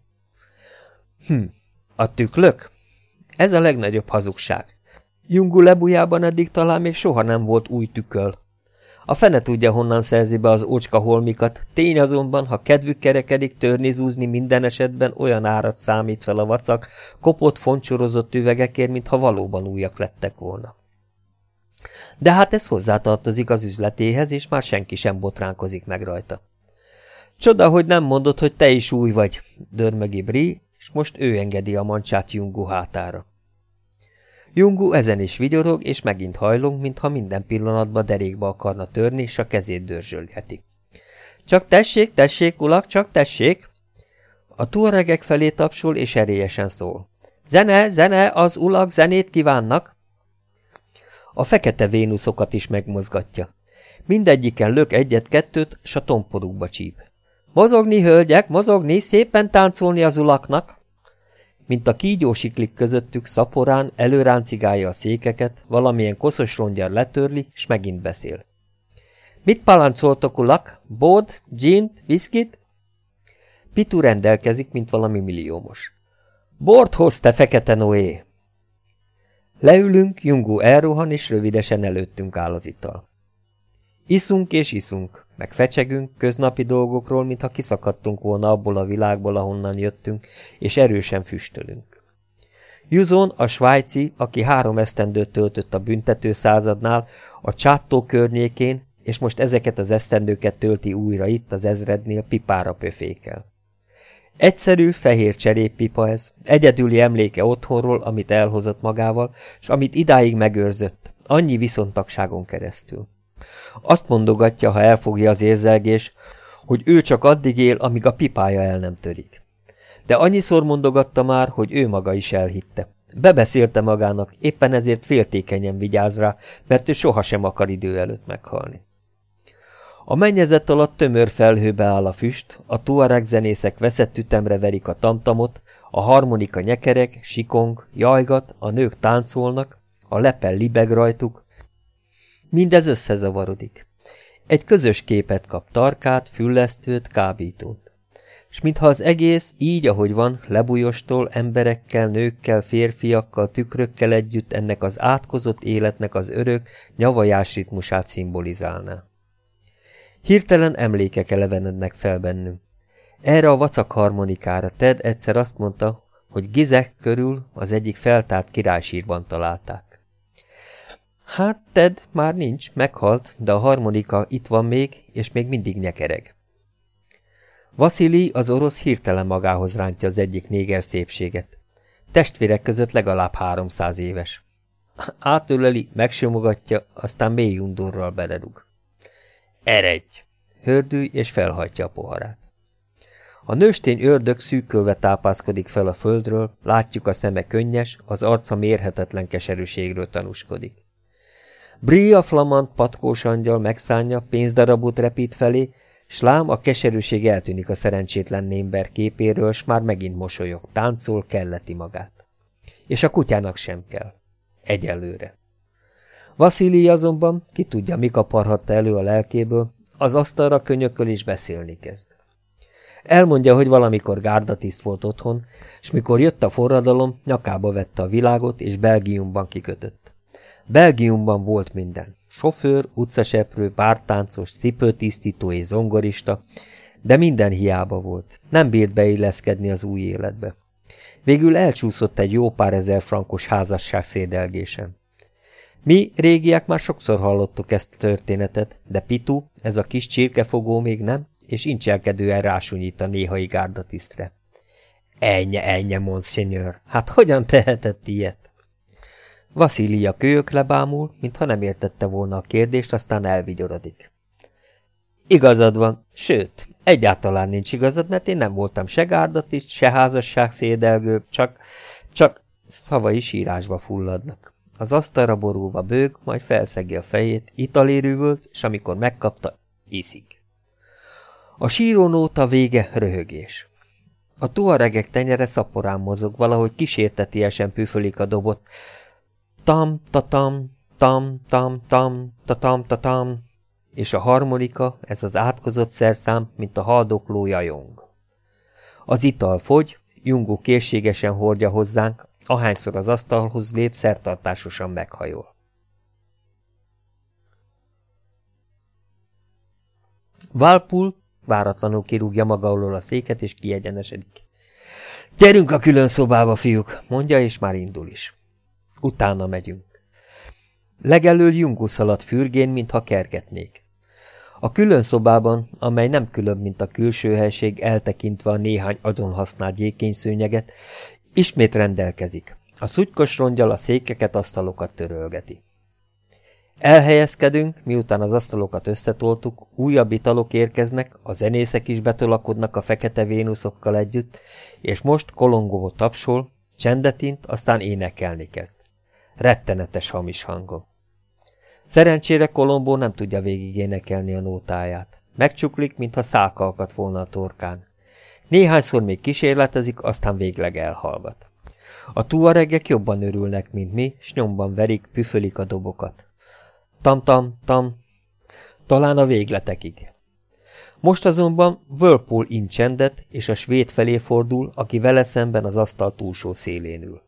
A tüklök? Ez a legnagyobb hazugság. Jungu lebujában eddig talán még soha nem volt új tüköl. A fene tudja, honnan szerzi be az ócska holmikat, tény azonban, ha kedvük kerekedik törni-zúzni minden esetben, olyan árat számít fel a vacak, kopott, foncsorozott üvegekért, mintha valóban újak lettek volna. De hát ez hozzátartozik az üzletéhez, és már senki sem botránkozik meg rajta. Csoda, hogy nem mondod, hogy te is új vagy, dörmögi Bri, és most ő engedi a mancsát Jungu hátára. Jungu ezen is vigyorog, és megint hajlong, mintha minden pillanatban derékba akarna törni, és a kezét dörzsölgeti. Csak tessék, ulak, csak tessék! A tuaregek felé tapsol és erélyesen szól. Zene, zene, az ulak zenét kívánnak! A fekete vénuszokat is megmozgatja. Mindegyiken lök egyet-kettőt, s a tomporukba csíp. Mozogni, hölgyek, mozogni, szépen táncolni az ulaknak! Mint a kígyósiklik közöttük szaporán előráncigálja a székeket, valamilyen koszos rongyal letörli, s megint beszél. Mit palancoltok, ulak? Bód, gint, viszkit? Pitu rendelkezik, mint valami milliómos. Bort hoz, te fekete Noé! Leülünk, Jungó elrohan, és rövidesen előttünk áll az ital. Iszunk és iszunk, meg fecsegünk köznapi dolgokról, mintha kiszakadtunk volna abból a világból, ahonnan jöttünk, és erősen füstölünk. Juzon, a svájci, aki 3 esztendőt töltött a büntető századnál, a Csátó környékén, és most ezeket az esztendőket tölti újra itt az ezrednél, pipára pöfékel. Egyszerű, fehér cseréppipa ez, egyedüli emléke otthonról, amit elhozott magával, s amit idáig megőrzött, annyi viszontagságon keresztül. Azt mondogatja, ha elfogja az érzelgés, hogy ő csak addig él, amíg a pipája el nem törik. De annyiszor mondogatta már, hogy ő maga is elhitte. Bebeszélte magának, éppen ezért féltékenyen vigyáz rá, mert ő sohasem akar idő előtt meghalni. A mennyezet alatt tömör felhőbe áll a füst, a tuareg zenészek veszett ütemre verik a tamtamot, a harmonika nyekereg, sikong, jajgat, a nők táncolnak, a lepel libeg rajtuk. Mindez összezavarodik. Egy közös képet kap, tarkát, füllesztőt, kábítót. S mintha az egész, így ahogy van, lebujostól, emberekkel, nőkkel, férfiakkal, tükrökkel együtt ennek az átkozott életnek az örök, nyavajás ritmusát szimbolizálná. Hirtelen emlékek elevenednek fel bennünk. Erre a vacak harmonikára Ted egyszer azt mondta, hogy Gizek körül az egyik feltárt királysírban találták. Hát Ted már nincs, meghalt, de a harmonika itt van még, és még mindig nyekereg. Vasili, az orosz, hirtelen magához rántja az egyik néger szépséget. Testvérek között legalább 300 éves. Átöleli, megsimogatja, aztán mély undorral belerúg. Eredj! Hördülj, és felhajtja a poharát. A nőstény ördög szűkölve tápászkodik fel a földről, látjuk a szeme könnyes, az arca mérhetetlen keserűségről tanúskodik. Brie a flamand patkós angyal megszánja, pénzdarabot repít felé, s lám a keserűség eltűnik a szerencsétlen némber képéről, s már megint mosolyog, táncol, kelleti magát. És a kutyának sem kell. Egyelőre. Vasilij azonban, ki tudja, mi kaparhatta elő a lelkéből, az asztalra könyököl és beszélni kezd. Elmondja, hogy valamikor gárdatiszt volt otthon, s mikor jött a forradalom, nyakába vette a világot, és Belgiumban kikötött. Belgiumban volt minden. Sofőr, utcaseprő, bártáncos, cipőtisztító és zongorista, de minden hiába volt. Nem bírt beilleszkedni az új életbe. Végül elcsúszott egy jó pár ezer frankos házasság szédelgésen. Mi, régiek, már sokszor hallottuk ezt a történetet, de Pitu, ez a kis csirkefogó még nem, és incselkedően rásúnyít a néhai gárdatisztre. Ennyi, monseigneur, hát hogyan tehetett ilyet? Vasilij a kölyökre bámul, mintha nem értette volna a kérdést, aztán elvigyorodik. Igazad van, sőt, egyáltalán nincs igazad, mert én nem voltam se gárdatiszt, se házasságszédelgő, csak szavai sírásba fulladnak. Az asztalra borulva bőg, majd felszegi a fejét, italérűvölt, és amikor megkapta, iszik. A sírónóta vége röhögés. A tuaregek tenyere szaporán mozog, valahogy kísértetiesen püfölik a dobot. Tam-tatam, tam-tam-tam, tatam-tatam, és a harmonika, ez az átkozott szerszám, mint a haldokló jajong. Az ital fogy, Jungó készségesen hordja hozzánk, ahányszor az asztalhoz lép, szertartásosan meghajol. Walpole váratlanul kirúgja maga alól a széket, és kiegyenesedik. Gyerünk a külön szobába, fiúk, mondja, és már indul is. Utána megyünk. Legelől Jungó szalad fürgén, mintha kergetnék. A külön szobában, amely nem különb, mint a külső helység, eltekintve a néhány agyon használt gyékényszőnyeget, ismét rendelkezik. A szutykos rongyal a székeket, asztalokat törölgeti. Elhelyezkedünk, miután az asztalokat összetoltuk, újabb italok érkeznek, a zenészek is betolakodnak a fekete vénuszokkal együtt, és most Kolongó tapsol, csendet int, aztán énekelni kezd. Rettenetes hamis hangom. Szerencsére Kolombó nem tudja végig énekelni a nótáját. Megcsuklik, mintha szálka akadt volna a torkán. Néhányszor még kísérletezik, aztán végleg elhallgat. A tuaregek jobban örülnek, mint mi, s nyomban verik, püfölik a dobokat. Tam-tam-tam, talán a végletekig. Most azonban Whirlpool int csendet, és a svéd felé fordul, aki vele szemben az asztal túlsó szélén ül.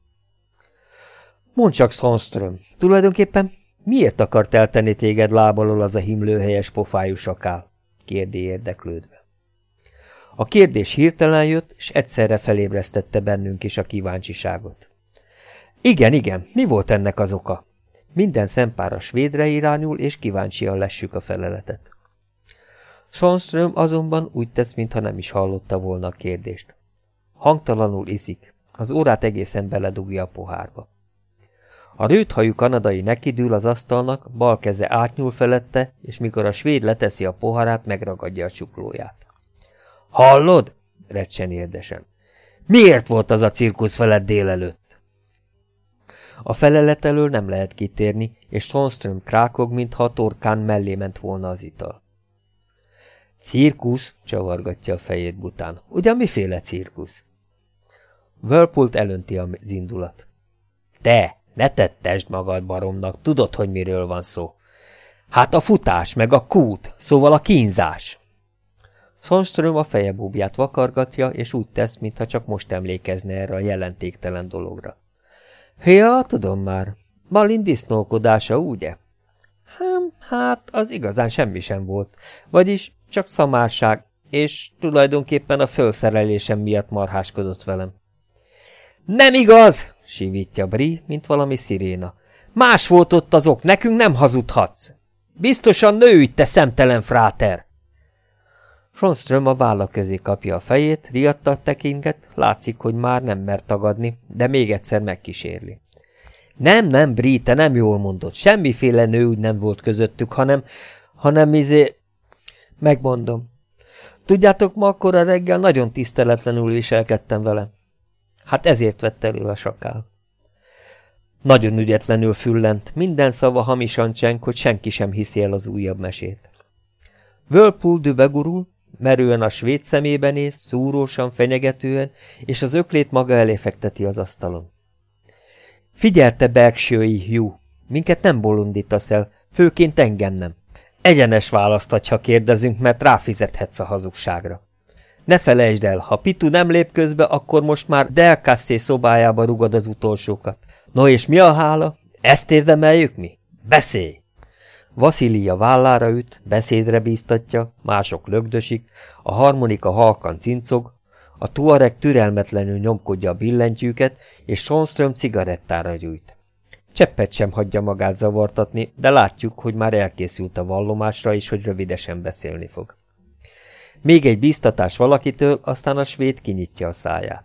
Mondd csak, Sandström, tulajdonképpen miért akart eltenni téged lábalól az a himlőhelyes pofájú sakál? Kérdi érdeklődve. A kérdés hirtelen jött, s egyszerre felébresztette bennünk is a kíváncsiságot. Igen, mi volt ennek az oka? Minden szempár a svédre irányul, és kíváncsian lessük a feleletet. Sandström azonban úgy tesz, mintha nem is hallotta volna a kérdést. Hangtalanul iszik, az órát egészen beledugja a pohárba. A rövidhajú kanadai nekidől az asztalnak, bal keze átnyúl felette, és mikor a svéd leteszi a poharát, megragadja a csuklóját. Hallod? Recsen érdesen. Miért volt az a cirkusz veled délelőtt? A felelet elől nem lehet kitérni, és Sandström krákog, mintha a torkán mellé ment volna az ital. Cirkusz, csavargatja a fejét bután. Ugyan miféle cirkusz? Whirlpoolt elönti az indulat. Te, ne tettesd magad baromnak, tudod, hogy miről van szó. Hát a futás, meg a kút, szóval a kínzás. Sandström a fejebúbját vakargatja, és úgy tesz, mintha csak most emlékezne erre a jelentéktelen dologra. Ja, tudom már. Malin disznókodása, ugye? Hát, az igazán semmi sem volt. Vagyis csak szamárság, és tulajdonképpen a fölszerelésem miatt marháskodott velem. Nem igaz! Sivítja Bri, mint valami sziréna. Más volt ott az ok, nekünk nem hazudhatsz. Biztosan nőügy, te szemtelen fráter! Sandström a válla közé kapja a fejét, riadtat tekinget, látszik, hogy már nem mer tagadni, de még egyszer megkísérli. Nem, Bri, te nem jól mondod, semmiféle nőügy nem volt közöttük, hanem Megmondom. Tudjátok, ma akkor a reggel nagyon tiszteletlenül viselkedtem vele. Hát ezért vett elő a sakál. Nagyon ügyetlenül füllent, minden szava hamisan cseng, hogy senki sem hiszi el az újabb mesét. Whirlpool dübegurul, merően a svéd szemébe néz, szúrósan, fenyegetően, és az öklét maga elé fekteti az asztalon. Figyelte Berkshire-i Hugh, minket nem bolondítasz el, főként engem nem. Egyenes választ adj, ha kérdezünk, mert ráfizethetsz a hazugságra. Ne felejtsd el, ha Pitu nem lép közbe, akkor most már Del Cassé szobájába rugod az utolsókat. No és mi a hála? Ezt érdemeljük mi? Beszélj! Vasilija vállára üt, beszédre bíztatja, mások lögdösik, a harmonika halkan cincog, a tuareg türelmetlenül nyomkodja a billentyűket, és Sandström cigarettára gyújt. Cseppet sem hagyja magát zavartatni, de látjuk, hogy már elkészült a vallomásra is, hogy rövidesen beszélni fog. Még egy bíztatás valakitől, aztán a svéd kinyitja a száját.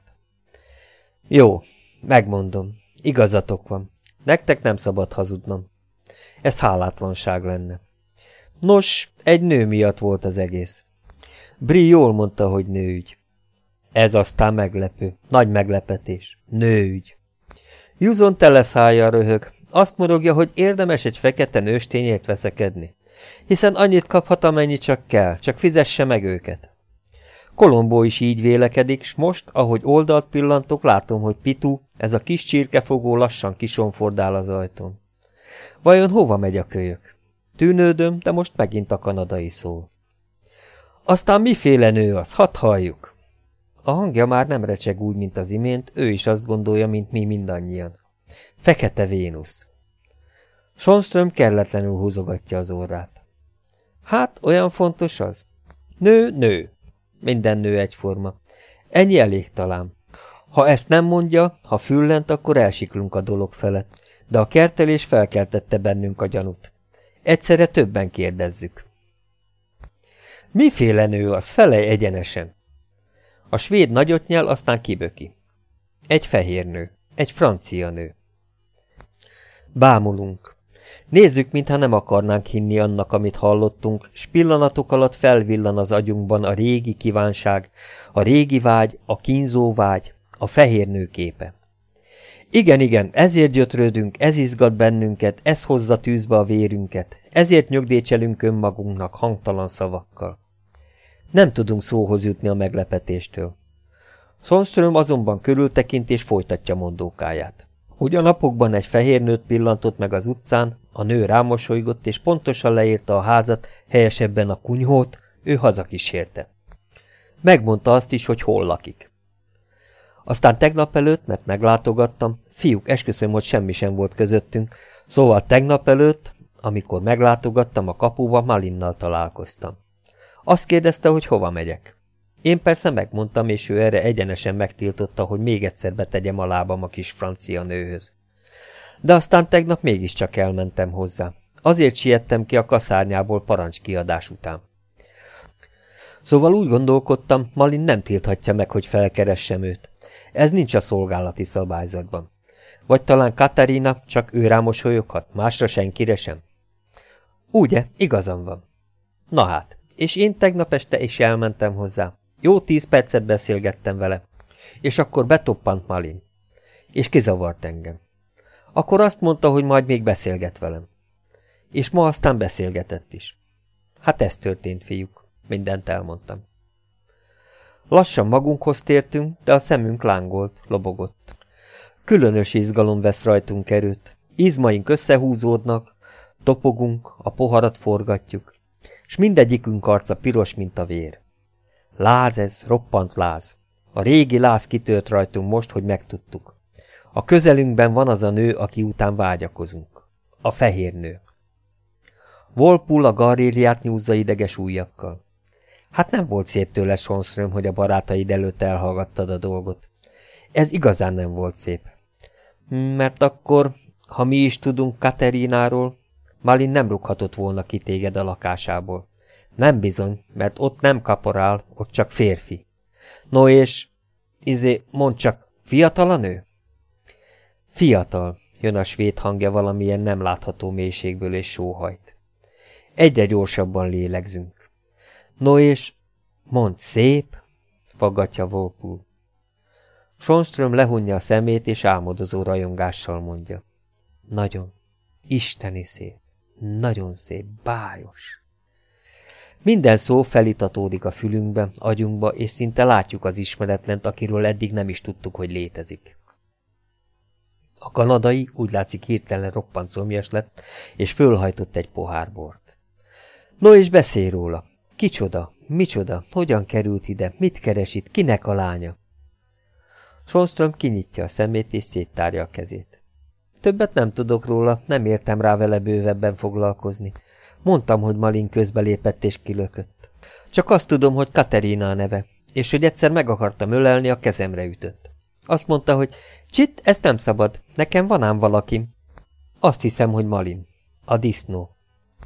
Jó, megmondom, igazatok van. Nektek nem szabad hazudnom. Ez hálátlanság lenne. Nos, egy nő miatt volt az egész. Bri jól mondta, hogy nőügy. Ez aztán meglepő, nagy meglepetés. Nőügy. Juzon teleszájjal röhög. Azt morogja, hogy érdemes egy fekete nőstényért veszekedni. Hiszen annyit kaphat, amennyi csak kell, csak fizesse meg őket. Kolombó is így vélekedik, s most, ahogy oldalt pillantok, látom, hogy Pitu, ez a kis csirkefogó lassan kisonfordál az ajtón. Vajon hova megy a kölyök? Tűnődöm, de most megint a kanadai szól. Aztán miféle nő az, hadd halljuk. A hangja már nem recseg úgy, mint az imént, ő is azt gondolja, mint mi mindannyian. Fekete Vénusz. Sandström kelletlenül húzogatja az orrát. Hát, olyan fontos az? Nő. Minden nő egyforma. Ennyi elég talán. Ha ezt nem mondja, ha füllent, akkor elsiklunk a dolog felett, de a kertelés felkeltette bennünk a gyanút. Egyszerre többen kérdezzük. Miféle nő az? Felej egyenesen. A svéd nagyot nyel, aztán kiböki. Egy fehér nő, egy francia nő. Bámulunk. Nézzük, mintha nem akarnánk hinni annak, amit hallottunk, s pillanatok alatt felvillan az agyunkban a régi kívánság, a régi vágy, a kínzó vágy, a fehér nő képe. Igen, ezért gyötrődünk, ez izgat bennünket, ez hozza tűzbe a vérünket, ezért nyögdécselünk önmagunknak hangtalan szavakkal. Nem tudunk szóhoz jutni a meglepetéstől. Sundström azonban körültekint és folytatja mondókáját. Úgy a napokban egy fehér nőt pillantott meg az utcán, a nő rámosolygott és pontosan leírta a házat, helyesebben a kunyhót, ő hazakísérte. Megmondta azt is, hogy hol lakik. Aztán tegnap előtt, mert meglátogattam, fiúk, esküszöm, hogy semmi sem volt közöttünk, szóval tegnap előtt, amikor meglátogattam a kapuba, Malinnal találkoztam. Azt kérdezte, hogy hova megyek. Én persze megmondtam, és ő erre egyenesen megtiltotta, hogy még egyszer betegyem a lábam a kis francia nőhöz. De aztán tegnap mégiscsak elmentem hozzá. Azért siettem ki a kaszárnyából parancskiadás után. Szóval úgy gondolkodtam, Malin nem tilthatja meg, hogy felkeressem őt. Ez nincs a szolgálati szabályzatban. Vagy talán Katarina, csak ő rámosolyoghat, másra senkire sem. Ugye, igazam van. Na hát, és én tegnap este is elmentem hozzá. Jó 10 percet beszélgettem vele. És akkor betoppant Malin. És kizavart engem. Akkor azt mondta, hogy majd még beszélget velem. És ma aztán beszélgetett is. Hát ez történt, fiúk. Mindent elmondtam. Lassan magunkhoz tértünk, de a szemünk lángolt, lobogott. Különös izgalom vesz rajtunk erőt. Izmaink összehúzódnak, topogunk, a poharat forgatjuk, s mindegyikünk arca piros, mint a vér. Láz ez, roppant láz. A régi láz kitört rajtunk most, hogy megtudtuk. A közelünkben van az a nő, aki után vágyakozunk. A fehér nő. Walpole a garrériát nyúzza ideges ujjakkal. Hát nem volt szép tőle, Sundström, hogy a barátaid előtt elhallgattad a dolgot. Ez igazán nem volt szép. Mert akkor, ha mi is tudunk Katerináról, Malin nem rúghatott volna ki téged a lakásából. Nem bizony, mert ott nem kaporál, ott csak férfi. No és, mondd csak, fiatal a nő? Fiatal, jön a svéd hangja valamilyen nem látható mélységből és sóhajt. Egyre gyorsabban lélegzünk. No és, mondd, szép, faggatja Walpole. Sundström lehunja a szemét és álmodozó rajongással mondja. Nagyon, isteni szép, nagyon szép, bájos. Minden szó felitatódik a fülünkbe, agyunkba, és szinte látjuk az ismeretlent, akiről eddig nem is tudtuk, hogy létezik. A kanadai úgy látszik hirtelen roppant szomjas lett, és fölhajtott egy pohár bort. No és beszélj róla. Kicsoda? Micsoda? Hogyan került ide? Mit keres itt? Kinek a lánya? Sundström kinyitja a szemét, és széttárja a kezét. Többet nem tudok róla, nem értem rá vele bővebben foglalkozni. Mondtam, hogy Malin közbelépett és kilökött. Csak azt tudom, hogy Katerina a neve, és hogy egyszer meg akartam ölelni, a kezemre ütött. Azt mondta, hogy csit, ez nem szabad, nekem van ám valakim. Azt hiszem, hogy Malin. A disznó.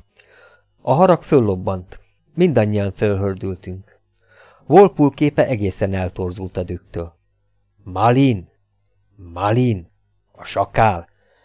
A harag föllobbant. Mindannyian fölhördültünk. Walpole képe egészen eltorzult a dühtől. Malin! Malin! A sakál!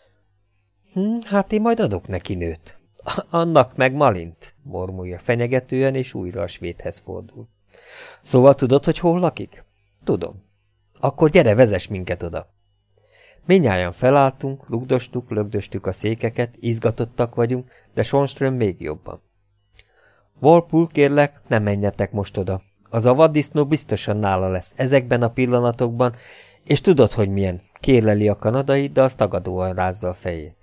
Hát én majd adok neki nőt. Annak meg Malint, mormolja fenyegetően, és újra a svédhez fordul. Szóval tudod, hogy hol lakik? Tudom. Akkor gyere, vezess minket oda. Mindnyájan felálltunk, rugdostuk, lögdöstük a székeket, izgatottak vagyunk, de Sundström még jobban. Walpole, kérlek, ne menjetek most oda. Az a vaddisznó biztosan nála lesz ezekben a pillanatokban, és tudod, hogy milyen, kérleli a kanadai, de az tagadóan rázza a fejét.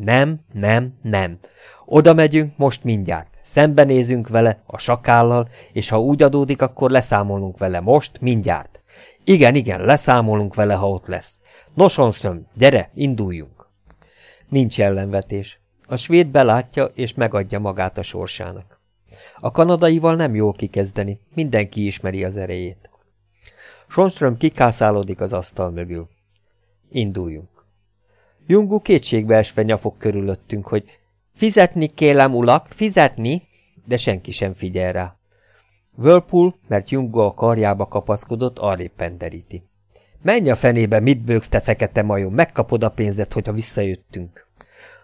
Nem. Oda megyünk most mindjárt. Szembenézünk vele, a sakállal, és ha úgy adódik, akkor leszámolunk vele most, mindjárt. Igen, leszámolunk vele, ha ott lesz. Nos, Sundström, gyere, induljunk. Nincs ellenvetés. A svéd belátja, és megadja magát a sorsának. A kanadaival nem jól kikezdeni, mindenki ismeri az erejét. Sundström kikászálódik az asztal mögül. Induljunk. Jungu kétségbeesve nyafog körülöttünk, hogy fizetni kélem, ulak, fizetni, de senki sem figyel rá. Walpole, mert Jungu a karjába kapaszkodott, arrébb penderíti. Menj a fenébe, mit bőgsz, te fekete majom, megkapod a pénzet, hogyha visszajöttünk.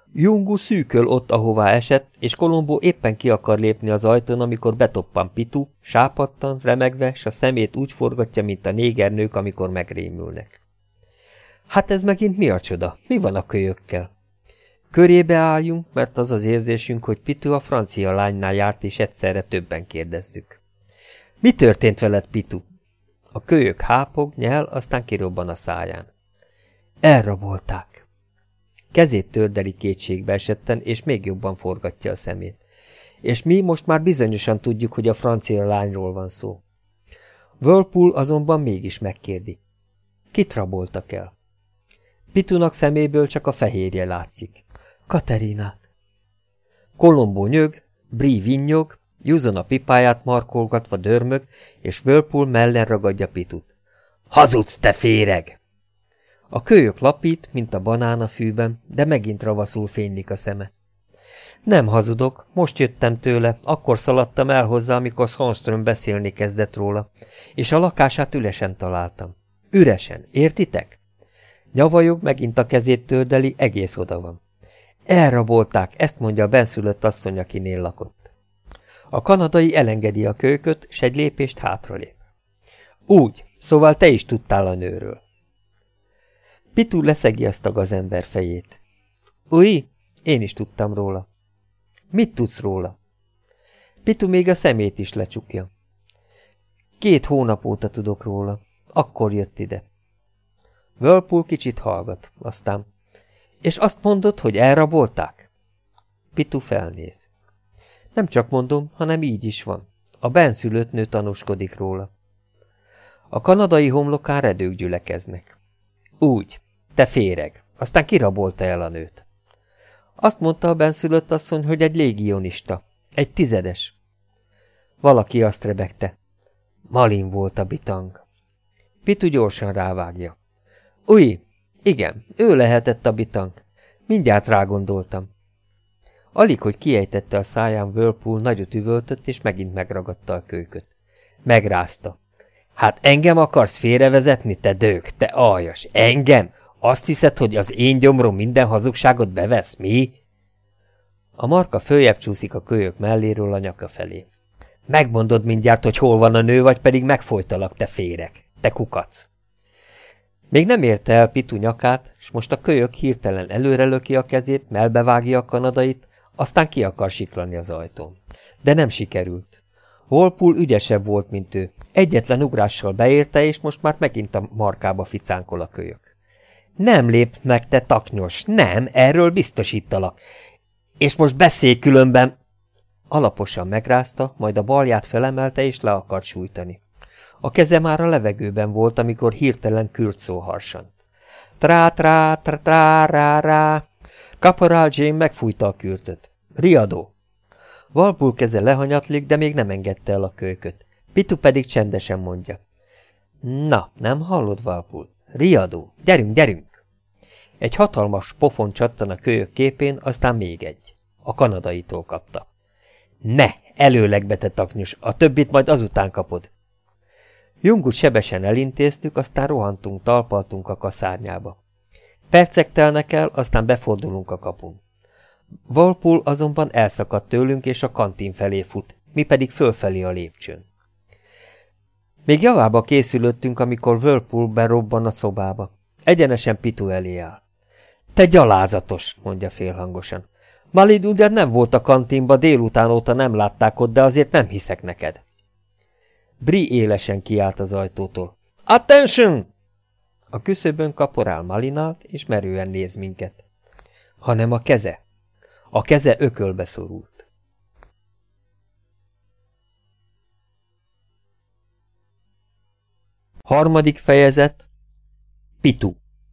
Jungu szűköl ott, ahová esett, és Colombo éppen ki akar lépni az ajtón, amikor betoppan Pitu, sápadtan, remegve, s a szemét úgy forgatja, mint a négernők, amikor megrémülnek. Hát ez megint mi a csoda? Mi van a kölyökkel? Körébe álljunk, mert az az érzésünk, hogy Pitu a francia lánynál járt, és egyszerre többen kérdezzük. Mi történt veled, Pitu? A kölyök hápog, nyel, aztán kirobban a száján. Elrabolták. Kezét tördeli kétségbe esetten, és még jobban forgatja a szemét. És mi most már bizonyosan tudjuk, hogy a francia lányról van szó. Whirlpool azonban mégis megkérdi. Kit raboltak el? Pitunak szeméből csak a fehérje látszik. Katerinát. Colombo nyög, Brie vinnyog, Juzon a pipáját markolgatva dörmög, és Whirlpool mellen ragadja Pitut. Hazudsz, te féreg! A kölyök lapít, mint a banán a fűben, de megint ravaszul fénylik a szeme. Nem hazudok, most jöttem tőle, akkor szaladtam el hozzá, amikor Swanström beszélni kezdett róla, és a lakását üresen találtam. Üresen, értitek? Nyavajog, megint a kezét tördeli, egész oda van. Elrabolták, ezt mondja a benszülött asszony, akinél lakott. A kanadai elengedi a kölyköt, s egy lépést hátralép. Úgy, szóval te is tudtál a nőről. Pitu leszegi azt a gazember fejét. Új, én is tudtam róla. Mit tudsz róla? Pitu még a szemét is lecsukja. 2 hónap óta tudok róla. Akkor jött ide. Whirlpool kicsit hallgat, aztán. És azt mondod, hogy elrabolták? Pitu felnéz. Nem csak mondom, hanem így is van. A benszülött nő tanúskodik róla. A kanadai homlokán redők gyülekeznek. Úgy, te féreg, aztán kirabolta el a nőt. Azt mondta a benszülött asszony, hogy egy légionista, egy 10-es. Valaki azt rebegte. Malin volt a bitang. Pitu gyorsan rávágja. Új, igen, ő lehetett a bitang. Mindjárt rágondoltam. Alig, hogy kiejtette a száján, Whirlpool nagyot üvöltött, és megint megragadta a kölyköt. Megrázta. Hát engem akarsz félrevezetni, te dög, te aljas, engem? Azt hiszed, hogy az én gyomrom minden hazugságot bevesz, mi? A marka följebb csúszik a kölyök melléről a nyaka felé. Megmondod mindjárt, hogy hol van a nő, vagy pedig megfojtalak, te féreg, te kukac. Még nem érte el Pitu nyakát, s most a kölyök hirtelen előrelöki a kezét, melbevágja a kanadait, aztán ki akar siklani az ajtón. De nem sikerült. Whirlpool ügyesebb volt, mint ő. Egyetlen ugrással beérte, és most már megint a markába ficánkol a kölyök. Nem lépsz meg, te taknyos, nem, erről biztosítalak. És most beszélj különben... Alaposan megrázta, majd a balját felemelte, és le akart sújtani. A keze már a levegőben volt, amikor hirtelen kürt szó harsant. Trá-trá-trá-rá-rá. Kaporál Jane megfújta a kürtöt. Riadó. Whirlpool keze lehanyatlik, de még nem engedte el a kölyköt. Pitu pedig csendesen mondja. Na, nem hallod, Whirlpool? Riadó, gyerünk, gyerünk! Egy hatalmas pofon csattan a kölyök képén, aztán még egy. A kanadaitól kapta. Ne, előlegbe, te taknyos, a többit majd azután kapod. Jungut sebesen elintéztük, aztán rohantunk, talpaltunk a kaszárnyába. Percek telnek el, aztán befordulunk a kapun. Whirlpool azonban elszakadt tőlünk, és a kantin felé fut, mi pedig fölfelé a lépcsőn. Még javába készülöttünk, amikor Whirlpool berobban a szobába. Egyenesen Pitu elé áll. Te gyalázatos, mondja félhangosan. Malin ugyan nem volt a kantinba, délután óta nem látták ott, de azért nem hiszek neked. Brie élesen kiállt az ajtótól. Attention! A küszöbön kaporál Malin állt, és merően néz minket. Hanem a keze. A keze ökölbe szorult. Harmadik fejezet. Pitu.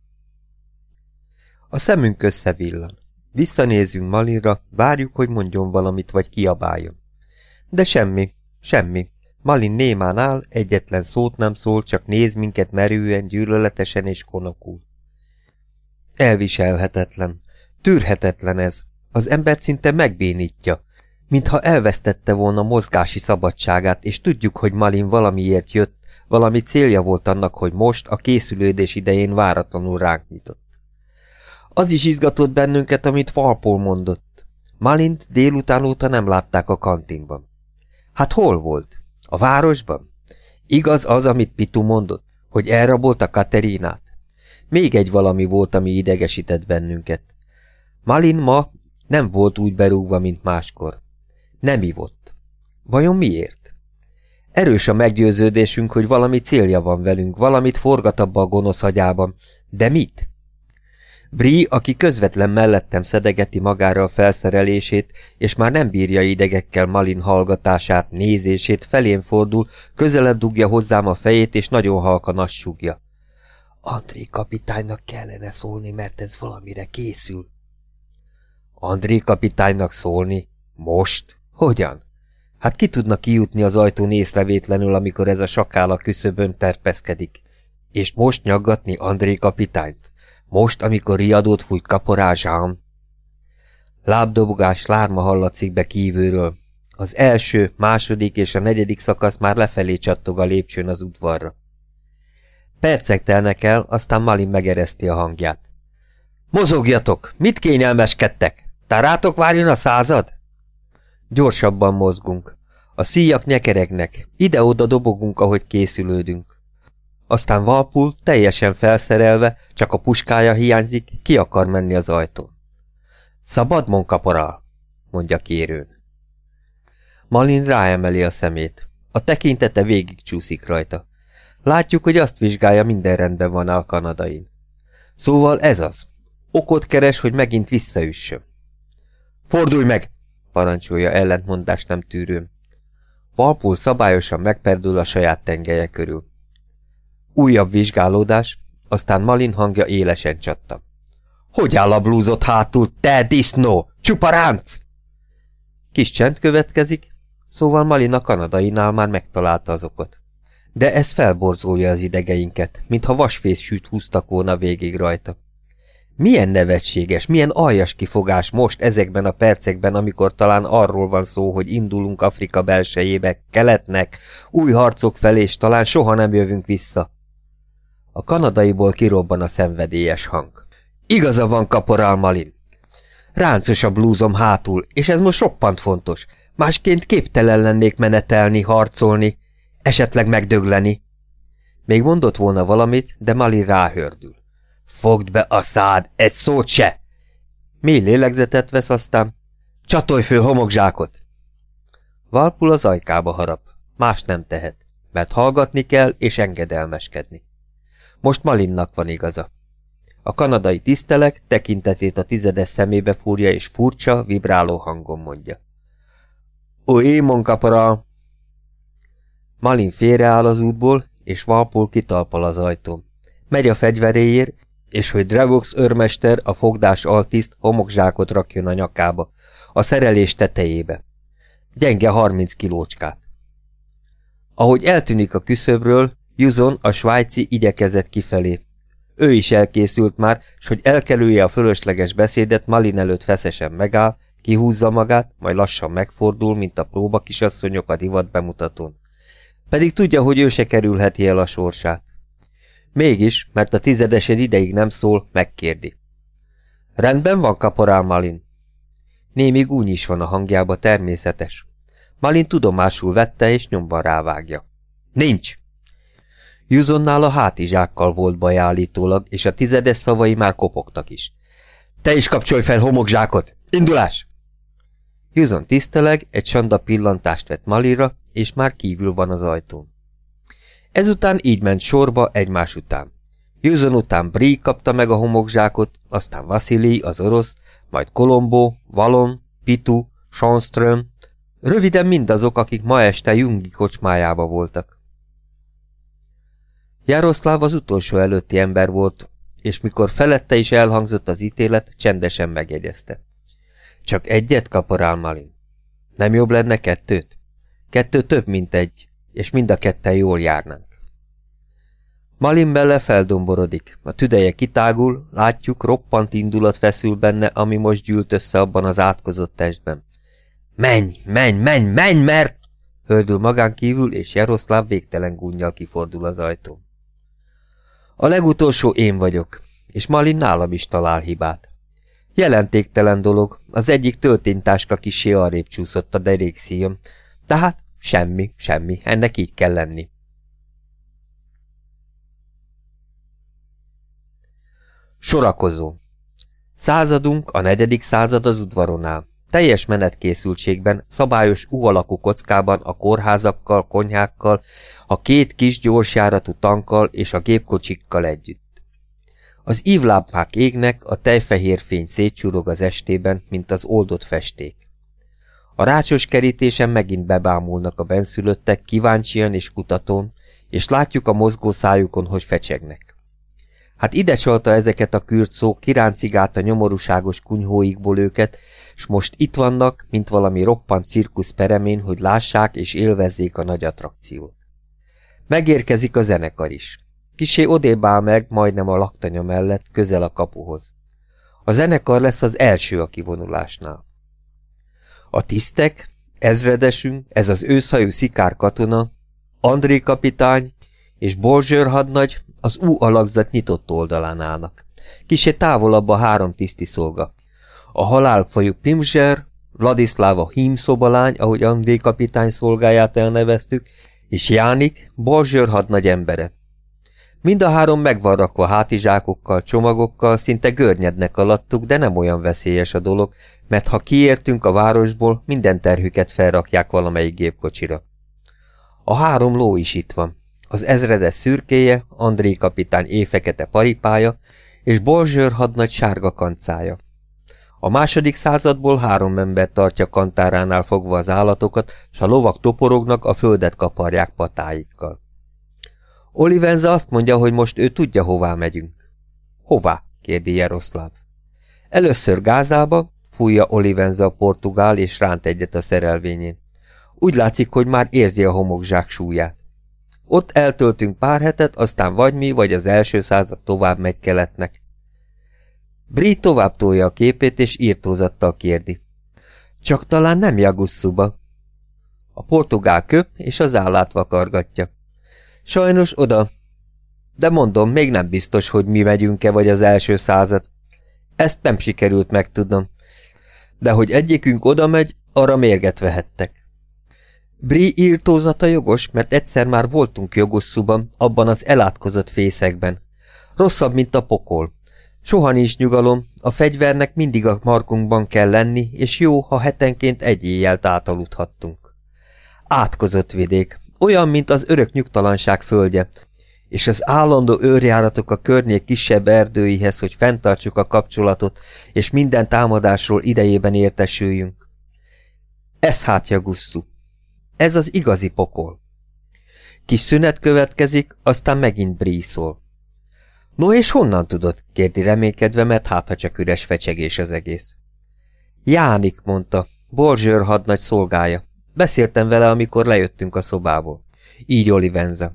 A szemünk összevillan. Visszanézünk Malinra, várjuk, hogy mondjon valamit, vagy kiabáljon. De semmi, semmi. Malin némán áll, egyetlen szót nem szól, csak néz minket merően, gyűlöletesen és konokul. Elviselhetetlen, tűrhetetlen ez. Az embert szinte megbénítja, mintha elvesztette volna mozgási szabadságát, és tudjuk, hogy Malin valamiért jött, valami célja volt annak, hogy most, a készülődés idején váratlanul ránk nyitott. Az is izgatott bennünket, amit Walpole mondott. Malint délután óta nem látták a kantinban. Hát hol volt? A városban? Igaz az, amit Pitu mondott, hogy elrabolta Katerinát? Még egy valami volt, ami idegesített bennünket. Malin ma nem volt úgy berúgva, mint máskor. Nem ivott. Vajon miért? Erős a meggyőződésünk, hogy valami célja van velünk, valamit forgat abba a gonosz agyában. De mit? Bree, aki közvetlen mellettem szedegeti magára a felszerelését, és már nem bírja idegekkel Malin hallgatását, nézését, felén fordul, közelebb dugja hozzám a fejét, és nagyon halkan azt súgja. André kapitánynak kellene szólni, mert ez valamire készül. André kapitánynak szólni? Most? Hogyan? Hát ki tudna kijutni az ajtón észrevétlenül, amikor ez a sakál a küszöbön terpeszkedik? És most nyaggatni André kapitányt? Most, amikor riadót fújt kaporál Jean? Lábdobogás, lárma hallatszik be kívülről. Az első, második és a negyedik szakasz már lefelé csattog a lépcsőn az udvarra. Percek telnek el, aztán Malin megereszti a hangját. Mozogjatok! Mit kényelmeskedtek? Tárátok várjon a század? Gyorsabban mozgunk. A szíjak nyekeregnek, ide-oda dobogunk, ahogy készülődünk. Aztán Walpole, teljesen felszerelve, csak a puskája hiányzik, ki akar menni az ajtón. Szabad, mon kaporál, mondja kérőn. Malin ráemeli a szemét. A tekintete végigcsúszik rajta. Látjuk, hogy azt vizsgálja, minden rendben van a kanadain. Szóval ez az. Okot keres, hogy megint visszaüssön. Fordulj meg! Parancsolja ellentmondást nem tűrőn. Walpole szabályosan megperdül a saját tengelye körül. Újabb vizsgálódás, aztán Malin hangja élesen csattan. Hogy áll a blúzot hátul, te disznó? Csupa ránc! Kis csend következik, szóval Malin a kanadainál már megtalálta az okot. De ez felborzolja az idegeinket, mintha vasfészsűt húztak volna végig rajta. Milyen nevetséges, milyen aljas kifogás most ezekben a percekben, amikor talán arról van szó, hogy indulunk Afrika belsejébe, keletnek, új harcok felé, és talán soha nem jövünk vissza. A kanadaiból kirobban a szenvedélyes hang. Igaza van, kaporál Malin. Ráncos a blúzom hátul, és ez most roppant fontos. Másként képtelen lennék menetelni, harcolni, esetleg megdögleni. Még mondott volna valamit, de Malin ráhördül. Fogd be a szád, egy szót se! Mély lélegzetet vesz, aztán csatolj föl homokzsákot! Walpole az ajkába harap. Más nem tehet, mert hallgatni kell és engedelmeskedni. Most Malinnak van igaza. A kanadai tisztelek tekintetét a tizedes szemébe fúrja, és furcsa, vibráló hangon mondja. Oé, mon kaporál! Malin félreáll az útból, és Walpole kitalpal az ajtón. Megy a fegyveréért, és hogy Drevox őrmester, a fogdás altiszt homokzsákot rakjon a nyakába, a szerelés tetejébe. Gyenge 30 kilócskát. Ahogy eltűnik a küszöbről, Juzon, a svájci igyekezett kifelé. Ő is elkészült már, s hogy elkerülje a fölösleges beszédet, Malin előtt feszesen megáll, kihúzza magát, majd lassan megfordul, mint a próbakisasszonyok a divat bemutatón. Pedig tudja, hogy ő se kerülheti el a sorsát. Mégis, mert a tizedesed ideig nem szól, megkérdi. Rendben van, kaporál Malin? Némi gúny is van a hangjába, természetes. Malin tudomásul vette, és nyomban rávágja. Nincs! Juzonnál a hátizsákkal volt baj állítólag, és a tizedes szavai már kopogtak is. Te is kapcsolj fel homokzsákot! Indulás! Juzon tiszteleg, egy sanda pillantást vett Malinra, és már kívül van az ajtón. Ezután így ment sorba egymás után. Juzon után Bree kapta meg a homokzsákot, aztán Vasili, az orosz, majd Colombo, Valon, Pitu, Sandström, röviden mindazok, akik ma este Jungi kocsmájába voltak. Jaroszláv az utolsó előtti ember volt, és mikor felette is elhangzott az ítélet, csendesen megjegyezte. Csak egyet, kaporál Malin? Nem jobb lenne kettőt? Kettő több, mint egy, és mind a ketten jól járnánk. Malin belle feldomborodik, a tüdeje kitágul, látjuk, roppant indulat feszül benne, ami most gyűlt össze abban az átkozott testben. Menj, menj, menj, menj, mert... hördül magán kívül, és Jaroszláv végtelen gúnnyal kifordul az ajtón. A legutolsó én vagyok. és Malin nálam is talál hibát. Jelentéktelen dolog, az egyik tölténytáska kissé arrébb csúszott a derékszíjon, tehát semmi, ennek így kell lenni. Sorakozó. Századunk, a 4. század az udvaron áll. Teljes menetkészültségben, szabályos U-alakú kockában a kórházakkal, konyhákkal, a 2 kis gyorsjáratú tankkal és a gépkocsikkal együtt. Az ívlámpák égnek, a tejfehér fény szétcsúrog az estében, mint az oldott festék. A rácsos kerítésen megint bebámulnak a benszülöttek kíváncsian és kutatón, és látjuk a mozgó szájukon, hogy fecsegnek. Hát ide csalta ezeket a kürt szó, kiráncigált a nyomorúságos kunyhóikból őket, s most itt vannak, mint valami roppant cirkusz peremén, hogy lássák és élvezzék a nagy attrakciót. Megérkezik a zenekar is. Kissé odébb áll meg, majdnem a laktanya mellett, közel a kapuhoz. A zenekar lesz az első a kivonulásnál. A tisztek, ezredesünk, ez az őszhajú szikár katona, André kapitány és Bolzsőr hadnagy az U alakzat nyitott oldalán állnak. Kissé távolabb a 3 tisztiszolga. A halálfajú Pimzser, Vladislava hímszobalány, ahogy André kapitány szolgáját elneveztük, és Jánik, Bolzsőr hadnagy embere. Mind a 3 meg van rakva hátizsákokkal, csomagokkal, szinte görnyednek alattuk, de nem olyan veszélyes a dolog, mert ha kiértünk a városból, minden terhüket felrakják valamelyik gépkocsira. A 3 ló is itt van. Az ezredes szürkéje, André kapitány éjfekete paripája, és Bolzsőr hadnagy sárga kancája. A 2. századból 3 ember tartja kantáránál fogva az állatokat, s a lovak toporognak, a földet kaparják patáikkal. Olivenza azt mondja, hogy most ő tudja, hová megyünk. Hová? kérdi Jaroszláv. Először Gázába, fújja Olivenza a portugál, és ránt egyet a szerelvényén. Úgy látszik, hogy már érzi a homokzsák súlyát. Ott eltöltünk pár hetet, aztán vagy mi, vagy az első század tovább megy keletnek. Bri tovább tolja a képét, és írtózattal kérdi. Csak talán nem Jagusszuba. A portugál köp, és az állát vakargatja. Sajnos oda. De mondom, még nem biztos, hogy mi megyünk-e, vagy az első század. Ezt nem sikerült megtudnom. De hogy egyikünk oda megy, arra mérget vehettek. Bri írtózata jogos, mert egyszer már voltunk Joguszuban, abban az elátkozott fészekben. Rosszabb, mint a pokol. Soha nincs nyugalom, a fegyvernek mindig a markunkban kell lenni, és jó, ha hetenként egy éjjelt átaludhattunk. Átkozott vidék, olyan, mint az örök nyugtalanság földje, és az állandó őrjáratok a környék kisebb erdőihez, hogy fenntartsuk a kapcsolatot, és minden támadásról idejében értesüljünk. Ez hát Jaguszu. Ez az igazi pokol. Kis szünet következik, aztán megint Bri szól. No és honnan tudod? Kérdi reménykedve, mert hát ha csak üres fecsegés az egész. Jánik, mondta, Bolzsőr hadnagy szolgája. Beszéltem vele, amikor lejöttünk a szobából. Így Olivenza.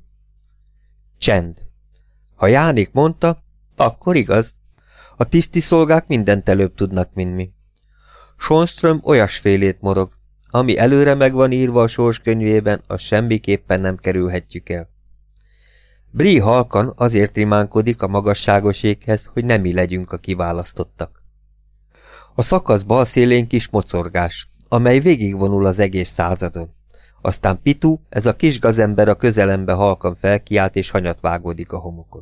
Csend. Ha Jánik mondta, akkor igaz. A tisztiszolgák mindent előbb tudnak, mint mi. Schönström olyasfélét morog. Ami előre meg van írva a sorskönyvében, az semmiképpen nem kerülhetjük el. Bri halkan azért rimánkodik a magasságos éghez, hogy nem mi legyünk a kiválasztottak. A szakasz bal szélén kis mocorgás, amely végigvonul az egész századon. Aztán Pitu, ez a kis gazember a közelembe halkan felkiált és hanyat vágódik a homokon.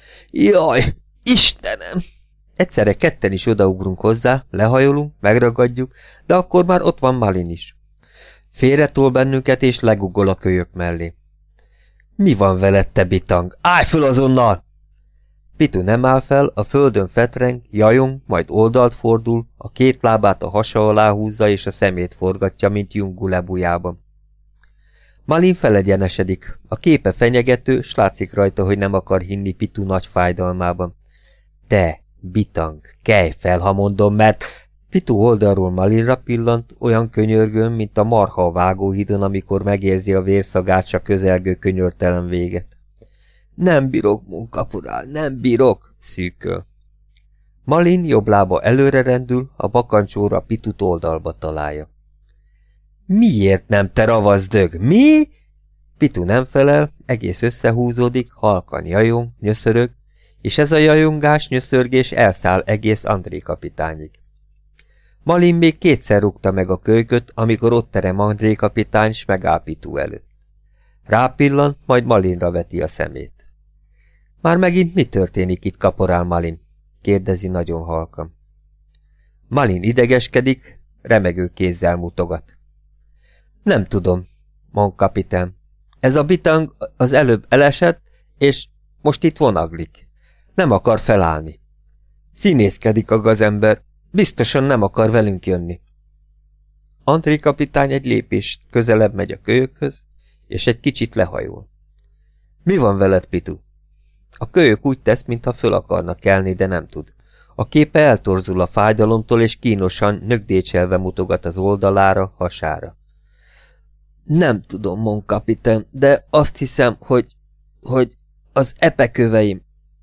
Jaj, Istenem! Egyszerre ketten is odaugrunk hozzá, lehajolunk, megragadjuk, de akkor már ott van Malin is. Félretol bennünket és legugol a kölyök mellé. Mi van veled, te bitang? Állj föl azonnal! Pitu nem áll fel, a földön fetreng, jajong, majd oldalt fordul, a 2 lábát a hasa alá húzza és a szemét forgatja, mint Jungu lebujában. Malin felegyenesedik, a képe fenyegető, s látszik rajta, hogy nem akar hinni Pitu nagy fájdalmában. Te, bitang, kelj fel, ha mondom, mert... Pitu oldalról Malinra pillant, olyan könyörgőn, mint a marha a vágóhídon, amikor megérzi a vérszagát, s a közelgő könyörtelen véget. Nem bírok, munkapurál, nem bírok, szűköl. Malin jobb lába előre rendül, a bakancsóra Pitut oldalba találja. Miért nem, te ravaszdög? Mi? Pitu nem felel, egész összehúzódik, halkan jajong, nyöszörög, és ez a jajongás, nyöszörgés elszáll egész André kapitányig. Malin még kétszer rúgta meg a kölyköt, amikor ott terem André kapitány, s megáll Pitu előtt. Rápillan, majd Malinra veti a szemét. Már megint mi történik itt, kaporál Malin? Kérdezi nagyon halkan. Malin idegeskedik, remegő kézzel mutogat. Nem tudom, mond kapitán. Ez a bitang az előbb elesett, és most itt vonaglik. Nem akar felállni. Színészkedik a gazember, biztosan nem akar velünk jönni. André kapitány egy lépést közelebb megy a kölyökhöz, és egy kicsit lehajol. Mi van veled, Pitu? A kölyök úgy tesz, mintha föl akarna kelni, de nem tud. A képe eltorzul a fájdalomtól, és kínosan, nyögdécselve mutogat az oldalára, hasára. Nem tudom, mond kapitán, de azt hiszem, hogy az epeköveim.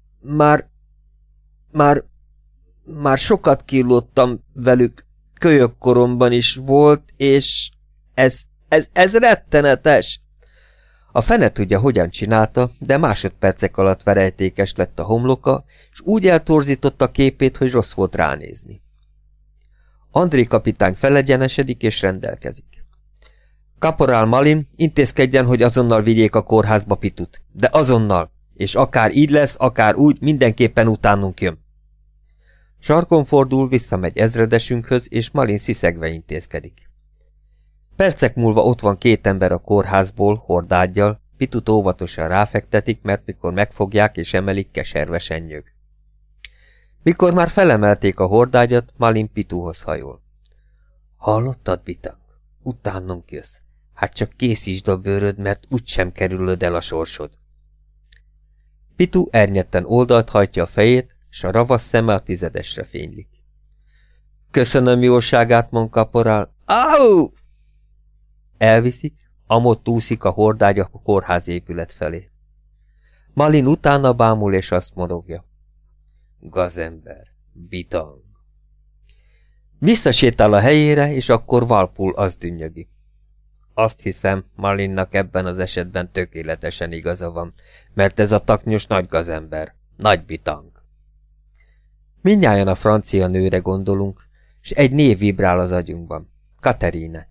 Már sokat kínlottam velük, kölyökkoromban is volt, és ez rettenetes! A fene tudja, hogyan csinálta, de másodpercek alatt verejtékes lett a homloka, és úgy eltorzította a képét, hogy rossz volt ránézni. André kapitány felegyenesedik és rendelkezik. Kaporál Malin, intézkedjen, hogy azonnal vigyék a kórházba Pitut, de azonnal, és akár így lesz, akár úgy, mindenképpen utánunk jön. Sarkon fordul, visszamegy ezredesünkhöz, és Malin sziszegve intézkedik. Percek múlva ott van két ember a kórházból, hordádgyal, Pitut óvatosan ráfektetik, mert mikor megfogják és emelik, keservesen nyög. Mikor már felemelték a hordágyat, Malin Pituhoz hajol. Hallottad, Bitang? Utánunk jössz. Hát csak készítsd a bőröd, mert úgysem kerülöd el a sorsod. Pitu ernyetten oldalt hajtja a fejét, s a ravasz szeme a tizedesre fénylik. Köszönöm jóságát, mond kaporál. Áú! Elviszik, amott úszik a hordágy a kórházépület felé. Malin utána bámul, és azt morogja. Gazember, Bitang. Visszasétál a helyére, és akkor Valpul azt dünnyögi. Azt hiszem, Malinnak ebben az esetben tökéletesen igaza van, mert ez a taknyos nagy gazember, nagy Bitang. Mindnyájan a francia nőre gondolunk, s egy név vibrál az agyunkban. Katerine.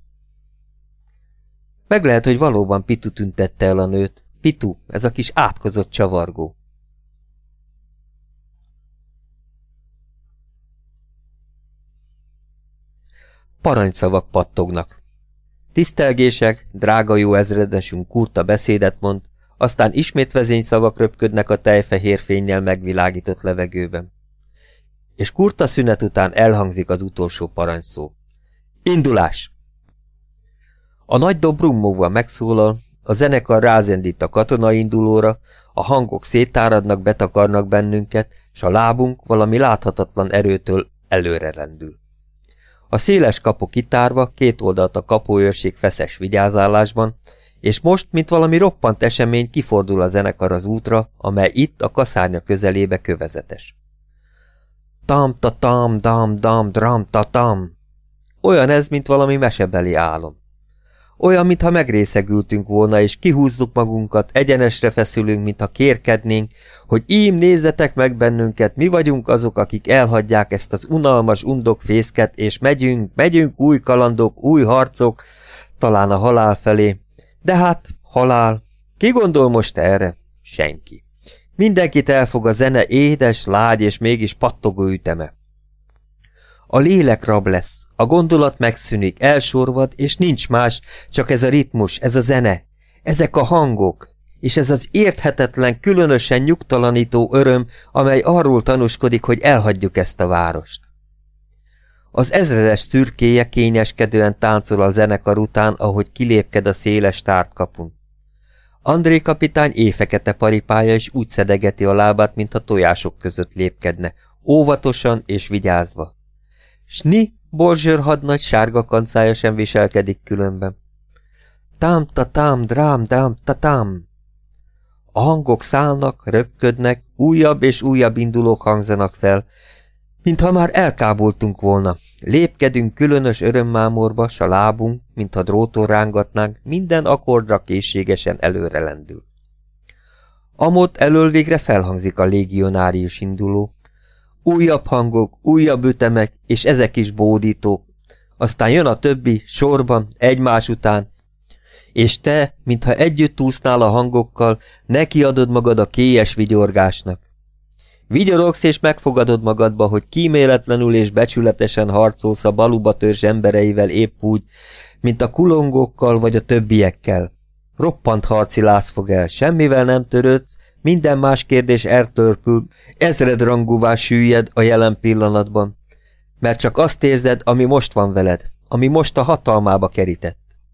Meg lehet, hogy valóban Pitu tüntette el a nőt. Pitu, ez a kis átkozott csavargó. Parancsszavak pattognak. Tisztelgések, drága jó ezredesünk kurta beszédet mond, aztán ismét vezényszavak röpködnek a tejfehér fénnyel megvilágított levegőben. És kurta szünet után elhangzik az utolsó parancsszó. Indulás! A nagy dob rummogva megszólal, a zenekar rázendít a katonaindulóra, a hangok szétáradnak, betakarnak bennünket, s a lábunk valami láthatatlan erőtől előre lendül. A széles kapu kitárva, két oldalt a kapuőrség feszes vigyázálásban, és most, mint valami roppant esemény, kifordul a zenekar az útra, amely itt a kaszárnya közelébe kövezetes. Tam-ta-tam, dam-dam, dram-ta-tam. Olyan ez, mint valami mesebeli álom. Olyan, mintha megrészegültünk volna, és kihúzzuk magunkat, egyenesre feszülünk, mintha kérkednénk, hogy ím nézzetek meg bennünket, mi vagyunk azok, akik elhagyják ezt az unalmas undokfészket, és megyünk új kalandok, új harcok, talán a halál felé. De hát, halál. Ki gondol most erre? Senki. Mindenkit elfog a zene édes, lágy és mégis pattogó üteme. A lélek rab lesz, a gondolat megszűnik, elsorvad, és nincs más, csak ez a ritmus, ez a zene, ezek a hangok, és ez az érthetetlen, különösen nyugtalanító öröm, amely arról tanúskodik, hogy elhagyjuk ezt a várost. Az ezredes szürkéje kényeskedően táncol a zenekar után, ahogy kilépked a széles tárt kapun. André kapitány éjfekete paripája is úgy szedegeti a lábát, mintha tojások között lépkedne, óvatosan és vigyázva. Sni, Borzsőr hadnagy sárga kancája sem viselkedik különben. Tám-ta-tám, drám-dám-ta-tám. A hangok szállnak, röpködnek, újabb és újabb indulók hangzanak fel, mintha már elkáboltunk volna. Lépkedünk különös örömmámorba, s a lábunk, mintha dróton rángatnánk, minden akkordra készségesen előre lendül. Amott elől végre felhangzik a légionárius induló. Újabb hangok, újabb ütemek, és ezek is bódítók. Aztán jön a többi, sorban, egymás után, és te, mintha együtt úsznál a hangokkal, nekiadod magad a kélyes vigyorgásnak. Vigyorogsz és megfogadod magadba, hogy kíméletlenül és becsületesen harcolsz a baluba törzs embereivel épp úgy, mint a kulongókkal vagy a többiekkel. Roppant harci láz fog el, semmivel nem törődsz, minden más kérdés eltörpül, ezredrangúvá süllyed a jelen pillanatban, mert csak azt érzed, ami most van veled, ami most a hatalmába kerített.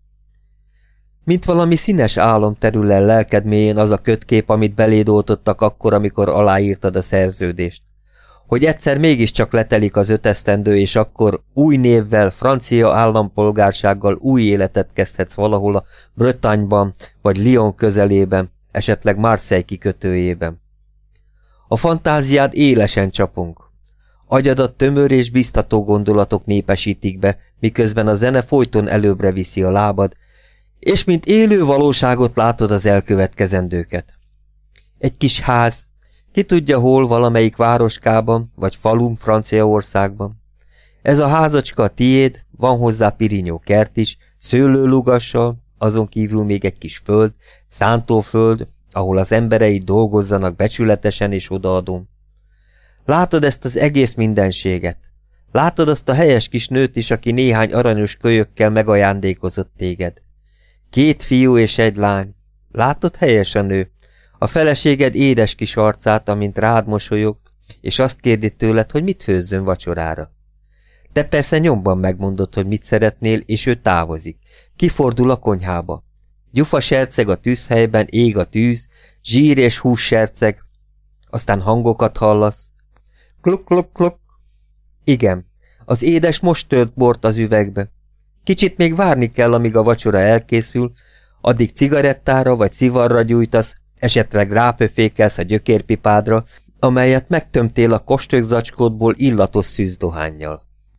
Mint valami színes álom terül el lelked mélyén az a kötkép, amit beléd oltottak akkor, amikor aláírtad a szerződést. Hogy egyszer mégiscsak letelik az 5 esztendő, és akkor új névvel, francia állampolgársággal új életet kezdhetsz valahol a Bretagne-ban, vagy Lyon közelében, esetleg Marseille kikötőjében. A fantáziád élesen csapong. Agyadat tömör és biztató gondolatok népesítik be, miközben a zene folyton előbbre viszi a lábad, és mint élő valóságot látod az elkövetkezendőket. Egy kis ház, ki tudja hol, valamelyik városkában, vagy falum Franciaországban. Ez a házacska a tiéd, van hozzá pirinyó kert is, szőlőlugassal, azon kívül még egy kis föld, szántóföld, ahol az emberei dolgozzanak becsületesen és odaadón. Látod ezt az egész mindenséget. Látod azt a helyes kis nőt is, aki néhány aranyos kölyökkel megajándékozott téged. 2 fiú és 1 lány. Látod helyes a nő? A feleséged édes kis arcát, amint rád mosolyog, és azt kérdi tőled, hogy mit főzzön vacsorára. Te persze nyomban megmondod, hogy mit szeretnél, és ő távozik. Kifordul a konyhába. Gyufa serceg a tűzhelyben, ég a tűz, zsír és hús serceg, aztán hangokat hallasz. Kluk, kluk, kluk. Igen, az édes most tört bort az üvegbe. Kicsit még várni kell, amíg a vacsora elkészül, addig cigarettára vagy szivarra gyújtasz, esetleg rápöfékelsz a gyökérpipádra, amelyet megtömtél a kostökzacskódból illatos szűzdohánnyal.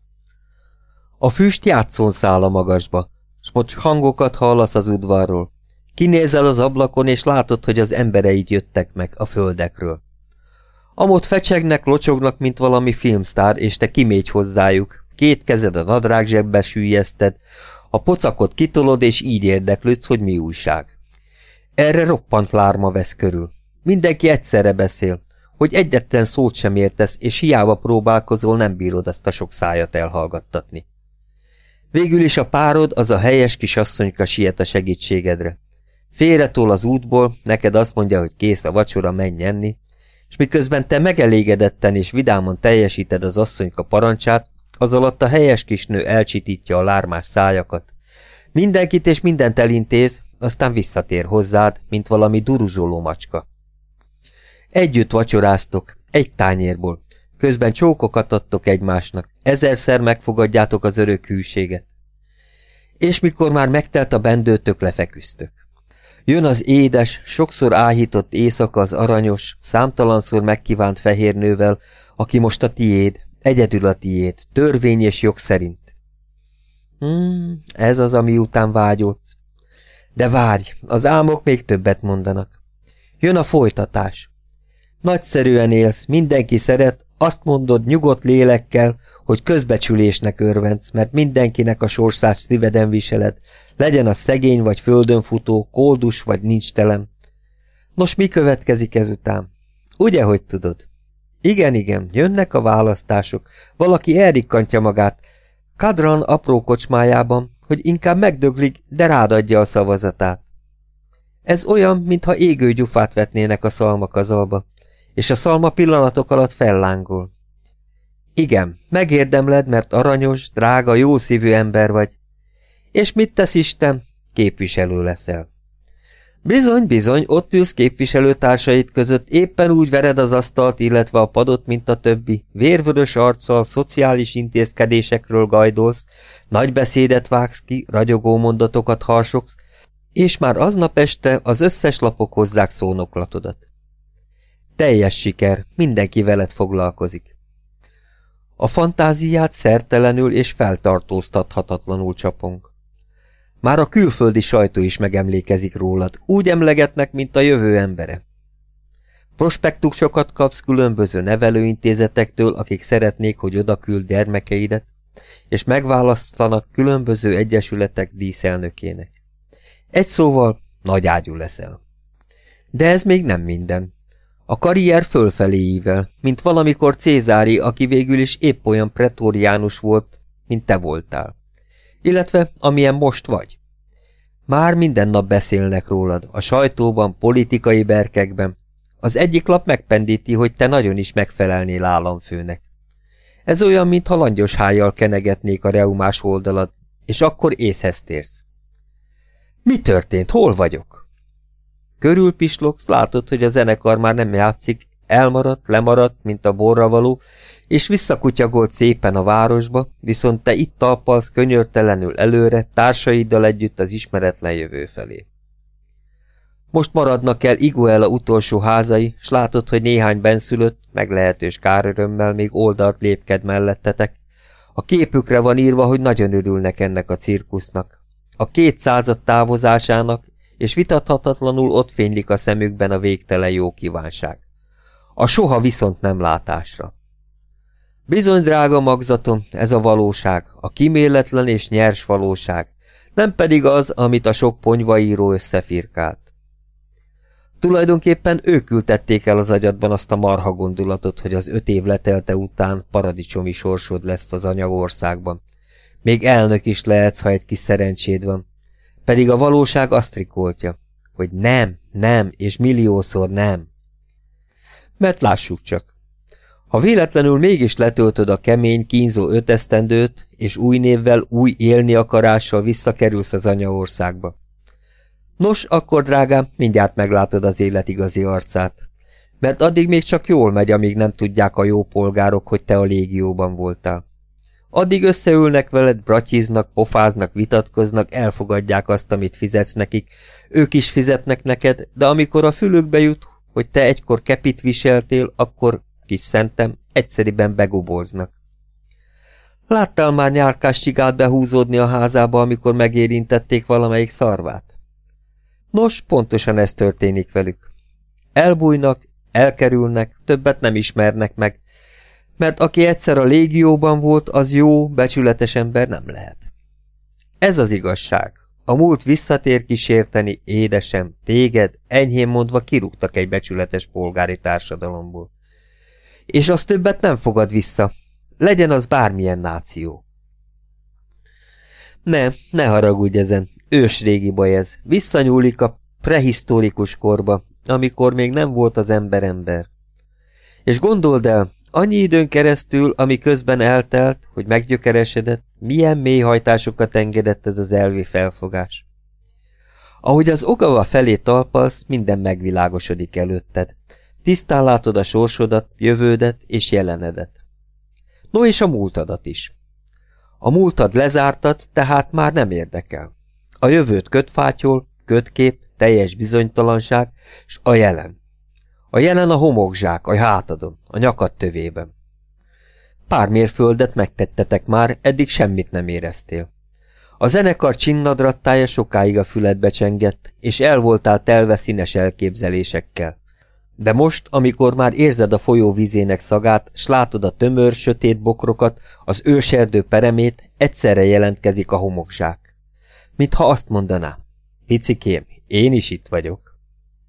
A füst játszón száll a magasba, s most hangokat hallasz az udvarról. Kinézel az ablakon, és látod, hogy az embereid jöttek meg a földekről. Amott fecsegnek, locsognak, mint valami filmsztár, és te kimégy hozzájuk. 2 kezed a nadrág zsebbe süllyeszted, a pocakot kitolod, és így érdeklődsz, hogy mi újság. Erre roppant lárma vesz körül. Mindenki egyszerre beszél, hogy egyetlen szót sem értesz, és hiába próbálkozol, nem bírod azt a sok szájat elhallgattatni. Végül is a párod, az a helyes kis asszonyka siet a segítségedre. Félretol az útból, neked azt mondja, hogy kész a vacsora, menj enni, és miközben te megelégedetten és vidáman teljesíted az asszonyka parancsát, az alatt a helyes kisnő elcsitítja a lármás szájakat. Mindenkit és mindent elintéz, aztán visszatér hozzád, mint valami duruzsoló macska. Együtt vacsoráztok, egy tányérból, közben csókokat adtok egymásnak, 1000-szer megfogadjátok az örök hűséget. És mikor már megtelt a bendőtök, lefeküztök. Jön az édes, sokszor áhított éjszaka az aranyos, számtalanszor megkívánt fehérnővel, aki most a tiéd, egyedül a tiéd, törvény és jog szerint. Ez az, ami után vágyódsz. De várj, az álmok még többet mondanak. Jön a folytatás. Nagyszerűen élsz, mindenki szeret, azt mondod nyugodt lélekkel, hogy közbecsülésnek örvendsz, mert mindenkinek a sorsát szíveden viseled, legyen az szegény vagy földön futó, koldus vagy nincs telen. Nos, mi következik ezután? Ugye, hogy tudod? Igen, jönnek a választások, valaki elrikkantja magát, Kadran apró kocsmájában, hogy inkább megdöglik, de rád adja a szavazatát. Ez olyan, mintha égő gyufát vetnének a szalmakazalba, és a szalma pillanatok alatt fellángol. Igen, megérdemled, mert aranyos, drága, jószívű ember vagy. És mit tesz Isten? Képviselő leszel. Bizony, ott ülsz képviselőtársait között, éppen úgy vered az asztalt, illetve a padot, mint a többi, vérvörös arccal, szociális intézkedésekről gajdolsz, nagy beszédet vágsz ki, ragyogó mondatokat harsogsz, és már aznap este az összes lapok hozzák szónoklatodat. Teljes siker, mindenki veled foglalkozik. A fantáziát szertelenül és feltartóztathatatlanul csapong. Már a külföldi sajtó is megemlékezik rólad, úgy emlegetnek, mint a jövő embere. Prospektusokat kapsz különböző nevelőintézetektől, akik szeretnék, hogy odaküld gyermekeidet, és megválasztanak különböző egyesületek díszelnökének. Egy szóval nagyágyú leszel. De ez még nem minden. A karrier fölfelé ível, mint valamikor Cézári, aki végül is épp olyan pretoriánus volt, mint te voltál. Illetve amilyen most vagy. Már minden nap beszélnek rólad, a sajtóban, politikai berkekben. Az egyik lap megpendíti, hogy te nagyon is megfelelnél államfőnek. Ez olyan, mintha langyos hájjal kenegetnék a reumás oldalad, és akkor észhez térsz. Mi történt? Hol vagyok? Körülpislogsz, látod, hogy a zenekar már nem játszik, elmaradt, lemaradt, mint a borravaló, és visszakutyagolt szépen a városba, viszont te itt talpalsz könyörtelenül előre, társaiddal együtt az ismeretlen jövő felé. Most maradnak el Iguela utolsó házai, s látod, hogy néhány benszülött, meglehetős kárörömmel még oldalt lépked mellettetek. A képükre van írva, hogy nagyon örülnek ennek a cirkusznak, a 200 távozásának, és vitathatatlanul ott fénylik a szemükben a végtelen jó kívánság. A soha viszont nem látásra. Bizony, drága magzatom, ez a valóság, a kíméletlen és nyers valóság, nem pedig az, amit a sok ponyvaíró összefirkált. Tulajdonképpen ők ültették el az agyadban azt a marha gondolatot, hogy az 5 év letelte után paradicsomi sorsod lesz az anyaországban. Még elnök is lehetsz, ha egy kis szerencséd van. Pedig a valóság azt rikoltja, hogy nem, és milliószor nem. Mert lássuk csak. Ha véletlenül mégis letöltöd a kemény, kínzó 5 esztendőt, és új névvel, új élni akarással visszakerülsz az anyaországba. Nos, akkor, drágám, mindjárt meglátod az élet igazi arcát. Mert addig még csak jól megy, amíg nem tudják a jó polgárok, hogy te a légióban voltál. Addig összeülnek veled, bratyiznak, pofáznak, vitatkoznak, elfogadják azt, amit fizetsz nekik, ők is fizetnek neked, de amikor a fülükbe jut, hogy te egykor kepit viseltél, akkor, kis szentem, egyszeriben begobóznak. Láttál már nyálkás csigát behúzódni a házába, amikor megérintették valamelyik szarvát? Nos, pontosan ez történik velük. Elbújnak, elkerülnek, többet nem ismernek meg, mert aki egyszer a légióban volt, az jó, becsületes ember nem lehet. Ez az igazság. A múlt visszatér kísérteni, édesem, téged, enyhén mondva kirúgtak egy becsületes polgári társadalomból. És az többet nem fogad vissza, legyen az bármilyen náció. Ne haragudj ezen, ősrégi baj ez, visszanyúlik a prehisztórikus korba, amikor még nem volt az ember. És gondold el, annyi időn keresztül, ami közben eltelt, hogy meggyökeresedett, milyen mélyhajtásokat engedett ez az elvi felfogás. Ahogy az Ogawa felé talpalsz, minden megvilágosodik előtted. Tisztán látod a sorsodat, jövődet és jelenedet. No és a múltadat is. A múltad lezártad, tehát már nem érdekel. A jövőt kötfátyol, kötkép, teljes bizonytalanság, s a jelen. A jelen a homokzsák, a hátadon, a nyakad tövében. Pár mérföldet megtettetek már, eddig semmit nem éreztél. A zenekar csinnadrattája sokáig a füledbe csengett, és el voltál telve színes elképzelésekkel. De most, amikor már érzed a folyó vízének szagát, s látod a tömör, sötét bokrokat, az őserdő peremét, egyszerre jelentkezik a homokzsák. Mintha azt mondaná, picikém, én is itt vagyok.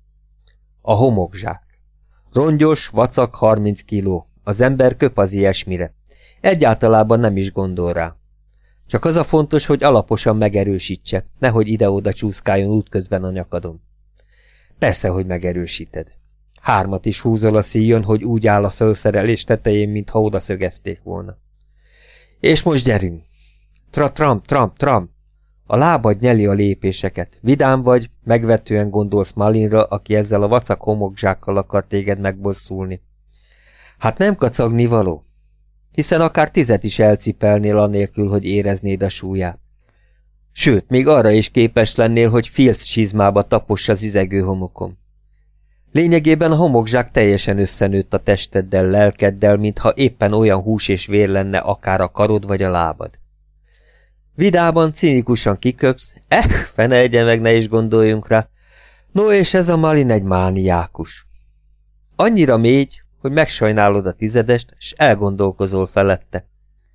A homokzsák. Rongyos, vacak 30 kiló, az ember köp az ilyesmire. Egyáltalában nem is gondol rá. Csak az a fontos, hogy alaposan megerősítse, nehogy ide-oda csúszkáljon útközben a nyakadon. Persze, hogy megerősíted. 3 is húzol a szíjon, hogy úgy áll a felszerelés tetején, mintha oda szögezték volna. És most gyerünk! Tram! A lábad nyeli a lépéseket. Vidám vagy, megvetően gondolsz Malinra, aki ezzel a vacak homokzsákkal akar téged megbosszulni. Hát nem kacagni való? Hiszen akár 10 is elcipelnél anélkül, hogy éreznéd a súlyát. Sőt, még arra is képes lennél, hogy filc csizmába taposs az izegő homokon. Lényegében a homokzsák teljesen összenőtt a testeddel, lelkeddel, mintha éppen olyan hús és vér lenne akár a karod vagy a lábad. Vidában, cinikusan kiköpsz, fene egye meg, ne is gondoljunk rá. No, és ez a Malin egy mániákus. Annyira mély, hogy megsajnálod a tizedest, s elgondolkozol felette.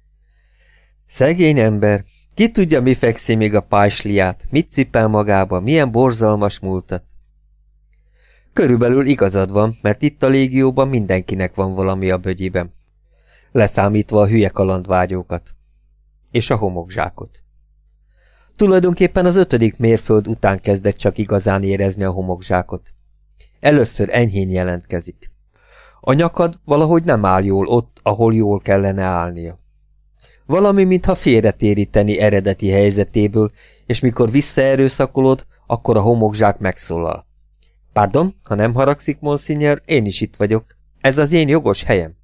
Szegény ember, ki tudja, mi fekszi még a pajsliát, mit cipel magába, milyen borzalmas múltat. Körülbelül igazad van, mert itt a légióban mindenkinek van valami a bögyiben. Leszámítva a hülye kalandvágyókat. És a homokzsákot. Tulajdonképpen az 5. mérföld után kezdett csak igazán érezni a homokzsákot. Először enyhén jelentkezik. A nyakad valahogy nem áll jól ott, ahol jól kellene állnia. Valami, mintha félretéríteni eredeti helyzetéből, és mikor visszaerőszakolod, akkor a homokzsák megszólal. Pardon, ha nem haragszik, monsignor, én is itt vagyok. Ez az én jogos helyem.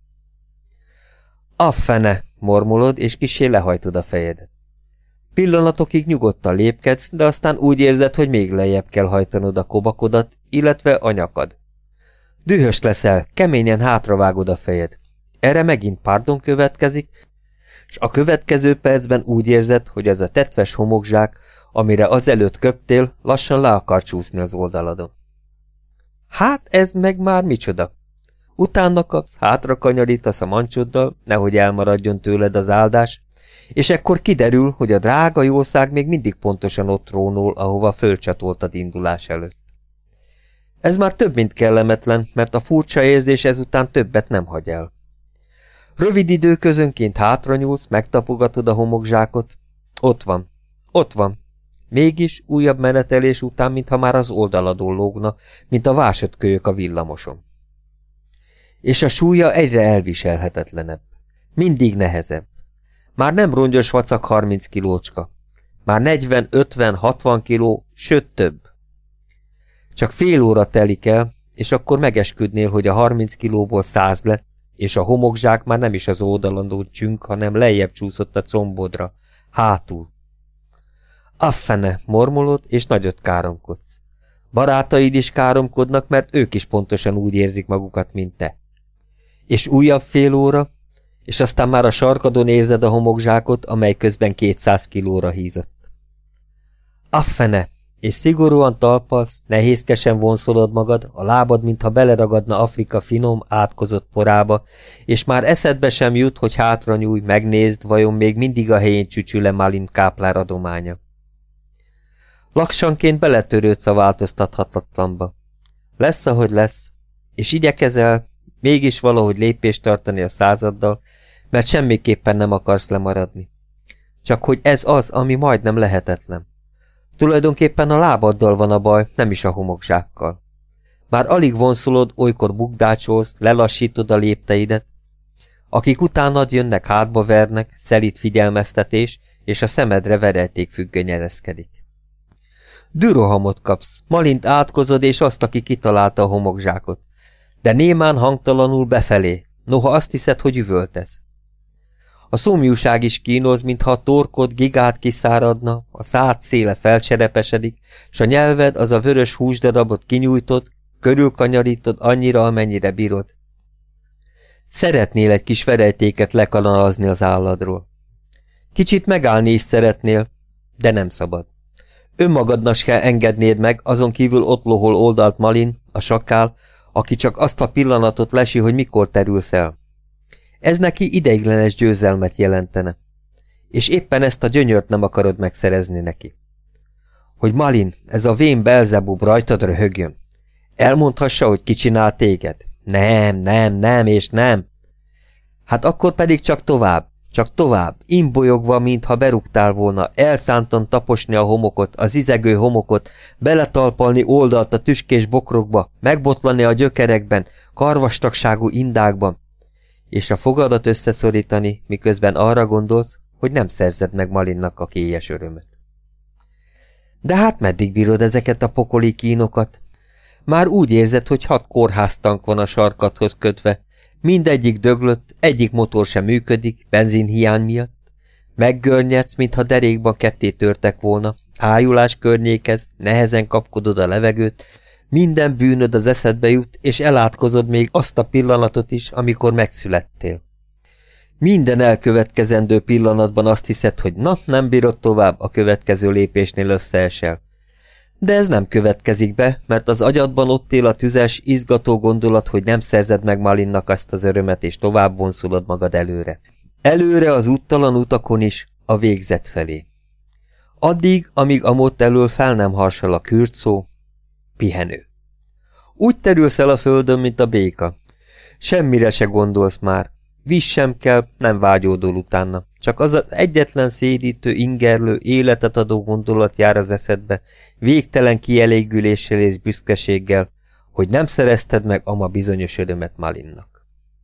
A fene, mormolod, és kissé lehajtod a fejedet. Pillanatokig nyugodtan lépkedsz, de aztán úgy érzed, hogy még lejjebb kell hajtanod a kobakodat, illetve a nyakad. Dühös leszel, keményen hátravágod a fejed. Erre megint pardon következik, és a következő percben úgy érzed, hogy az a tetves homokzsák, amire azelőtt köptél, lassan le akar csúszni az oldaladon. Hát ez meg már micsoda? Utána kapsz, hátra kanyarítasz a mancsoddal, nehogy elmaradjon tőled az áldás, és ekkor kiderül, hogy a drága jószág még mindig pontosan ott trónol, ahova fölcsatoltad indulás előtt. Ez már több, mint kellemetlen, mert a furcsa érzés ezután többet nem hagy el. Rövid időközönként hátranyúlsz, megtapogatod a homokzsákot. Ott van, ott van. Mégis újabb menetelés után, mintha már az oldaladon lógna, mint a vásodkölyök a villamoson. És a súlya egyre elviselhetetlenebb. Mindig nehezebb. Már nem rongyos vacak 30 kilócska. Már 40, 50, 60 kiló, sőt több. Csak fél óra telik el, és akkor megesküdnél, hogy a 30 kilóból 100 lett, és a homokzsák már nem is az oldalandón csünk, hanem lejjebb csúszott a combodra, hátul. Affene, mormolod, és nagyot káromkodsz. Barátaid is káromkodnak, mert ők is pontosan úgy érzik magukat, mint te. És újabb fél óra, és aztán már a sarkadon érzed a homokzsákot, amely közben 200 kilóra hízott. Affene, és szigorúan talpalsz, nehézkesen vonszolod magad, a lábad, mintha beleragadna Afrika finom, átkozott porába, és már eszedbe sem jut, hogy hátra nyújj, megnézd, vajon még mindig a helyén csücsül-e Malin káplár adománya. Laksanként beletörődsz a változtathatatlanba. Lesz, ahogy lesz, és igyekezel, mégis valahogy lépést tartani a századdal, mert semmiképpen nem akarsz lemaradni. Csak hogy ez az, ami majdnem lehetetlen. Tulajdonképpen a lábaddal van a baj, nem is a homokzsákkal. Már alig vonszolod, olykor bukdácsolsz, lelassítod a lépteidet. Akik utánad jönnek, hátba vernek, szelíd figyelmeztetés, és a szemedre verejtékfüggöny ereszkedik. Dürohamot kapsz, Malint átkozod, és azt, aki kitalálta a homokzsákot. De némán hangtalanul befelé, noha azt hiszed, hogy üvöltesz. A szomjúság is kínoz, mintha a torkod gigát kiszáradna, a szád széle felcserepesedik, s a nyelved az a vörös húsdarabot kinyújtod, körülkanyarítod annyira, amennyire bírod. Szeretnél egy kis verejtéket lekanalazni az álladról. Kicsit megállni is szeretnél, de nem szabad. Önmagadnak kell engednéd meg, azon kívül ott lohol oldalt Malin, a sakál, aki csak azt a pillanatot lesi, hogy mikor terülsz el. Ez neki ideiglenes győzelmet jelentene. És éppen ezt a gyönyört nem akarod megszerezni neki. Hogy Malin, ez a vén Belzebub rajtad röhögjön. Elmondhassa, hogy ki csinál téged. Nem, és nem. Hát akkor pedig csak tovább, imbolyogva, mintha berúgtál volna, elszántan taposni a homokot, az izegő homokot, beletalpalni oldalt a tüskés bokrokba, megbotlani a gyökerekben, karvastagságú indákban, és a fogadat összeszorítani, miközben arra gondolsz, hogy nem szerzed meg Malinnak a kélyes örömöt. De hát meddig bírod ezeket a pokoli kínokat? Már úgy érzed, hogy 6 kórháztank van a sarkadhoz kötve, mindegyik döglött, egyik motor sem működik, benzinhiány miatt. Meggörnyedsz, mintha derékban ketté törtek volna, ájulás környékez, nehezen kapkodod a levegőt, minden bűnöd az eszedbe jut, és elátkozod még azt a pillanatot is, amikor megszülettél. Minden elkövetkezendő pillanatban azt hiszed, hogy na, nem bírod tovább, a következő lépésnél összeesel. De ez nem következik be, mert az agyadban ott él a tüzes, izgató gondolat, hogy nem szerzed meg Malinnak ezt az örömet, és tovább vonszulod magad előre. Előre az úttalan utakon is, a végzet felé. Addig, amíg a mód elől fel nem harsal a kürtszó, pihenő. Úgy terülsz el a földön, mint a béka. Semmire se gondolsz már. Víz sem kell, nem vágyódol utána. Csak az egyetlen szédítő, ingerlő, életet adó gondolat jár az eszedbe, végtelen kielégüléssel és büszkeséggel, hogy nem szerezted meg ama bizonyos örömet Malinnak.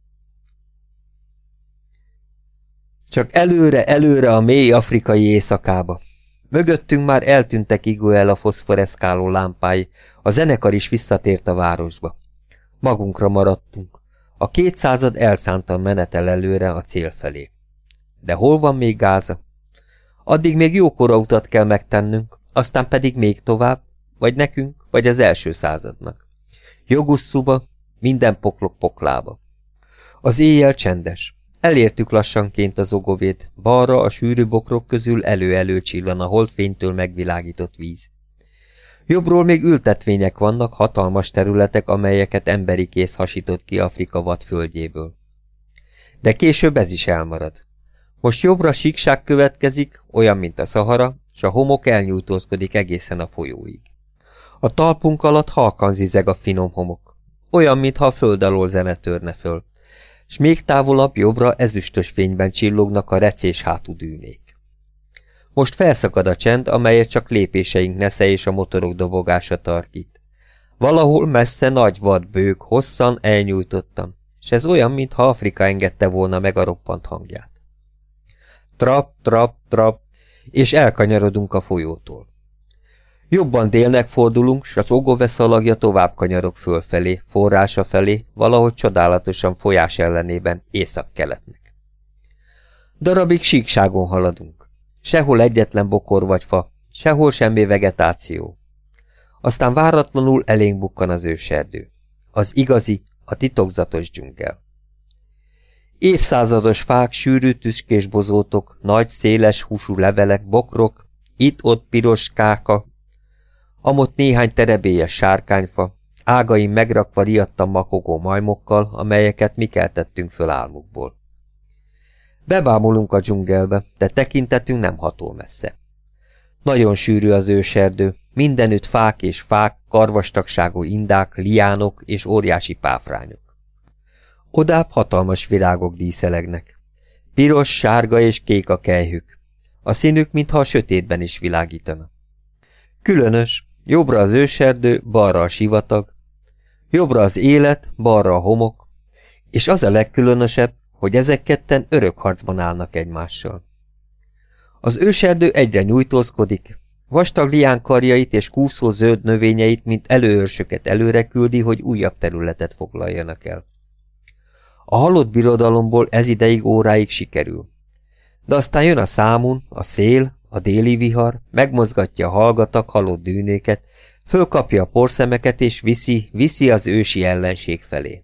Csak előre, előre a mély afrikai éjszakába. Mögöttünk már eltűntek Iguel a foszforeszkáló lámpái, a zenekar is visszatért a városba. Magunkra maradtunk. A 200 elszántan menetel előre a cél felé. De hol van még Gáza? Addig még jókora utat kell megtennünk, aztán pedig még tovább, vagy nekünk, vagy az első századnak. Jogusszuba, minden poklok poklába. Az éjjel csendes. Elértük lassanként az Ogovét, balra a sűrű bokrok közül elő-elő csillan a holdfénytől megvilágított víz. Jobbról még ültetvények vannak, hatalmas területek, amelyeket emberi kéz hasított ki Afrika vadföldjéből. De később ez is elmarad. Most jobbra síkság következik, olyan, mint a Szahara, s a homok elnyújtózkodik egészen a folyóig. A talpunk alatt halkan zizeg a finom homok, olyan, mintha a föld alól zene törne föl, s még távolabb jobbra ezüstös fényben csillognak a recés hátú dűnék. Most felszakad a csend, amelyet csak lépéseink nesze és a motorok dobogása tarkít. Valahol messze nagy vad bőg, hosszan elnyújtottan, s ez olyan, mintha Afrika engedte volna meg a roppant hangját. Trap, trap, trap, és elkanyarodunk a folyótól. Jobban délnek fordulunk, s az Ogove szalagja tovább kanyarog fölfelé, forrása felé, valahogy csodálatosan folyás ellenében észak-keletnek. Darabig síkságon haladunk. Sehol egyetlen bokor vagy fa, sehol semmi vegetáció. Aztán váratlanul elénk bukkan az őserdő. Az igazi, a titokzatos dzsungel. Évszázados fák, sűrű tüskés bozótok, nagy, széles húsú levelek, bokrok, itt-ott piros káka, amott néhány terebélyes sárkányfa, ágain megrakva riadtan makogó majmokkal, amelyeket mi keltettünk föl álmukból. Bebámulunk a dzsungelbe, de tekintetünk nem hatol messze. Nagyon sűrű az őserdő, mindenütt fák és fák, karvastagságú indák, liánok és óriási páfrányok. Odább hatalmas virágok díszelegnek. Piros, sárga és kék a kelyhük. A színük, mintha a sötétben is világítana. Különös, jobbra az őserdő, balra a sivatag, jobbra az élet, balra a homok, és az a legkülönösebb, hogy ezek ketten örök harcban állnak egymással. Az őserdő egyre nyújtózkodik, vastag liánkarjait és kúszó zöld növényeit, mint előőrsöket előre küldi, hogy újabb területet foglaljanak el. A halott birodalomból ez ideig óráig sikerül. De aztán jön a számun, a szél, a déli vihar, megmozgatja a hallgatag halott dűnéket, fölkapja a porszemeket és viszi az ősi ellenség felé.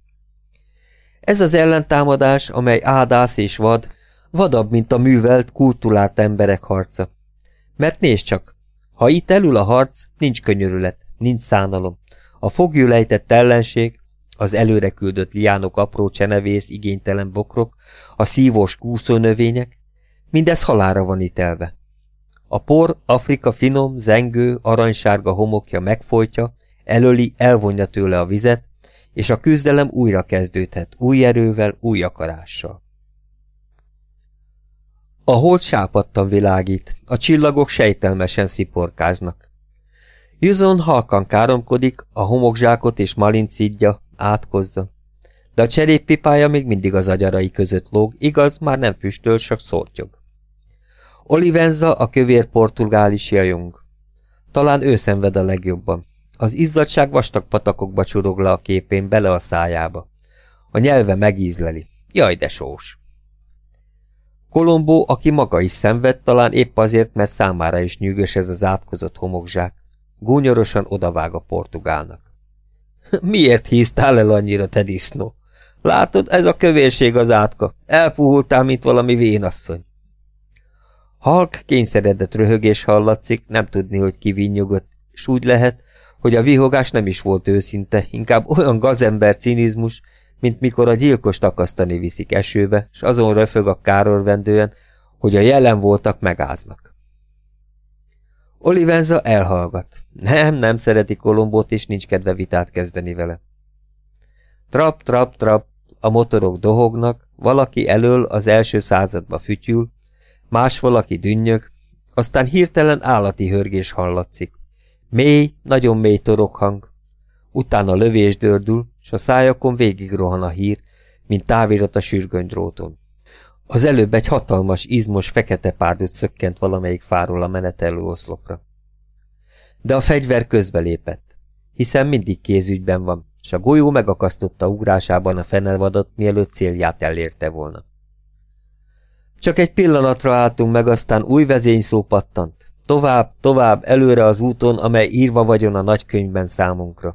Ez az ellentámadás, amely ádász és vad, vadabb, mint a művelt, kulturált emberek harca. Mert nézd csak, ha itt elül a harc, nincs könyörület, nincs szánalom. A foglyulejtett ellenség, az előre küldött liánok, apró csenevész, igénytelen bokrok, a szívós kúszónövények, mindez halálra van ítélve. A por Afrika finom, zengő, aranysárga homokja megfojtja, elöli, elvonja tőle a vizet, és a küzdelem újra kezdődhet, új erővel, új akarással. A hold sápadtan világít, a csillagok sejtelmesen sziporkáznak. Juzon halkan káromkodik, a homokzsákot és Malint szidja, átkozza. De a cseréppipája még mindig az agyarai között lóg, igaz, már nem füstöl, csak szortyog. Olivenza, a kövér portugális jajong. Talán ő szenved a legjobban. Az izzadság vastag patakokba csurog le a képén, bele a szájába. A nyelve megízleli. Jaj, de sós! Kolombó, aki maga is szenved, talán épp azért, mert számára is nyűgös ez az átkozott homokzsák. Gúnyorosan odavág a portugálnak. Miért híztál el annyira, te disznó? Látod, ez a kövérség az átka. Elpuhultál, mint valami vénasszony. Halk kényszeredett röhögés hallatszik, nem tudni, hogy ki vinnyogott, és úgy lehet, hogy a vihogás nem is volt őszinte, inkább olyan gazember cinizmus, mint mikor a gyilkost akasztani viszik esőbe, s azon röfög a kárörvendően, hogy a jelen voltak megáznak. Olivenza elhallgat. Nem szereti Kolombót, és nincs kedve vitát kezdeni vele. Trap, trap, trap, a motorok dohognak, valaki elől az első századba fütyül, más valaki dünnyög, aztán hirtelen állati hörgés hallatszik. Mély, nagyon mély torokhang. Utána lövés dördül, s a szájakon végigrohan a hír, mint távirat a sürgönydróton. Az előbb egy hatalmas, izmos, fekete párdut szökkent valamelyik fáról a menetelő oszlopra. De a fegyver közbelépett, hiszen mindig kézügyben van, s a golyó megakasztotta ugrásában a fenevadat, mielőtt célját elérte volna. Csak egy pillanatra álltunk meg, aztán új vezényszó pattant. Tovább, tovább, előre az úton, amely írva vagyon a nagykönyvben számunkra.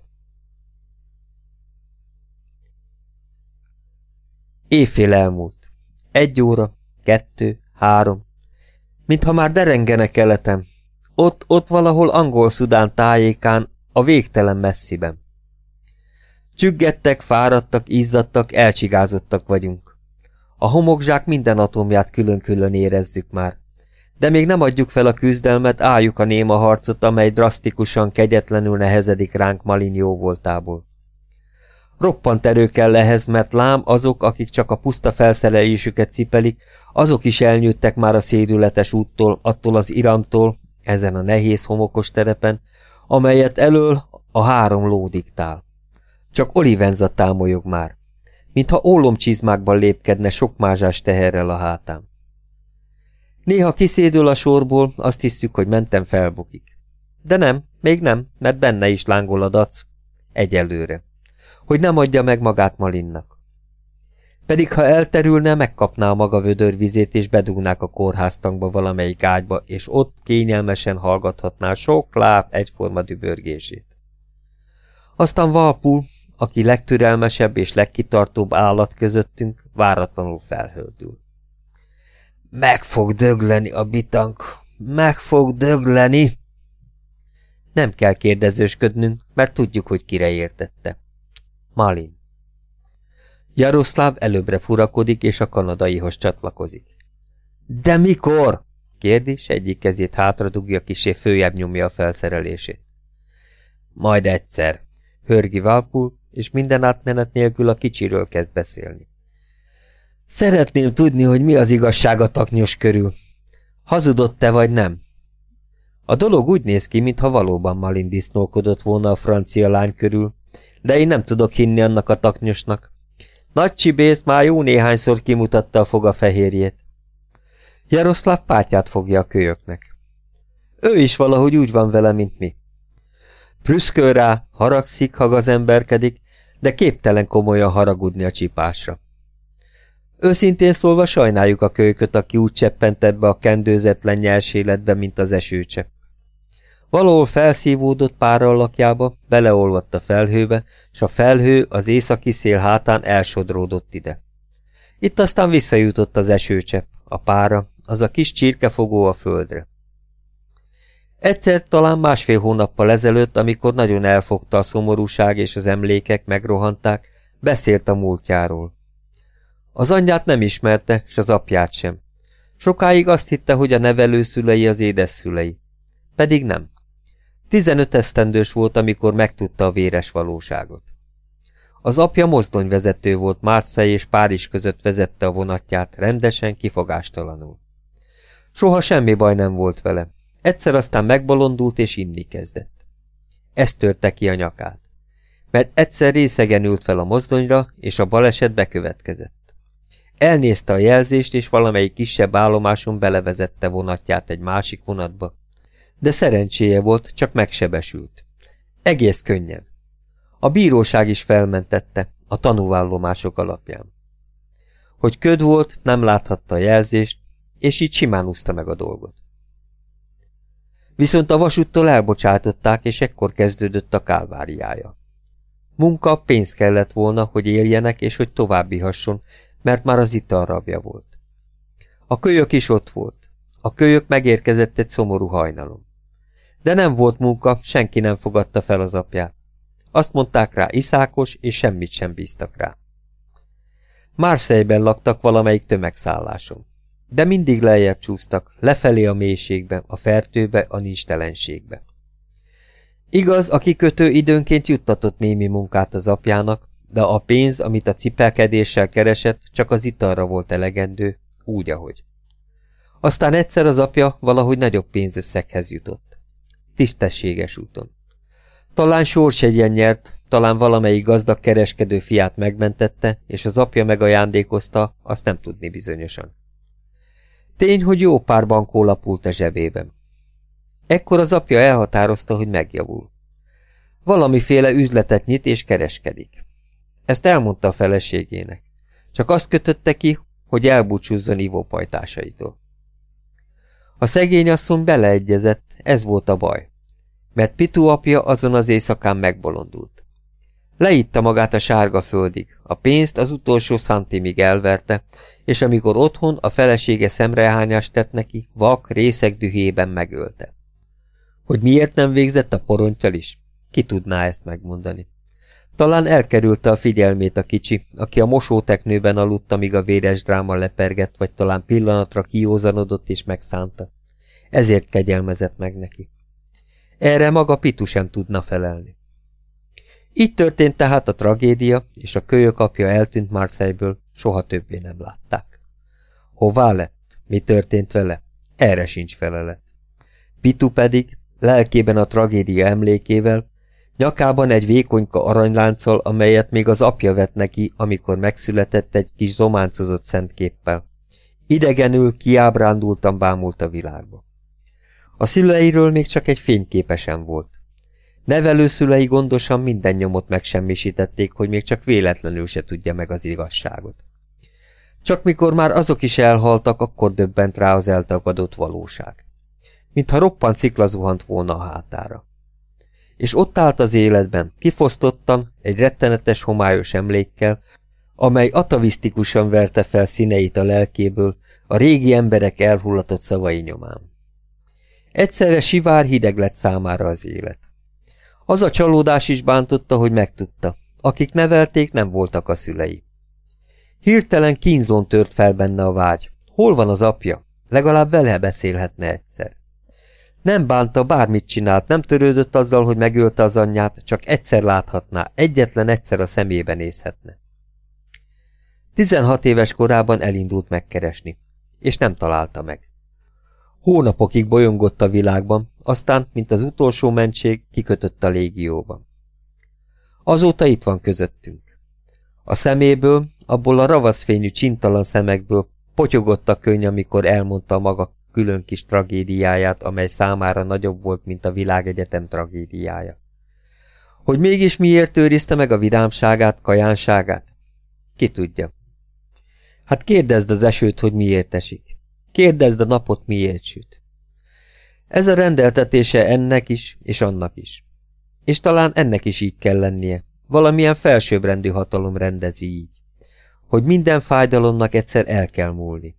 Éjfél elmúlt. 1 óra, 2, 3. Mintha már derengene keletem. Ott valahol Angol-Szudán tájékán, a végtelen messziben. Csüggettek, fáradtak, izzadtak, elcsigázottak vagyunk. A homokzsák minden atomját külön-külön érezzük már. De még nem adjuk fel a küzdelmet, álljuk a néma harcot, amely drasztikusan, kegyetlenül nehezedik ránk Malin jóvoltából. Roppant erő kell ehhez, mert lám azok, akik csak a puszta felszerelésüket cipelik, azok is elnyűttek már a szédületes úttól, attól az iramtól, ezen a nehéz homokos terepen, amelyet elől a 3 ló diktál. Csak Olivenza támolyog már, mintha ólomcsizmákban lépkedne sok mázsás teherrel a hátán. Néha kiszédül a sorból, azt hisszük, hogy mentem felbukik. De nem, még nem, mert benne is lángol a dac. Egyelőre. Hogy nem adja meg magát Malinnak. Pedig ha elterülne, megkapná a maga vödörvizét, és bedúgnák a kórháztankba valamelyik ágyba, és ott kényelmesen hallgathatná sok láb egyforma dübörgését. Aztán Walpole, aki legtürelmesebb és legkitartóbb állat közöttünk, váratlanul felhördül. Meg fog dögleni a bitank, meg fog dögleni! Nem kell kérdezősködnünk, mert tudjuk, hogy kire értette. Malin. Jaroszláv előbbre furakodik, és a kanadaihoz csatlakozik. De mikor? Kérdi, s egyik kezét hátradugja, kissé följebb nyomja a felszerelését. Majd egyszer, hörgi Walpole, és minden átmenet nélkül a kicsiről kezd beszélni. Szeretném tudni, hogy mi az igazság a taknyos körül. Hazudott-e vagy nem? A dolog úgy néz ki, mintha valóban Malin disznókodott volna a francia lány körül, de én nem tudok hinni annak a taknyosnak. Nagy csibész már jó néhányszor kimutatta a fogafehérjét. Jaroszláv pátját fogja a kölyöknek. Ő is valahogy úgy van vele, mint mi. Prüszköl rá, haragszik, ha gazemberkedik, de képtelen komolyan haragudni a csipásra. Őszintén szólva sajnáljuk a kölyköt, aki úgy cseppent ebbe a kendőzetlen nyers életbe, mint az esőcsepp. Valahol felszívódott párallakjába, beleolvadt a felhőbe, s a felhő az északi szél hátán elsodródott ide. Itt aztán visszajutott az esőcsepp, a pára, az a kis csirkefogó a földre. Egyszer talán 1,5 hónappal ezelőtt, amikor nagyon elfogta a szomorúság és az emlékek megrohanták, beszélt a múltjáról. Az anyját nem ismerte, s az apját sem. Sokáig azt hitte, hogy a nevelőszülei az édesszülei. Pedig nem. 15 esztendős volt, amikor megtudta a véres valóságot. Az apja mozdonyvezető volt, Marseille és Párizs között vezette a vonatját, rendesen, kifogástalanul. Soha semmi baj nem volt vele. Egyszer aztán megbolondult és inni kezdett. Ez törte ki a nyakát. Mert egyszer részegen ült fel a mozdonyra, és a baleset bekövetkezett. Elnézte a jelzést, és valamelyik kisebb állomáson belevezette vonatját egy másik vonatba. De szerencséje volt, csak megsebesült. Egész könnyen. A bíróság is felmentette, a tanúvallomások alapján. Hogy köd volt, nem láthatta a jelzést, és így simán úszta meg a dolgot. Viszont a vasúttól elbocsátották, és ekkor kezdődött a kálváriája. Munka, pénz kellett volna, hogy éljenek, és hogy továbbihasson, mert már az ital rabja volt. A kölyök is ott volt. A kölyök megérkezett egy szomorú hajnalon. De nem volt munka, senki nem fogadta fel az apját. Azt mondták rá iszákos, és semmit sem bíztak rá. Marseille-ben laktak valamelyik tömegszálláson. De mindig lejjebb csúsztak, lefelé a mélységbe, a fertőbe, a nincstelenségbe. Igaz, a kikötő időnként juttatott némi munkát az apjának, de a pénz, amit a cipelkedéssel keresett, csak az italra volt elegendő, úgy, ahogy. Aztán egyszer az apja valahogy nagyobb pénzösszeghez jutott. Tisztességes úton. Talán sorsjegyen nyert, talán valamelyik gazdag kereskedő fiát megmentette, és az apja megajándékozta, azt nem tudni bizonyosan. Tény, hogy jó pár bankó lapult a zsebében. Ekkor az apja elhatározta, hogy megjavul. Valamiféle üzletet nyit és kereskedik. Ezt elmondta a feleségének. Csak azt kötötte ki, hogy elbúcsúzzon ivópajtásaitól. A szegény asszony beleegyezett, ez volt a baj. Mert Pitu apja azon az éjszakán megbolondult. Leitta magát a sárga földig, a pénzt az utolsó szantimig elverte, és amikor otthon a felesége szemrehányást tett neki, vak, részeg dühében megölte. Hogy miért nem végzett a poronttyal is? Ki tudná ezt megmondani? Talán elkerülte a figyelmét a kicsi, aki a mosóteknőben aludt, amíg a véres dráma lepergett, vagy talán pillanatra kiózanodott és megszánta. Ezért kegyelmezett meg neki. Erre maga Pitu sem tudna felelni. Így történt tehát a tragédia, és a kölyök apja eltűnt Marseille-ből, soha többé nem látták. Hová lett? Mi történt vele? Erre sincs felelet. Pitu pedig, lelkében a tragédia emlékével, nyakában egy vékonyka aranylánccal, amelyet még az apja vett neki, amikor megszületett egy kis zománcozott szentképpel. Idegenül, kiábrándultan bámult a világba. A szüleiről még csak egy fényképe sem volt. Nevelőszülei gondosan minden nyomot megsemmisítették, hogy még csak véletlenül se tudja meg az igazságot. Csak mikor már azok is elhaltak, akkor döbbent rá az eltagadott valóság. Mintha roppant szikla zuhant volna a hátára. És ott állt az életben, kifosztottan, egy rettenetes homályos emlékkel, amely atavisztikusan verte fel színeit a lelkéből, a régi emberek elhullatott szavai nyomán. Egyszerre sivár hideg lett számára az élet. Az a csalódás is bántotta, hogy megtudta. Akik nevelték, nem voltak a szülei. Hirtelen kínzón tört fel benne a vágy. Hol van az apja? Legalább vele beszélhetne egyszer. Nem bánta, bármit csinált, nem törődött azzal, hogy megölte az anyját, csak egyszer láthatná, egyetlen egyszer a szemébe nézhetne. 16 éves korában elindult megkeresni, és nem találta meg. Hónapokig bolyongott a világban, aztán, mint az utolsó mentség, kikötött a légióban. Azóta itt van közöttünk. A szeméből, abból a ravaszfényű csintalan szemekből potyogott a könny, amikor elmondta maga külön kis tragédiáját, amely számára nagyobb volt, mint a világegyetem tragédiája. Hogy mégis miért őrizte meg a vidámságát, kajánságát? Ki tudja. Hát kérdezd az esőt, hogy miért esik. Kérdezd a napot, miért süt. Ez a rendeltetése ennek is, és annak is. És talán ennek is így kell lennie. Valamilyen felsőbbrendű hatalom rendezi így. Hogy minden fájdalomnak egyszer el kell múlni.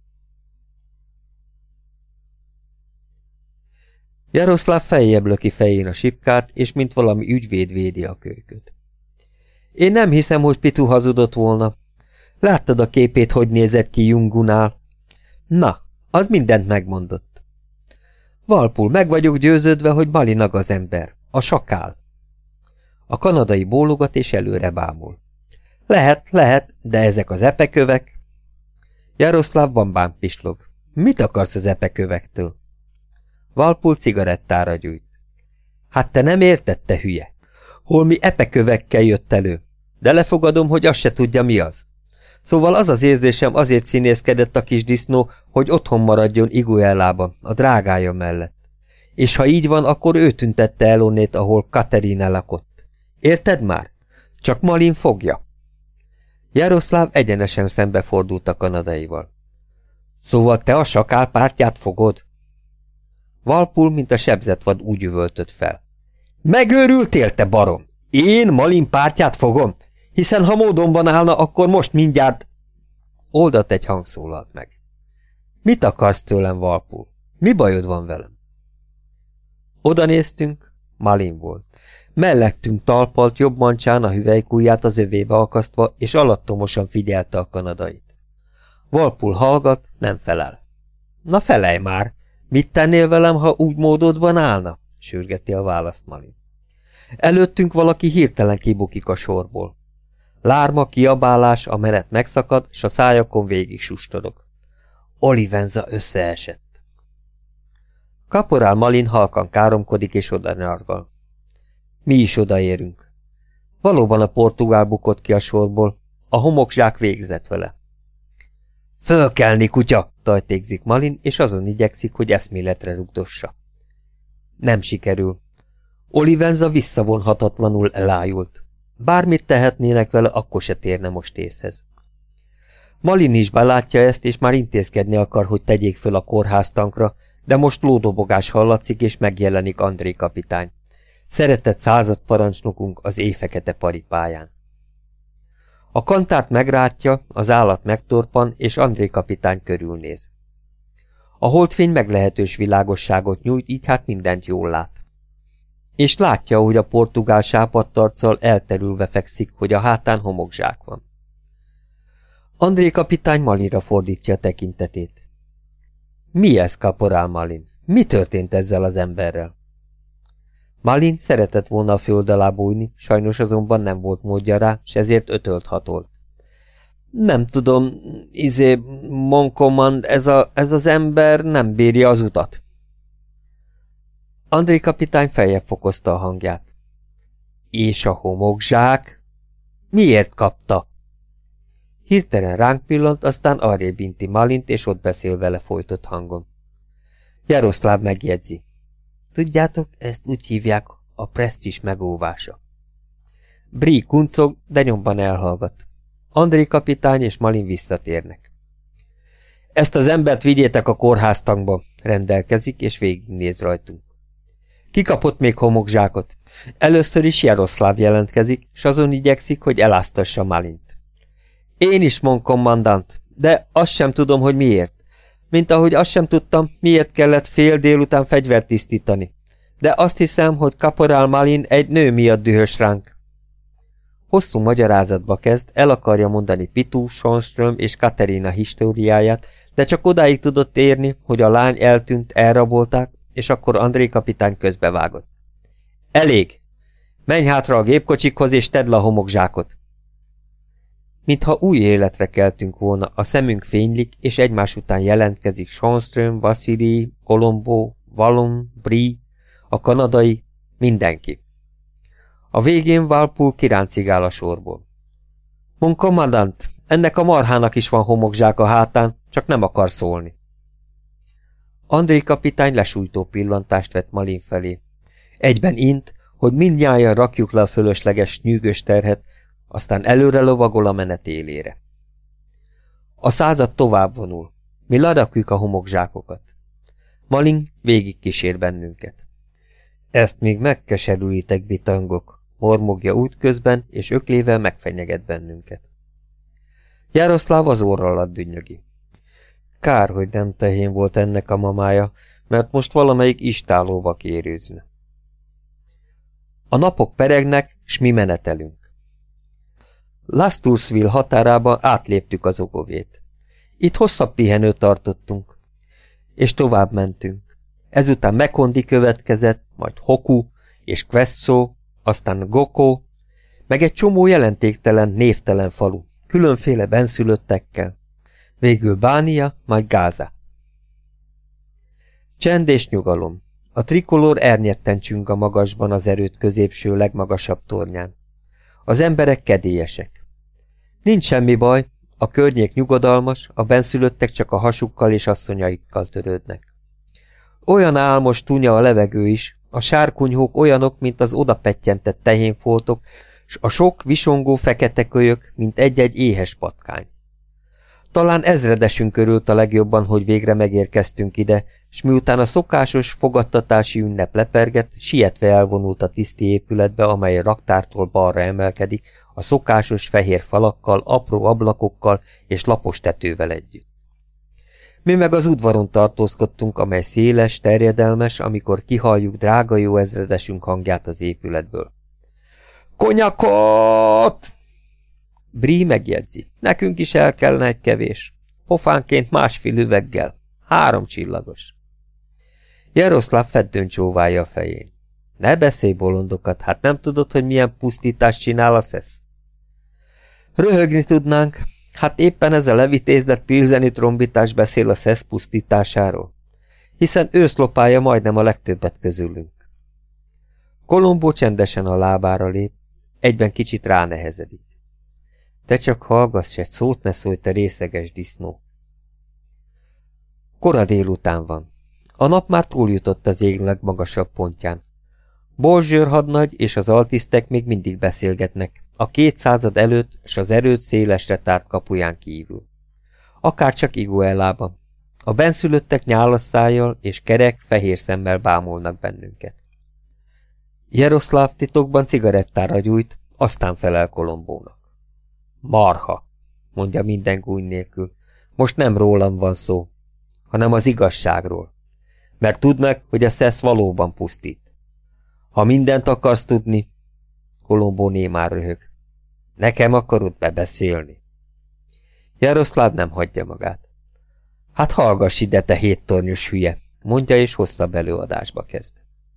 Jaroszláv feljebb löki fején a sipkát, és mint valami ügyvéd védi a kölyköt. Én nem hiszem, hogy Pitu hazudott volna. Láttad a képét, hogy nézett ki Jungunál? Na, az mindent megmondott. Valpul, meg vagyok győződve, hogy Malinag az ember, a sakál. A kanadai bólogat és előre bámul. Lehet, de ezek az epekövek. Jaroszláv bambán pislog. Mit akarsz az epekövektől? Valpul cigarettára gyújt. Hát te nem érted, te hülye. Holmi epekövekkel jött elő, de lefogadom, hogy azt se tudja, mi az. Szóval az az érzésem azért színészkedett a kis disznó, hogy otthon maradjon Iguellában, a drágája mellett. És ha így van, akkor ő tüntette el onnét, ahol Katerina lakott. Érted már? Csak Malin fogja. Jaroszláv egyenesen szembefordult a kanadaival. Szóval te a sakál pártját fogod? Valpul, mint a sebzett vad, úgy üvöltött fel. Megőrültél, te barom! Én Malin pártját fogom? Hiszen ha módonban állna, akkor most mindjárt... Oldalt egy hang szólalt meg. Mit akarsz tőlem, Valpul? Mi bajod van velem? Oda néztünk, Malin volt. Mellettünk talpalt jobb mancsán a hüvelykujját az övébe akasztva, és alattomosan figyelte a kanadait. Walpole hallgat, nem felel. Na felelj már! Mit tennél velem, ha úgy módodban állna? Sürgeti a választ Malin. Előttünk valaki hirtelen kibukik a sorból. Lárma, kiabálás, a menet megszakad, s a szájakon végig sustorog. Olivenza összeesett. Kaporál Malin halkan káromkodik és oda nyargal. Mi is odaérünk. Valóban a portugál bukott ki a sorból, a homokzsák végzett vele. Fölkelni, kutya! Tajtékzik Malin, és azon igyekszik, hogy eszméletre rugdossa. Nem sikerül. Olivenza visszavonhatatlanul elájult. Bármit tehetnének vele, akkor se térne most észhez. Malin is belátja ezt, és már intézkedni akar, hogy tegyék föl a kórháztankra, de most lódobogás hallatszik, és megjelenik André kapitány. Szeretett századparancsnokunk az éjfekete paripáján. A kantárt megrátja, az állat megtorpan, és André kapitány körülnéz. A holdfény meglehetős világosságot nyújt, így hát mindent jól lát. És látja, hogy a portugál sápadtarccal elterülve fekszik, hogy a hátán homokzsák van. André kapitány Malinra fordítja a tekintetét. Mi ez, kaporál Malin? Mi történt ezzel az emberrel? Malin szeretett volna a föld alá bújni, sajnos azonban nem volt módja rá, s ezért ötölt-hatolt. Nem tudom, mon command, ez az ember nem bírja az utat. André kapitány feljebb fokozta a hangját. És a homokzsák? Miért kapta? Hirtelen ránk pillant, aztán arrébb inti Malint, és ott beszél vele folytott hangon. Jaroszláv megjegyzi. Tudjátok, ezt úgy hívják, a presztízs megóvása. Brie kuncog, de nyomban elhallgat. André kapitány és Malin visszatérnek. Ezt az embert vigyétek a kórháztankba, rendelkezik, és végignéz rajtunk. Ki kapott még homokzsákot? Először is Jaroszláv jelentkezik, s azon igyekszik, hogy eláztassa Malint. Én is, mon kommandant, de azt sem tudom, hogy miért. Mint ahogy azt sem tudtam, miért kellett fél délután fegyvert tisztítani. De azt hiszem, hogy kaporál Malin egy nő miatt dühös ránk. Hosszú magyarázatba kezd, el akarja mondani Pitu, Schönström és Katerina históriáját, de csak odáig tudott érni, hogy a lány eltűnt, elrabolták, és akkor André kapitány közbevágott. Elég! Menj hátra a gépkocsikhoz, és tedd le a homokzsákot! Mintha új életre keltünk volna, a szemünk fénylik, és egymás után jelentkezik Schönström, Vasili, Colombo, Vallon, Brie, a kanadai, mindenki. A végén Walpole kiráncigál a sorból. Mon kommandant, ennek a marhának is van homokzsák a hátán, csak nem akar szólni. André kapitány lesújtó pillantást vett Malin felé. Egyben int, hogy mindnyájan rakjuk le a fölösleges nyűgös terhet, aztán előre lovagol a menet élére. A század tovább vonul. Mi lerakjuk a homokzsákokat. Malin végig kísér bennünket. Ezt még megkeserülitek, bitangok, mormogja útközben, és öklével megfenyeget bennünket. Jaroszláv az orra alatt dünnyögi. Kár, hogy nem tehén volt ennek a mamája, mert most valamelyik istálóba kérőzne. A napok peregnek, s mi menetelünk. Lastursville határába átléptük az Ogovét. Itt hosszabb pihenőt tartottunk, és tovább mentünk. Ezután Mekondi következett, majd Hoku és Quesso, aztán Goko, meg egy csomó jelentéktelen, névtelen falu, különféle benszülöttekkel. Végül Bánia, majd Gáza. Csend és nyugalom. A trikolór ernyetten csüng a magasban az erőd középső legmagasabb tornyán. Az emberek kedélyesek. Nincs semmi baj, a környék nyugodalmas, a benszülöttek csak a hasukkal és asszonyaikkal törődnek. Olyan álmos tunya a levegő is, a sárkunyhók olyanok, mint az odapettyentett tehénfoltok, s a sok visongó fekete kölyök, mint egy-egy éhes patkány. Talán ezredesünk örült a legjobban, hogy végre megérkeztünk ide, s miután a szokásos fogadtatási ünnep lepergett, sietve elvonult a tiszti épületbe, amely a raktártól balra emelkedik, a szokásos fehér falakkal, apró ablakokkal és lapos tetővel együtt. Mi meg az udvaron tartózkodtunk, amely széles, terjedelmes, amikor kihalljuk drága jó ezredesünk hangját az épületből. Konyakot! Bri megjegyzi. Nekünk is el kellene egy kevés. Pofánként 1,5 üveggel. 3 csillagos. Jaroszláv feddőn csóválja a fején. Ne beszélj bolondokat, hát nem tudod, hogy milyen pusztítást csinál a szesz? Röhögni tudnánk, hát éppen ez a levitézlet pilzeni trombitás beszél a szesz pusztításáról, hiszen ő szlopálja majdnem a legtöbbet közülünk. Kolombó csendesen a lábára lép, egyben kicsit ránehezedik. Te csak hallgass, egy szót ne szólj, te részeges disznó. Kora délután van. A nap már túljutott az ég legmagasabb pontján. Bolzsőr hadnagy és az altisztek még mindig beszélgetnek, a 200 előtt s az erőd szélesre tárt kapuján kívül. Akár csak Iguelában. A benszülöttek nyálas szájjal és kerek, fehér szemmel bámulnak bennünket. Jaroszláv titokban cigarettára gyújt, aztán felel Kolombónak. Marha, mondja minden gúny nélkül. Most nem rólam van szó, hanem az igazságról. Mert tudd meg, hogy a szesz valóban pusztít. Ha mindent akarsz tudni, Kolombó némán röhög. Nekem akarod bebeszélni? Jaroszláv nem hagyja magát. Hát hallgass ide, te 7 tornyos hülye, mondja, és hosszabb előadásba kezd.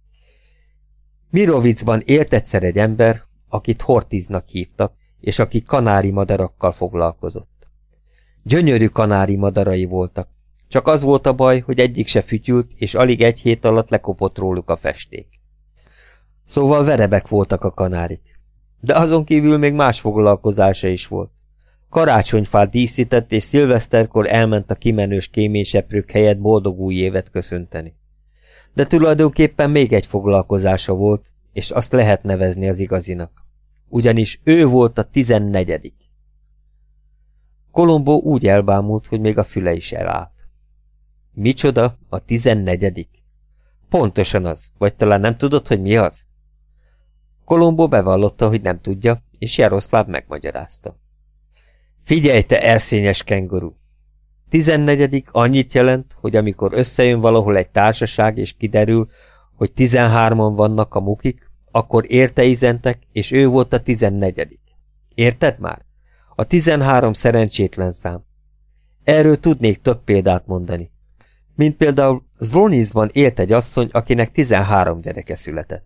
Mirovicban élt egyszer egy ember, akit Hortiznak hívtak, és aki kanári madarakkal foglalkozott. Gyönyörű kanári madarai voltak, csak az volt a baj, hogy egyik se fütyült, és alig 1 hét alatt lekopott róluk a festék. Szóval verebek voltak a kanárik. De azon kívül még más foglalkozása is volt. Karácsonyfát díszített, és szilveszterkor elment a kimenős kéményseprők helyett boldog új évet köszönteni. De tulajdonképpen még egy foglalkozása volt, és azt lehet nevezni az igazinak. Ugyanis ő volt a 14. Kolombó úgy elbámult, hogy még a füle is elállt. Micsoda, a 14? Pontosan az, vagy talán nem tudod, hogy mi az? Kolombó bevallotta, hogy nem tudja, és Jaroszláv megmagyarázta. Figyelj, te erszényes kenguru! 14. annyit jelent, hogy amikor összejön valahol egy társaság, és kiderül, hogy 13-an vannak a mukik, akkor érteizentek, és ő volt a 14. Érted már? A 13 szerencsétlen szám. Erről tudnék több példát mondani. Mint például Zlonizban élt egy asszony, akinek 13 gyereke született.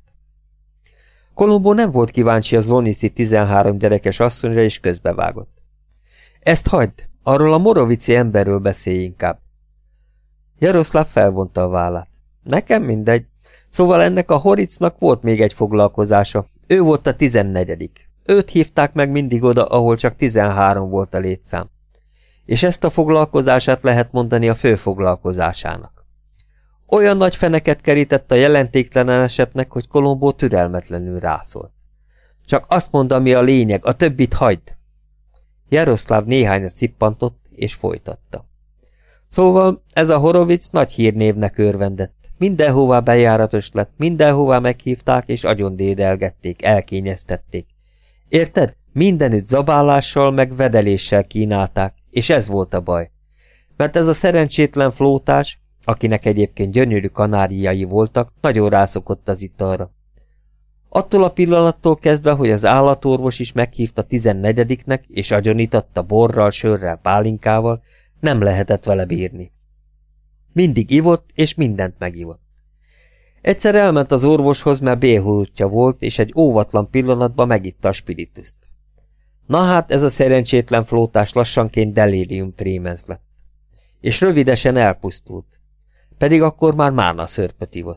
Kolombó nem volt kíváncsi a Zlonici 13 gyerekes asszonyra, és közbevágott. Ezt hagyd, arról a morovici emberről beszélj inkább. Jaroszláv felvonta a vállát. Nekem mindegy. Szóval ennek a Horicnak volt még egy foglalkozása. Ő volt a 14. Őt hívták meg mindig oda, ahol csak 13 volt a létszám. És ezt a foglalkozását lehet mondani a fő foglalkozásának. Olyan nagy feneket kerített a jelentéktelen esetnek, hogy Kolombó türelmetlenül rászólt. Csak azt mondd, ami a lényeg, a többit hagyd. Jaroszláv néhányat szippantott, és folytatta. Szóval ez a Horovic nagy hírnévnek örvendett. Mindenhová bejáratos lett, mindenhová meghívták, és agyondédelgették, elkényeztették. Érted? Mindenütt zabálással, meg vedeléssel kínálták, és ez volt a baj. Mert ez a szerencsétlen flótás, akinek egyébként gyönyörű kanáriai voltak, nagyon rászokott az italra. Attól a pillanattól kezdve, hogy az állatorvos is meghívta 14-nek, és agyonítatta borral, sörrel, pálinkával, nem lehetett vele bírni. Mindig ivott, és mindent megivott. Egyszer elment az orvoshoz, mert béhulutja volt, és egy óvatlan pillanatban megitta a spirituszt. Na hát ez a szerencsétlen flótás lassanként delirium tremens lett. És rövidesen elpusztult. Pedig akkor már mána szörpöt ivott.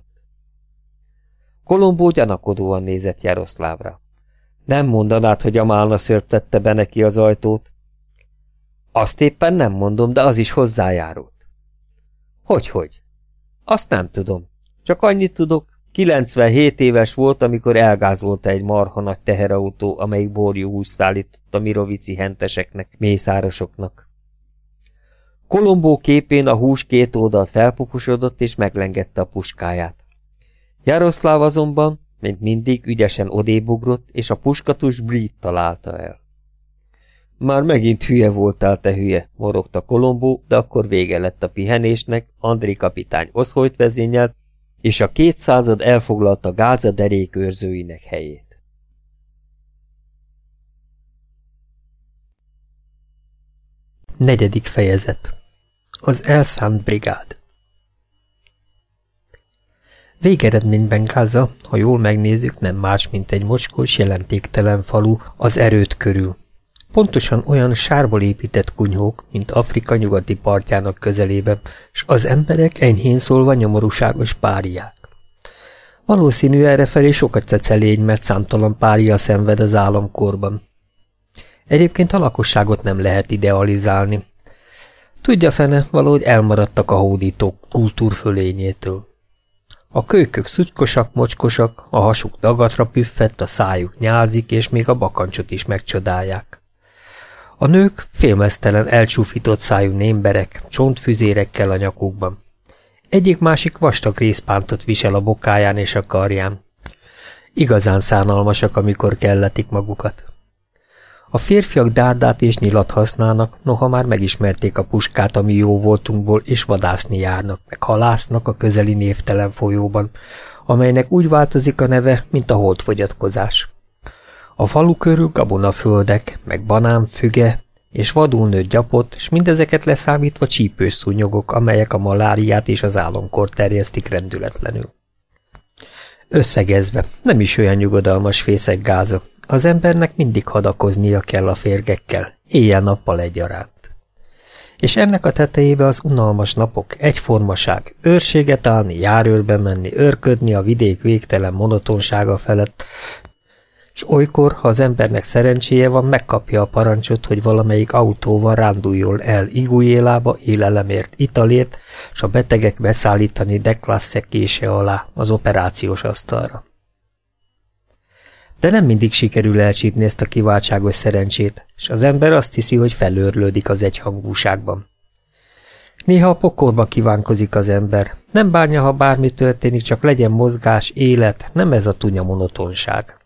Kolombó gyanakodóan nézett Jaroszlávra. Nem mondanád, hogy a málna szörp tette be neki az ajtót? Azt éppen nem mondom, de az is hozzájárult. Hogyhogy? Azt nem tudom. Csak annyit tudok, 97 éves volt, amikor elgázolta egy marha nagy teherautó, amelyik borjú húst szállított a mirovici henteseknek, mészárosoknak. Kolombó képén a hús 2 oldalt felpupusodott, és meglengette a puskáját. Jaroszláv azonban, mint mindig, ügyesen odébugrott, és a puskatus Brit találta el. Már megint hülye voltál, te hülye, morogta Kolombó, de akkor vége lett a pihenésnek, André kapitány oszholyt vezényelt, és a 200 elfoglalta Gáza derékőrzőinek helyét. Negyedik fejezet. Az elszánt brigád. Végeredményben Gáza, ha jól megnézzük, nem más, mint egy mocskos, jelentéktelen falu az erőd körül. Pontosan olyan sárból épített kunyhók, mint Afrika nyugati partjának közelében, s az emberek enyhén szólva nyomorúságos páriák. Valószínű errefelé sokat cecelény, mert számtalan pária szenved az államkorban. Egyébként a lakosságot nem lehet idealizálni. Tudja fene, valahogy elmaradtak a hódítók kultúrfölényétől. A kölykök szutykosak, mocskosak, a hasuk dagatra püffett, a szájuk nyázik, és még a bakancsot is megcsodálják. A nők félmeztelen elcsúfított szájú némberek, csontfüzérekkel a nyakukban. Egyik-másik vastag rézpántot visel a bokáján és a karján. Igazán szánalmasak, amikor kelletik magukat. A férfiak dárdát és nyilat használnak, noha már megismerték a puskát a mi jó voltunkból, és vadászni járnak, meg halásznak a közeli névtelen folyóban, amelynek úgy változik a neve, mint a holdfogyatkozás. A falu körül gabonaföldek, meg banán, füge, és vadul nőtt gyapot, és mindezeket leszámítva csípős szúnyogok, amelyek a maláriát és az álomkort terjesztik rendületlenül. Összegezve, nem is olyan nyugodalmas fészek Gáza. Az embernek mindig hadakoznia kell a férgekkel, éjjel-nappal egyaránt. És ennek a tetejébe az unalmas napok, egyformaság, őrséget állni, járőrbe menni, őrködni a vidék végtelen monotonsága felett, s olykor, ha az embernek szerencséje van, megkapja a parancsot, hogy valamelyik autóval ránduljon el Igujélába élelemért, italért, s a betegek beszállítani de Classe kése alá az operációs asztalra. De nem mindig sikerül elcsípni ezt a kiváltságos szerencsét, s az ember azt hiszi, hogy felőrlődik az egyhangúságban. Néha a pokorba kívánkozik az ember, nem bánja, ha bármi történik, csak legyen mozgás, élet, nem ez a tunya monotonság.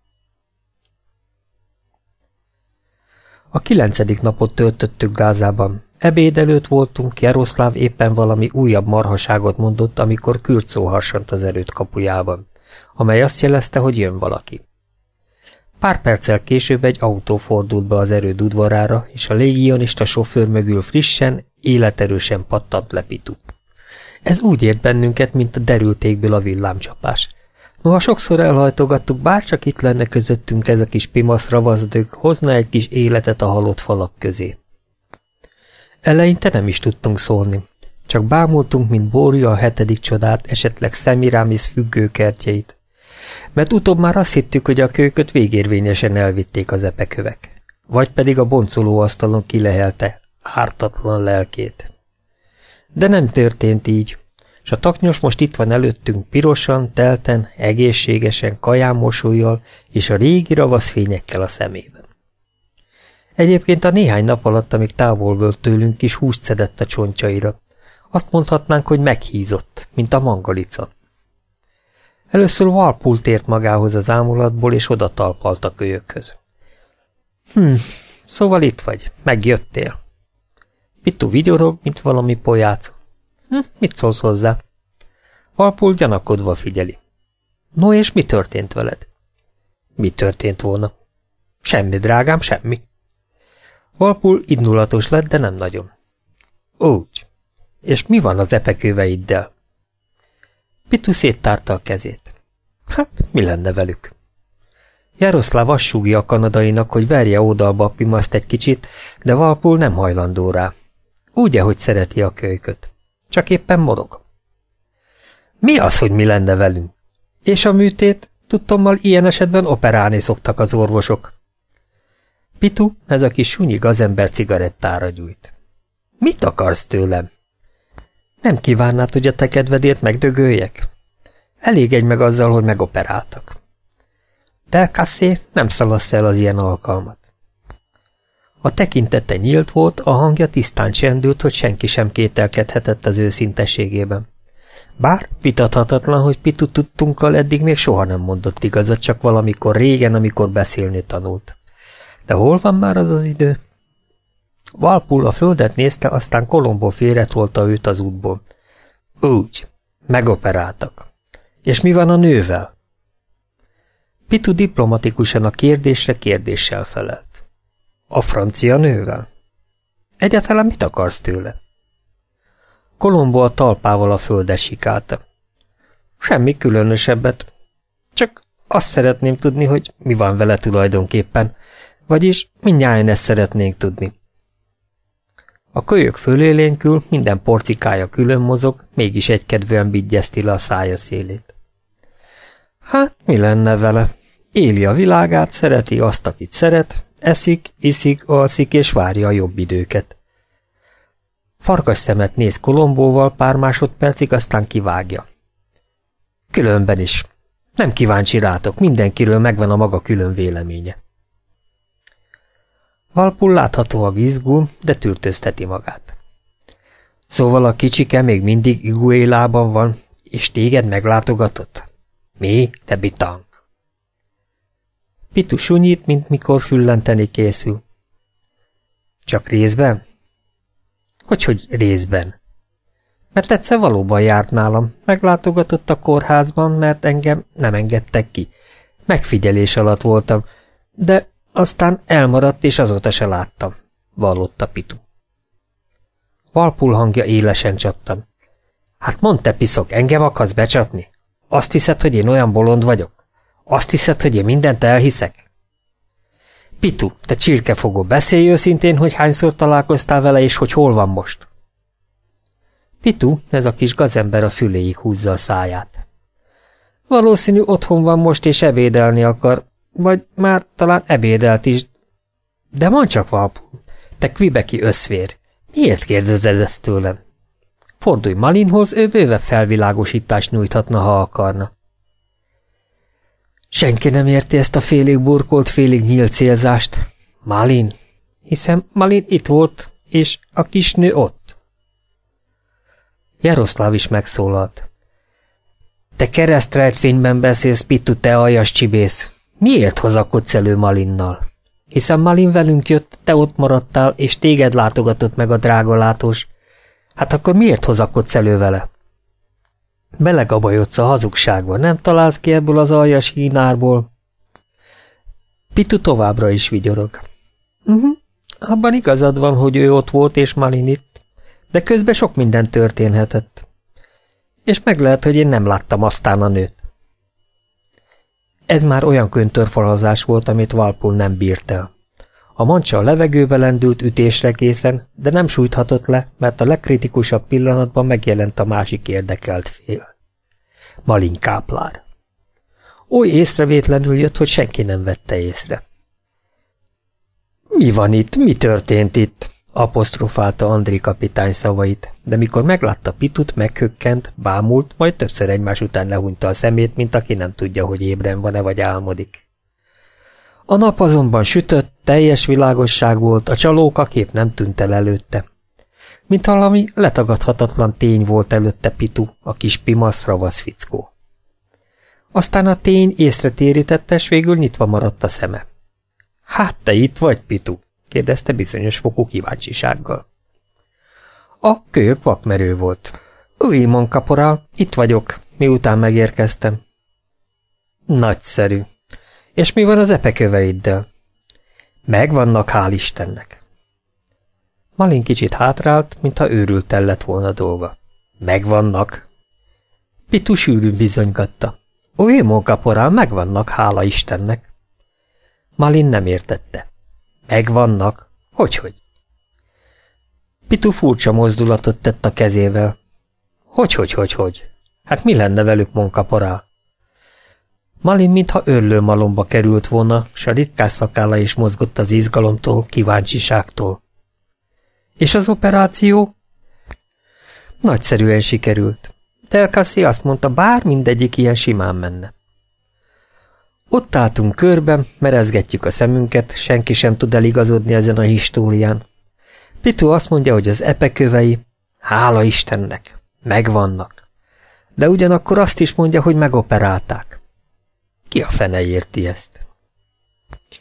A 9. napot töltöttük Gázában. Ebéd előtt voltunk, Jaroszláv éppen valami újabb marhaságot mondott, amikor kürtszó harsant az erőd kapujában, amely azt jelezte, hogy jön valaki. Pár perccel később egy autó fordult be az erőd udvarára, és a légionista sofőr mögül frissen, életerősen pattant le Pitu. Ez úgy ért bennünket, mint a derültékből a villámcsapás. Noha sokszor elhajtogattuk, bárcsak itt lenne közöttünk ez a kis pimasz ravazdög, hozna egy kis életet a halott falak közé. Eleinte nem is tudtunk szólni, csak bámultunk, mint Bórja a 7. csodát, esetleg Szemirámisz függőkertjeit, mert utóbb már azt hittük, hogy a kölyköt végérvényesen elvitték az epekövek, vagy pedig a boncolóasztalon kilehelte ártatlan lelkét. De nem történt így, s a taknyos most itt van előttünk pirosan, telten, egészségesen, kaján mosollyal és a régi ravaszfényekkel a szemében. Egyébként a néhány nap alatt, amíg távol volt tőlünk, kis húst szedett a csontjaira. Azt mondhatnánk, hogy meghízott, mint a mangalica. Először Walpole tért magához az ámulatból, és oda talpalt a kölyökhöz. Szóval itt vagy, megjöttél. Pitu vigyorog, mint valami pojáca. Mit szólsz hozzá? Walpole gyanakodva figyeli. No, és mi történt veled? Mi történt volna? Semmi, drágám, semmi. Walpole indulatos lett, de nem nagyon. Úgy. És mi van az epekőveiddel? Pitu széttárta a kezét. Hát, mi lenne velük? Jaroszláv azt súgja a kanadainak, hogy verje oldalba a pimaszt egy kicsit, de Walpole nem hajlandó rá. Úgy, ahogy szereti a kölyköt. Csak éppen morog. Mi az, hogy mi lenne velünk? És a műtét? Tudtommal ilyen esetben operálni szoktak az orvosok. Pitu, ez a kis sunyi gazember cigarettára gyújt. Mit akarsz tőlem? Nem kívánnád, hogy a te kedvedért megdögöljek? Elégedj meg azzal, hogy megoperáltak. Delcassé, nem szalassz el az ilyen alkalmat. A tekintete nyílt volt, a hangja tisztán csendült, hogy senki sem kételkedhetett az őszintességében. Bár vitathatatlan, hogy Pitu tudtunkkal eddig még soha nem mondott igazat, csak valamikor régen, amikor beszélni tanult. De hol van már az az idő? Walpole a földet nézte, aztán Colombo félretolta őt az útból. Úgy, megoperáltak. És mi van a nővel? Pitu diplomatikusan a kérdésre kérdéssel felelt. A francia nővel? Egyáltalán mit akarsz tőle? Colombo a talpával a földet sikálta. Semmi különösebbet. Csak azt szeretném tudni, hogy mi van vele tulajdonképpen, vagyis mindnyájan ezt szeretnénk tudni. A kölyök fölélénkül, minden porcikája külön mozog, mégis egykedvűen vigyezti le a szája szélét. Hát, mi lenne vele? Éli a világát, szereti azt, akit szeret, eszik, iszik, alszik és várja a jobb időket. Farkas szemet néz Colombóval pár másodpercig, aztán kivágja. Különben is. Nem kíváncsi rátok, mindenkiről megvan a maga külön véleménye. Walpole láthatóan izgul, de tűrtözteti magát. Szóval a kicsike még mindig Iguélában van, és téged meglátogatott? Mi, te bitang? Pitu sunyít, mint mikor füllenteni készül. Csak részben? Hogyhogy részben? Mert egyszer valóban járt nálam, meglátogatott a kórházban, mert engem nem engedtek ki. Megfigyelés alatt voltam, de aztán elmaradt, és azóta se láttam, vallotta Pitu. Walpole hangja élesen csattan. Hát mondd, te piszok, engem akarsz becsapni? Azt hiszed, hogy én olyan bolond vagyok? Azt hiszed, hogy én mindent elhiszek? Pitu, te csirkefogó, beszélj őszintén, hogy hányszor találkoztál vele, és hogy hol van most? Pitu, ez a kis gazember a füléig húzza a száját. Valószínű otthon van most, és ebédelni akar, vagy már talán ebédelt is. De mondd csak, Walpole, te Quebeci összvér, miért kérdezed ezt tőlem? Fordulj Malinhoz, ő bőve felvilágosítást nyújthatna, ha akarna. Senki nem érti ezt a félig burkolt, félig nyílt célzást. Malin, hiszen Malin itt volt, és a kisnő ott. Jaroszláv is megszólalt. Te keresztrejtvényben beszélsz, Pitu, te aljas csibész. Miért hozakodsz elő Malinnal? Hiszen Malin velünk jött, te ott maradtál, és téged látogatott meg a drága látós. Hát akkor miért hozakodsz elő vele? Belegabajodsz a hazugságba, nem találsz ki ebből az aljas hínárból? Pitu továbbra is vigyorog. Abban igazad van, hogy ő ott volt, és Malin itt, de közben sok minden történhetett. És meg lehet, hogy én nem láttam aztán a nőt. Ez már olyan köntörfalazás volt, amit Walpole nem bírt el. A mancsa a levegőbe lendült ütésre készen, de nem sújthatott le, mert a legkritikusabb pillanatban megjelent a másik érdekelt fél. Malin káplár. Oly észrevétlenül jött, hogy senki nem vette észre. Mi van itt? Mi történt itt? Apostrofálta Andri kapitány szavait, de mikor meglátta Pitut, meghökkent, bámult, majd többször egymás után lehúnyta a szemét, mint aki nem tudja, hogy ébren van-e vagy álmodik. A nap azonban sütött, teljes világosság volt, a csalókakép nem tűnt el előtte. Mint valami letagadhatatlan tény volt előtte Pitu, a kis pimasz ravasz fickó. Aztán a tény észre térítette, s végül nyitva maradt a szeme. Hát te itt vagy, Pitu? Kérdezte bizonyos fokú kíváncsisággal. A kölyök vakmerő volt. Oui, mon caporal, itt vagyok, miután megérkeztem. Nagyszerű. És mi van az epeköveiddel? Megvannak, hál' Istennek. Malin kicsit hátrált, mintha őrülten lett volna dolga. Megvannak. Pitu sűrűn bizonygatta. Oui, mon caporal, megvannak, hála Istennek. Malin nem értette. Megvannak? Hogyhogy? Pitu furcsa mozdulatot tett a kezével. Hogy? Hát mi lenne velük, mon caporal? Malin mintha örlő malomba került volna, s a ritkás szakálla is mozgott az izgalomtól, kíváncsiságtól. És az operáció? Nagyszerűen sikerült. Delcassi azt mondta, bár mindegyik ilyen simán menne. Ott álltunk körben, merezgetjük a szemünket, senki sem tud eligazodni ezen a histórián. Pitu azt mondja, hogy az epekövei, hála Istennek, megvannak. De ugyanakkor azt is mondja, hogy megoperálták. Ki a fene érti ezt?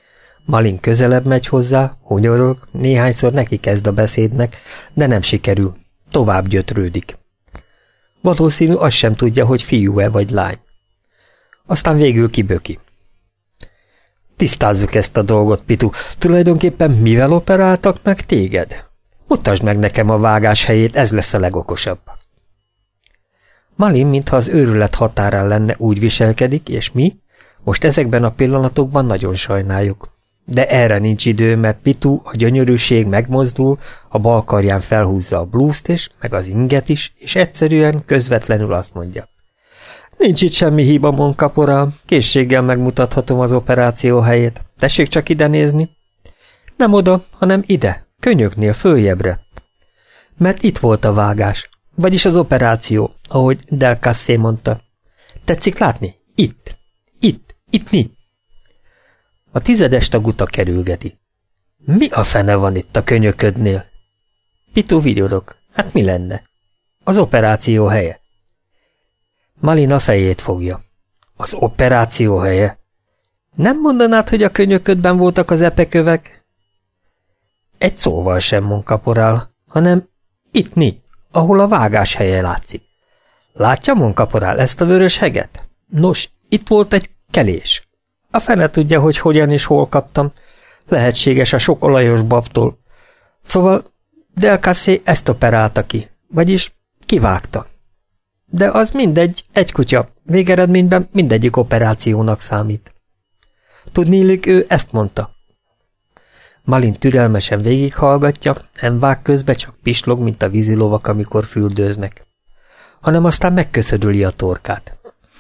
Malin közelebb megy hozzá, hunyorog, néhányszor neki kezd a beszédnek, de nem sikerül. Tovább gyötrődik. Valószínű azt sem tudja, hogy fiú-e vagy lány. Aztán végül kiböki. Tisztázzuk ezt a dolgot, Pitu. Tulajdonképpen mivel operáltak meg téged? Mutasd meg nekem a vágás helyét, ez lesz a legokosabb. Malin, mintha az őrület határán lenne, úgy viselkedik, és mi? Most ezekben a pillanatokban nagyon sajnáljuk. De erre nincs idő, mert Pitu, a gyönyörűség megmozdul, a bal karján felhúzza a blúzt és meg az inget is, és egyszerűen, közvetlenül azt mondja. Nincs itt semmi hiba, mon caporal, készséggel megmutathatom az operáció helyét. Tessék csak ide nézni. Nem oda, hanem ide, könyöknél följebbre. Mert itt volt a vágás, vagyis az operáció, ahogy Del Cassé mondta. Tetszik látni? Itt mi? A 10. taguta kerülgeti. Mi a fene van itt a könyöködnél? Pitu vigyorog. Hát mi lenne? Az operáció helye. Malin a fejét fogja. Az operáció helye? Nem mondanád, hogy a könyöködben voltak az epekövek? Egy szóval sem, mon caporal, hanem itt mi, ahol a vágás helye látszik. Látja, mon caporal, ezt a vörös heget? Nos, itt volt egy kelés. A fene tudja, hogy hogyan és hol kaptam. Lehetséges a sok olajos babtól. Szóval Del Cassé ezt operálta ki, vagyis kivágta. De az mindegy, egy kutya, végeredményben mindegyik operációnak számít. Tudniillik, ő ezt mondta. Malin türelmesen végighallgatja, nem vág közbe, csak pislog, mint a vízilovak, amikor fürdőznek. Hanem aztán megköszödüli a torkát.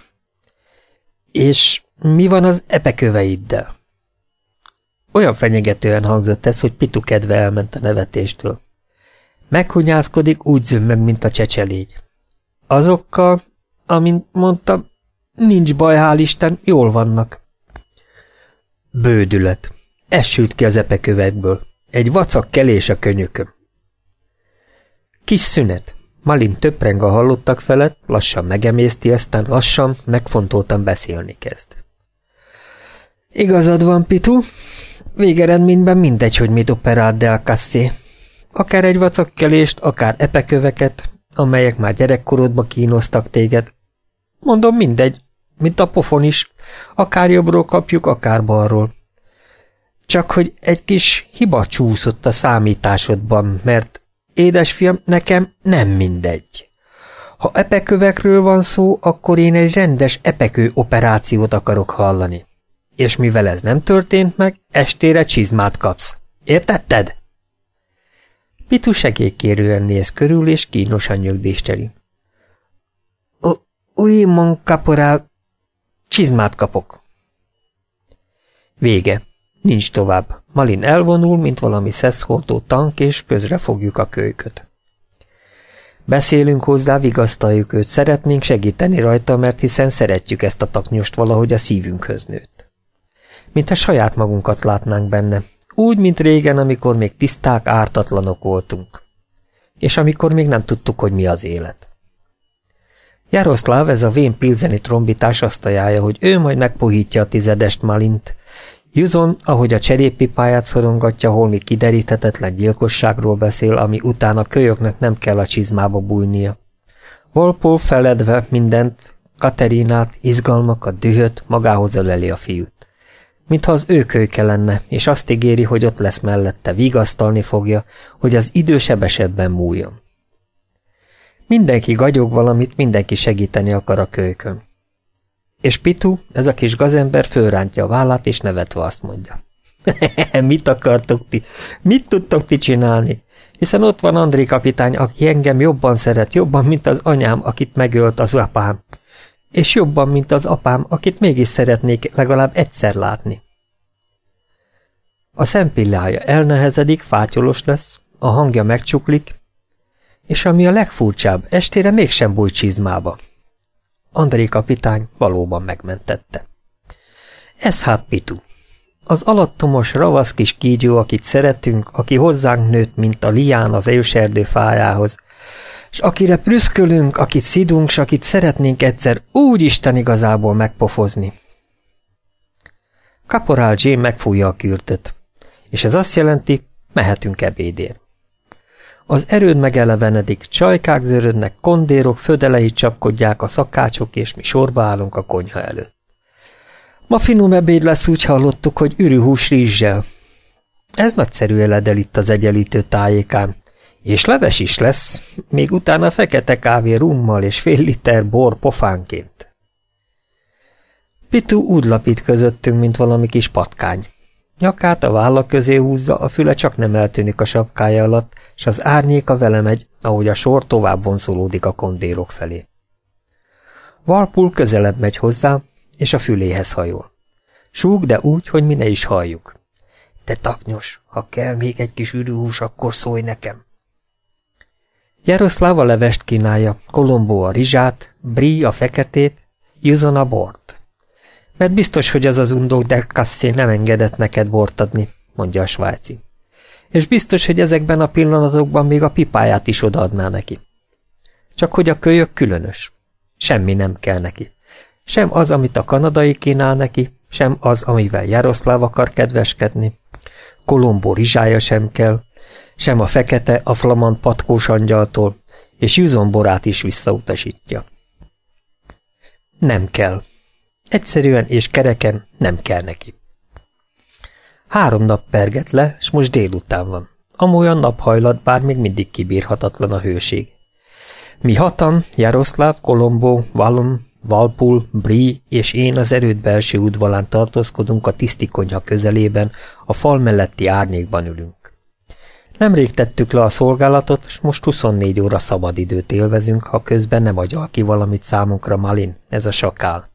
És mi van az epeköveiddel? Olyan fenyegetően hangzott ez, hogy Pitu kedve elment a nevetéstől. Meghunyászkodik, úgy zümmög, mint a csecselégy. Azokkal, amint mondtam, nincs baj, hál' Isten, jól vannak. Bődület. Ez sült ki az epekövekből. Egy vacak kelés a könyököm. Kis szünet. Malin töpreng a hallottak felett, lassan megemészti, aztán lassan, megfontoltan beszélni kezd. Igazad van, Pitu. Végeredményben mindegy, hogy mit operált Del Cassé. Akár egy vacakkelést, akár epeköveket, amelyek már gyerekkorodba kínoztak téged. Mondom, mindegy, mint a pofon is, akár jobbról kapjuk, akár balról. Csak hogy egy kis hiba csúszott a számításodban, mert, édesfiam, nekem nem mindegy. Ha epekövekről van szó, akkor én egy rendes epekő operációt akarok hallani. És mivel ez nem történt meg, estére csizmát kapsz. Értetted? Pitu segélykérően néz körül, és kínosan nyögdésteli. Oui, mon caporal, csizmát kapok. Vége. Nincs tovább. Malin elvonul, mint valami szeszhordó tank, és közre fogjuk a kölyköt. Beszélünk hozzá, vigasztaljuk őt, szeretnénk segíteni rajta, mert hiszen szeretjük ezt a taknyost, valahogy a szívünkhöz nőtt. Mintha saját magunkat látnánk benne, úgy, mint régen, amikor még tiszták, ártatlanok voltunk. És amikor még nem tudtuk, hogy mi az élet. Jaroszláv, ez a vén pilzeni trombitás azt ajánlja, hogy ő majd megpuhítja a 10. Malint. Juzon, ahogy a cserépipáját szorongatja, holmi kideríthetetlen gyilkosságról beszél, ami után a kölyöknek nem kell a csizmába bújnia. Walpole feledve mindent, Katerinát, izgalmakat, dühöt, magához öleli a fiút. Mintha az ő kölyke lenne, és azt ígéri, hogy ott lesz mellette, vigasztalni fogja, hogy az idő sebesebben múljon. Mindenki gagyog valamit, mindenki segíteni akar a kölykön. És Pitu, ez a kis gazember fölrántja a vállát, és nevetve azt mondja. Mit akartok ti? Mit tudtok ti csinálni? Hiszen ott van André kapitány, aki engem jobban szeret, jobban, mint az anyám, akit megölt az apám. És jobban, mint az apám, akit mégis szeretnék legalább egyszer látni. A szempillája elnehezedik, fátyolos lesz, a hangja megcsuklik, és ami a legfurcsább, estére mégsem bújt csizmába. André kapitány valóban megmentette. Ez hát Pitu. Az alattomos, ravasz kis kígyó, akit szeretünk, aki hozzánk nőtt, mint a lián az őserdő fájához, s akire prüszkölünk, akit szidunk, s akit szeretnénk egyszer úgy Isten igazából megpofozni. Kaporál Jane megfújja a kürtöt, és ez azt jelenti, mehetünk ebédért. Az erőd megelevenedik, csajkák zörödnek, kondérok, födelei csapkodják a szakácsok, és mi sorba állunk a konyha előtt. Ma finom ebéd lesz, úgy hallottuk, hogy ürűhús rizssel. Ez nagyszerű eledel itt az Egyenlítő tájékán. És leves is lesz, még utána fekete kávé rummal és fél liter bor pofánként. Pitu úgy lapít közöttünk, mint valami kis patkány. Nyakát a válla közé húzza, a füle csak nem eltűnik a sapkája alatt, s az árnyéka vele megy, ahogy a sor tovább vonszolódik a kondérok felé. Walpole közelebb megy hozzá, és a füléhez hajol. Súg, de úgy, hogy mi ne is halljuk. Te taknyos, ha kell még egy kis ürűhús, akkor szólj nekem. Jaroszláv a levest kínálja, Colombo a rizsát, Brie a feketét, Yuson a bort. Mert biztos, hogy az undok de Cassé nem engedett neked bort adni, mondja a svájci. És biztos, hogy ezekben a pillanatokban még a pipáját is odaadná neki. Csak hogy a kölyök különös. Semmi nem kell neki. Sem az, amit a kanadai kínál neki, sem az, amivel Jaroszláv akar kedveskedni. Colombo rizsája sem kell, sem a fekete, a flamand patkós angyaltól, és Yuson borát is visszautasítja. Nem kell. Egyszerűen és kereken nem kell neki. 3 nap perget le, s most délután van. Amolyan naphajlat, bár még mindig kibírhatatlan a hőség. Mi hatan, Jaroszláv, Colombo, Wallon, Walpole, Brie és én az erőd belső udvarán tartózkodunk a tiszti konyha közelében, a fal melletti árnyékban ülünk. Nemrég tettük le a szolgálatot, s most 24 óra szabadidőt élvezünk, ha közben nem agyal ki valamit számunkra Malin, ez a sakál.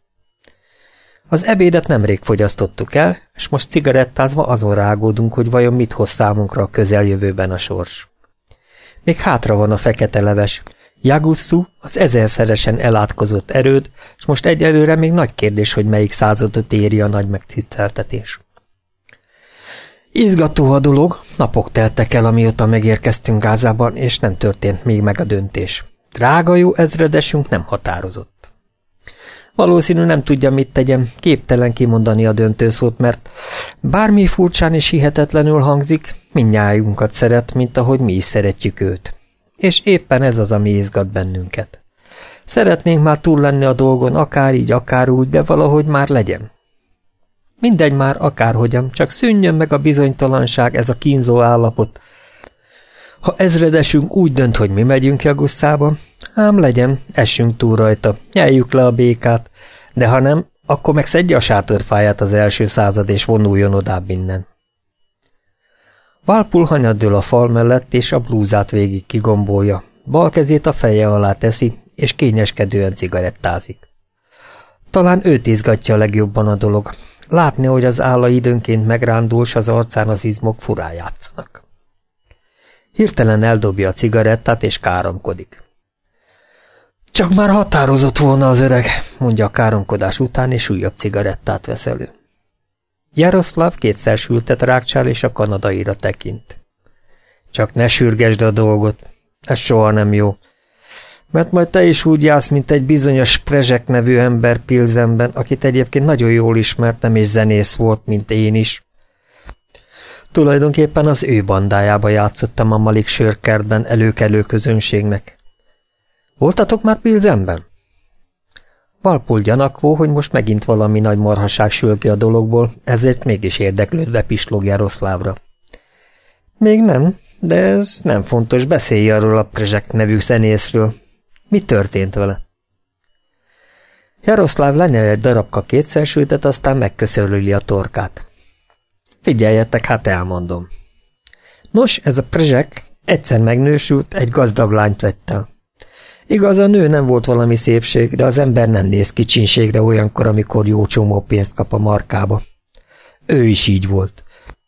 Az ebédet nemrég fogyasztottuk el, és most cigarettázva azon rágódunk, hogy vajon mit hoz számunkra a közeljövőben a sors. Még hátra van a fekete leves, Jagussu, az 1000-szeresen elátkozott erőd, és most egyelőre még nagy kérdés, hogy melyik századot éri a nagy megtiszteltetés. Izgató a dolog, napok teltek el, amióta megérkeztünk Gázában, és nem történt még meg a döntés. Drága jó ezredesünk nem határozott. Valószínű nem tudja, mit tegyem, képtelen kimondani a döntőszót, mert bármi furcsán és hihetetlenül hangzik, mindnyájunkat szeret, mint ahogy mi is szeretjük őt. És éppen ez az, ami izgat bennünket. Szeretnénk már túl lenni a dolgon, akár így, akár úgy, de valahogy már legyen. Mindegy már, akárhogyan, csak szűnjön meg a bizonytalanság, ez a kínzó állapot. Ha ezredesünk úgy dönt, hogy mi megyünk Jagusszába, ám legyen, essünk túl rajta, nyeljük le a békát, de ha nem, akkor meg szedje a sátorfáját az első század, és vonuljon odább innen. Walpole hanyaddől a fal mellett, és a blúzát végig kigombolja, bal kezét a feje alá teszi, és kényeskedően cigarettázik. Talán őt izgatja a legjobban a dolog, látni, hogy az álla időnként megrándul, s az arcán az izmok furán játszanak. Hirtelen eldobja a cigarettát, és káromkodik. Csak már határozott volna az öreg, mondja a káromkodás után, és újabb cigarettát vesz elő. Jaroszláv kétszer sültet rákcsál, és a kanadaira tekint. Csak ne sürgesd a dolgot, ez soha nem jó, mert majd te is úgy jársz, mint egy bizonyos Prezsek nevű ember Pilzenben, akit egyébként nagyon jól ismertem, és zenész volt, mint én is. Tulajdonképpen az ő bandájába játszottam a Malik sörkertben előkelő közönségnek. Voltatok már Pilzenben? Walpole gyanakvó, hogy most megint valami nagy marhaság sül ki a dologból, ezért mégis érdeklődve pislog Jaroszlávra. Még nem, de ez nem fontos, beszélj arról a Prezsek nevű zenészről. Mi történt vele? Jaroszláv lenyel egy darabka kétszersültet, aztán megköszörüli a torkát. Figyeljetek, hát elmondom. Nos, ez a Prezsek egyszer megnősült, egy gazdag lányt vett el. Igaz, a nő nem volt valami szépség, de az ember nem néz kicsinségre olyankor, amikor jó csomó pénzt kap a markába. Ő is így volt.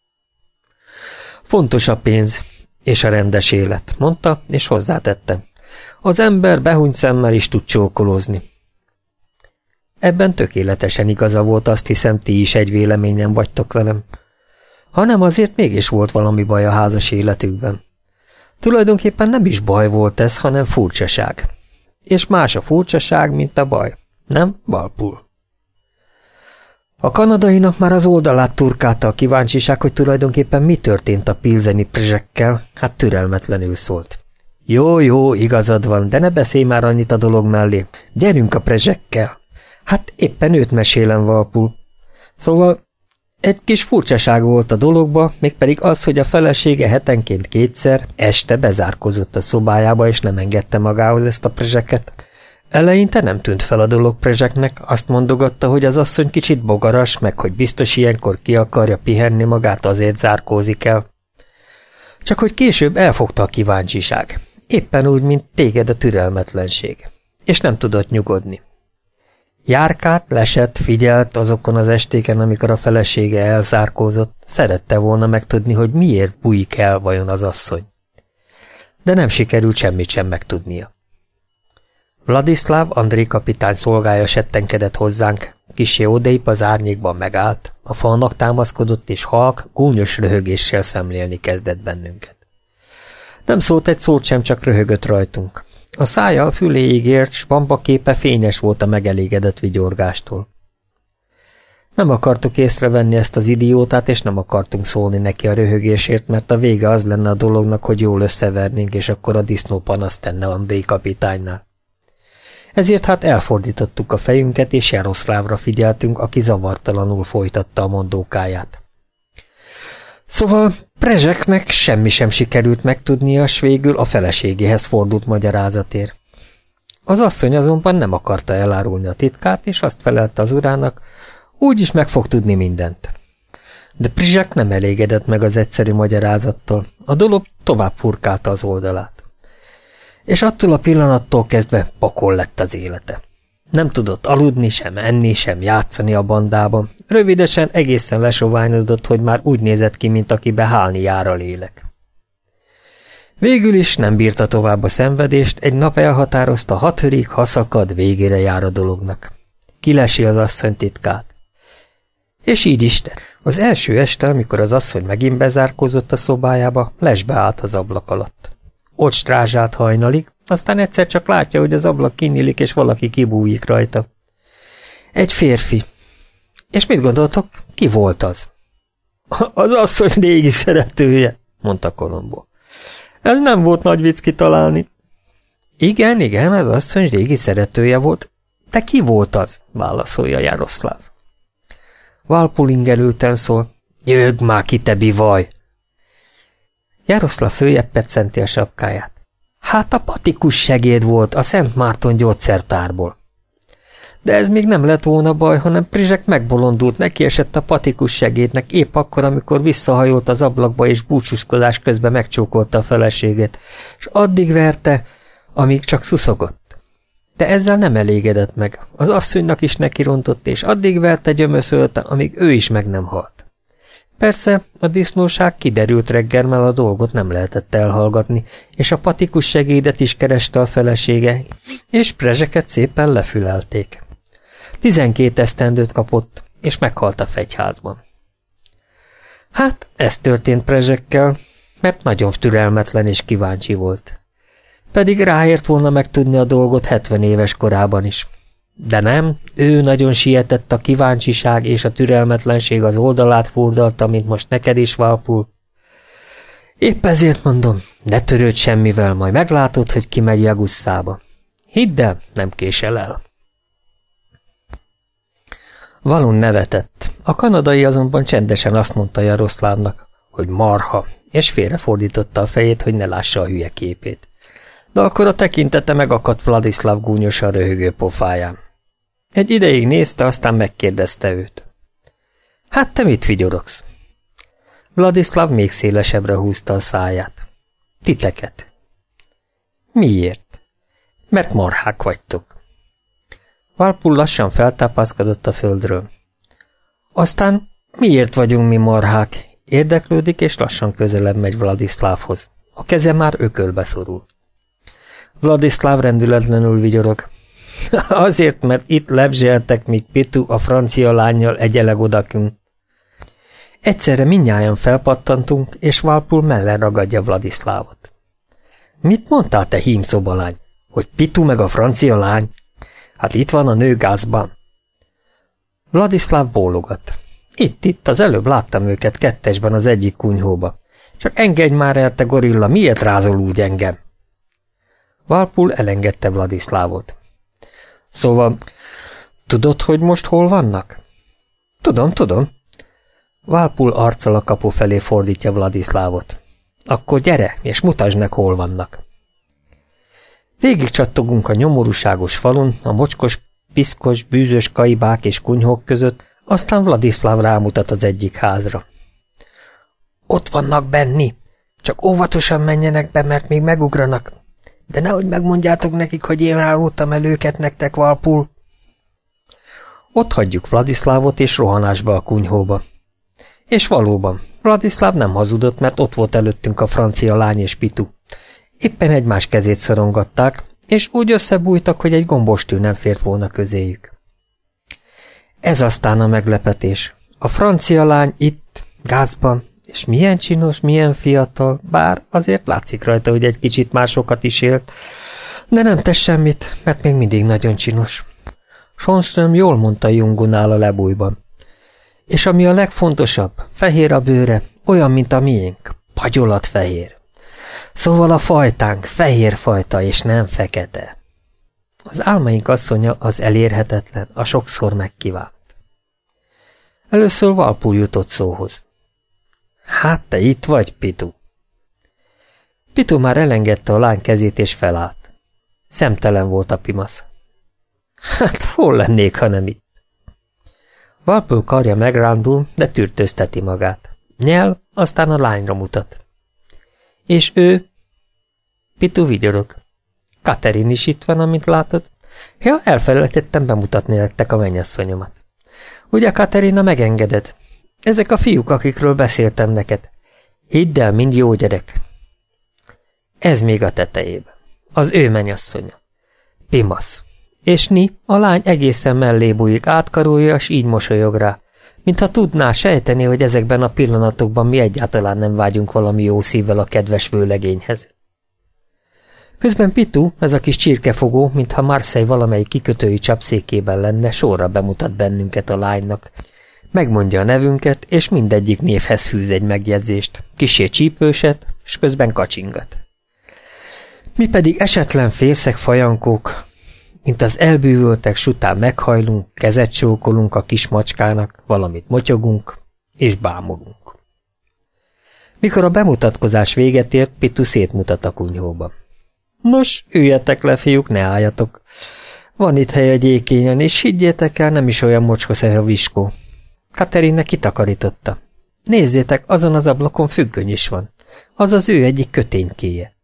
Fontos a pénz és a rendes élet, mondta, és hozzátette. Az ember behunyt szemmel is tud csókolózni. Ebben tökéletesen igaza volt, azt hiszem, ti is egy véleményen vagytok velem. Hanem azért mégis volt valami baj a házas életükben. Tulajdonképpen nem is baj volt ez, hanem furcsaság. És más a furcsaság, mint a baj. Nem, Walpole? A kanadainak már az oldalát turkálta a kíváncsiság, hogy tulajdonképpen mi történt a pilzeni prezsekkel, hát türelmetlenül szólt. Jó, igazad van, de ne beszélj már annyit a dolog mellé. Gyerünk a prezsekkel. Hát éppen őt mesélem, Valpul. Szóval egy kis furcsaság volt a dologba, mégpedig az, hogy a felesége hetenként kétszer este bezárkozott a szobájába, és nem engedte magához ezt a prezseket. Eleinte nem tűnt fel a dolog prezseknek, azt mondogatta, hogy az asszony kicsit bogaras, meg hogy biztos ilyenkor ki akarja pihenni magát, azért zárkózik el. Csak hogy később elfogta a kíváncsiság, éppen úgy, mint téged a türelmetlenség, és nem tudott nyugodni. Járkált, lesett, figyelt azokon az estéken, amikor a felesége elzárkózott, szerette volna megtudni, hogy miért bújik el vajon az asszony. De nem sikerült semmit sem megtudnia. Vladislav Andrej kapitány szolgája settenkedett hozzánk, kissé odébb az árnyékban megállt, a falnak támaszkodott és halk, gúnyos röhögéssel szemlélni kezdett bennünket. Nem szólt egy szót sem, csak röhögött rajtunk. A szája a füléig ért, s bambaképe fényes volt a megelégedett vigyorgástól. Nem akartuk észrevenni ezt az idiótát, és nem akartunk szólni neki a röhögésért, mert a vége az lenne a dolognak, hogy jól összevernénk, és akkor a disznó panaszt tenne Andrej kapitánynál. Ezért hát elfordítottuk a fejünket, és Jaroszlávra figyeltünk, aki zavartalanul folytatta a mondókáját. Szóval Prezseknek semmi sem sikerült megtudnia, s végül a feleségéhez fordult magyarázatért. Az asszony azonban nem akarta elárulni a titkát, és azt felelte az urának, úgyis meg fog tudni mindent. De Prezsek nem elégedett meg az egyszerű magyarázattal, a dolog tovább furkálta az oldalát. És attól a pillanattól kezdve pokol lett az élete. Nem tudott aludni, sem enni, sem játszani a bandában. Rövidesen egészen lesoványodott, hogy már úgy nézett ki, mint akibe hálni jár a lélek. Végül is nem bírta tovább a szenvedést, egy nap elhatározta, ha törik, ha szakad, végére jár a dolognak. Kilesi az asszony titkát. És így is tett. Az első este, amikor az asszony megint bezárkózott a szobájába, lesbe állt az ablak alatt. Ott strázsált hajnalig, aztán egyszer csak látja, hogy az ablak kinyílik, és valaki kibújik rajta. Egy férfi. És mit gondoltok, ki volt az? Az asszony régi szeretője, mondta Colombo. Ez nem volt nagy vicc kitalálni. Igen, az asszony régi szeretője volt. De ki volt az? Válaszolja Jaroszláv. Valpul ingerülten szól. Jögg már ki, te bivaj! Jaroszláv följebb peccenti a sapkáját. Hát a patikus segéd volt a Szent Márton gyógyszertárból. De ez még nem lett volna baj, hanem Prezsek megbolondult, nekiesett a patikus segédnek épp akkor, amikor visszahajolt az ablakba és búcsúzkodás közben megcsókolta a feleségét, és addig verte, amíg csak szuszogott. De ezzel nem elégedett meg, az asszonynak is nekirontott, és addig verte, gyömöszölte, amíg ő is meg nem halt. Persze, a disznóság kiderült reggel, mert a dolgot nem lehetett elhallgatni, és a patikus segédet is kereste a felesége, és Prezseket szépen lefülelték. 12 esztendőt kapott, és meghalt a fegyházban. Hát, ez történt Prezsekkel, mert nagyon türelmetlen és kíváncsi volt. Pedig ráért volna megtudni a dolgot 70 éves korában is. De nem, ő nagyon sietett, a kíváncsiság és a türelmetlenség az oldalát fordalta, mint most neked is, Valpul. Épp ezért mondom, ne törődj semmivel, majd meglátod, hogy kimegy Jagusszába. Hidd el, nem késel el. Valun nevetett. A kanadai azonban csendesen azt mondta Jaroszlávnak, hogy marha, és félrefordította a fejét, hogy ne lássa a hülye képét. De akkor a tekintete megakadt Vladislav gúnyosan röhögő pofáján. Egy ideig nézte, aztán megkérdezte őt. Hát te mit vigyorogsz? Vladislav még szélesebbre húzta a száját. Titeket. Miért? Mert marhák vagytok. Valpul lassan feltápászkodott a földről. Aztán miért vagyunk mi marhák? Érdeklődik, és lassan közelebb megy Vladislavhoz. A keze már ökölbe szorul. Vladislav rendületlenül vigyorog. Azért, mert itt lebzseltek, míg Pitu a francia lánnyal egyeleg odakünk. Egyszerre mindnyájan felpattantunk, és Valpul mellen ragadja Vladislavot. Mit mondtál, te hímszobalány? Hogy Pitu meg a francia lány? Hát itt van a nő gázban. Vladislav bólogat. Itt, az előbb láttam őket kettesben az egyik kunyhóba. Csak engedj már el, te gorilla, miért rázol úgy engem? Walpole elengedte Vladislavot. Szóval, tudod, hogy most hol vannak? Tudom. Walpole arccal a kapu felé fordítja Vladislavot. Akkor gyere, és mutasd meg, hol vannak. Végig csattogunk a nyomorúságos falun, a mocskos, piszkos, bűzös kaibák és kunyhók között, aztán Vladislav rámutat az egyik házra. Ott vannak benni, csak óvatosan menjenek be, mert még megugranak. De nehogy megmondjátok nekik, hogy én rálódtam el őket nektek, Walpole. Ott hagyjuk Vladislavot és rohanásba a kunyhóba. És valóban, Vladislav nem hazudott, mert ott volt előttünk a francia lány és Pitu. Éppen egymás kezét szorongatták, és úgy összebújtak, hogy egy gombostű nem fért volna közéjük. Ez aztán a meglepetés. A francia lány itt, gázban, és milyen csinos, milyen fiatal, bár azért látszik rajta, hogy egy kicsit másokat is élt, de nem tesz semmit, mert még mindig nagyon csinos. Schönström jól mondta Jungunál a lebújban. És ami a legfontosabb, fehér a bőre, olyan, mint a miénk, pagyolatfehér. Szóval a fajtánk fehér fajta, és nem fekete. Az álmaink asszonya az elérhetetlen, a sokszor megkívánt. Először Walpole jutott szóhoz. Hát te itt vagy, Pitu. Pitu már elengedte a lány kezét és felállt. Szemtelen volt a pimasz. Hát hol lennék, ha nem itt? Walpole karja megrándul, de tűrtözteti magát. Nyel, aztán a lányra mutat. És ő? Pitu vigyorog. Katerin is itt van, amint látod. Ja, elfelejtettem bemutatni nektek a mennyasszonyomat. Ugye, Katerina, megengeded? Ezek a fiúk, akikről beszéltem neked. Hidd el, mind jó gyerek. Ez még a tetejében. Az ő mennyasszonya. Pimasz. És Ni, a lány egészen mellé bújik, átkarolja, és így mosolyog rá. Mintha tudná, sejteni, hogy ezekben a pillanatokban mi egyáltalán nem vágyunk valami jó szívvel a kedves vőlegényhez. Közben Pitu, ez a kis csirkefogó, mintha Marseille valamelyik kikötői csapszékében lenne, sorra bemutat bennünket a lánynak. Megmondja a nevünket, és mindegyik névhez fűz egy megjegyzést, kissé csípőset, s közben kacsingat. Mi pedig esetlen félszeg fajankók, mint az elbűvöltek sután meghajlunk, kezet csókolunk a kis macskának, valamit motyogunk, és bámulunk. Mikor a bemutatkozás véget ért, Pitu szétmutat a kunyhóba. Nos, üljetek le, fiúk, ne álljatok. Van itt hely a gyékényen, és higgyétek el, nem is olyan mocskos ez a viskó. Katerina kitakarította. Nézzétek, azon az ablakon függöny is van. Az az ő egyik köténykéje.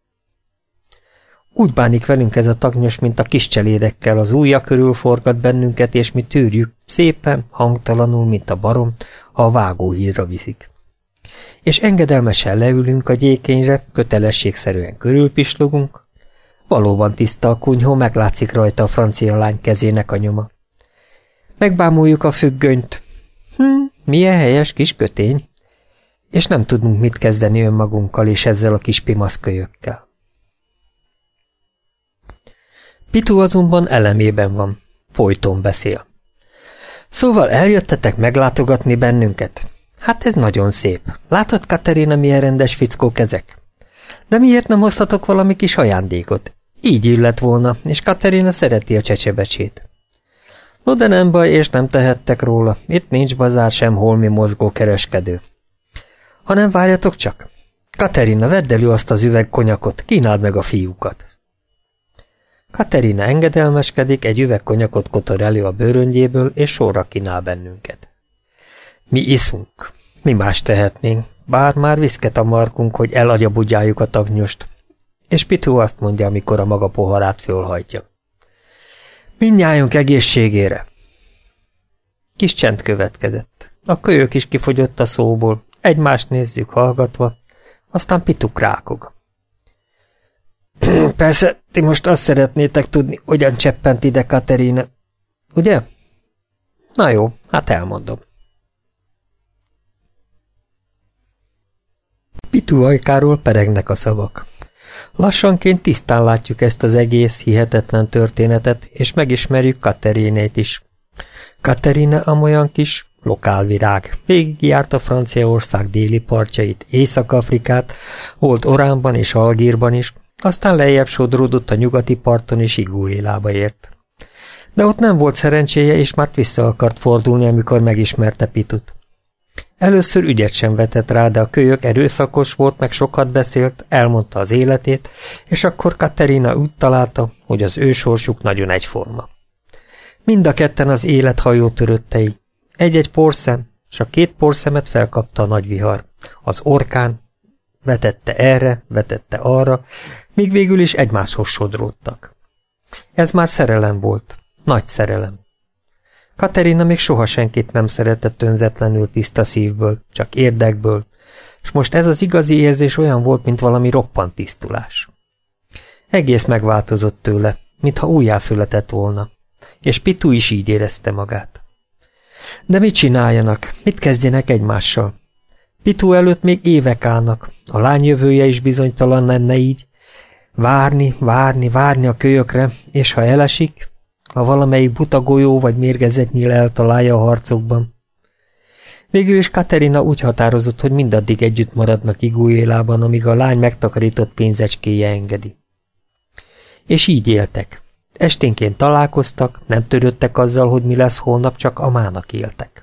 Úgy bánik velünk ez a tagnyos, mint a kis cselédekkel, az ujja körül forgat bennünket, és mi tűrjük, szépen, hangtalanul, mint a barom, ha a vágóhídra viszik. És engedelmesen leülünk a gyékényre, kötelességszerűen körülpislogunk. Valóban tiszta a kunyhó, meglátszik rajta a francia lány kezének a nyoma. Megbámuljuk a függönyt. Milyen helyes kis kötény. És nem tudunk mit kezdeni önmagunkkal és ezzel a kis pimaszkölyökkel. Pitu azonban elemében van. Folyton beszél. Szóval eljöttetek meglátogatni bennünket? Hát ez nagyon szép. Látod, Katerina, milyen rendes fickók ezek? De miért nem hoztatok valami kis ajándékot? Így illet volna, és Katerina szereti a csecsebecsét. No, de nem baj, és nem tehettek róla. Itt nincs bazár sem holmi mozgó kereskedő. Hanem várjatok csak. Katerina, vedd elő azt az üveg konyakot, kínáld meg a fiúkat. Katerina engedelmeskedik, egy üveg konyakot kotor elő a bőröngyéből, és sorra kínál bennünket. Mi iszunk. Mi más tehetnénk, bár már viszket a markunk, hogy elagyabudjáljuk a tagnyost. És Pitu azt mondja, amikor a maga poharát fölhajtja. Mindnyájunk egészségére. Kis csend következett. A kölyök is kifogyott a szóból, egymást nézzük hallgatva, aztán Pitu krákog. Persze, ti most azt szeretnétek tudni, hogyan cseppent ide Katerina, ugye? Na jó, hát elmondom. Pitu ajkáról peregnek a szavak. Lassanként tisztán látjuk ezt az egész hihetetlen történetet, és megismerjük Katerinét is. Katerina amolyan kis lokálvirág. Végigjárta Franciaország déli partjait, Észak-Afrikát, volt Oránban és Algírban is, aztán lejjebb sodródott a nyugati parton és Iguélába ért. De ott nem volt szerencséje, és már vissza akart fordulni, amikor megismerte Pitut. Először ügyet sem vetett rá, de a kölyök erőszakos volt, meg sokat beszélt, elmondta az életét, és akkor Katerina úgy találta, hogy az ő sorsuk nagyon egyforma. Mind a ketten az élet hajótöröttei. Egy-egy porszem, s a 2 porszemet felkapta a nagy vihar. Az orkán vetette erre, vetette arra, míg végül is egymáshoz sodródtak. Ez már szerelem volt, nagy szerelem. Katerina még soha senkit nem szeretett önzetlenül tiszta szívből, csak érdekből, és most ez az igazi érzés olyan volt, mint valami roppant tisztulás. Egész megváltozott tőle, mintha újjászületett volna, és Pitu is így érezte magát. De mit csináljanak, mit kezdjenek egymással? Pitu előtt még évek állnak, a lány jövője is bizonytalan lenne így. Várni a kölyökre, és ha elesik, ha valamelyik buta golyó vagy mérgezett nyíl eltalálja a harcokban. Végül is Katerina úgy határozott, hogy mindaddig együtt maradnak Iguélában, amíg a lány megtakarított pénzecskéje engedi. És így éltek. Esténként találkoztak, nem törődtek azzal, hogy mi lesz holnap, csak a mának éltek.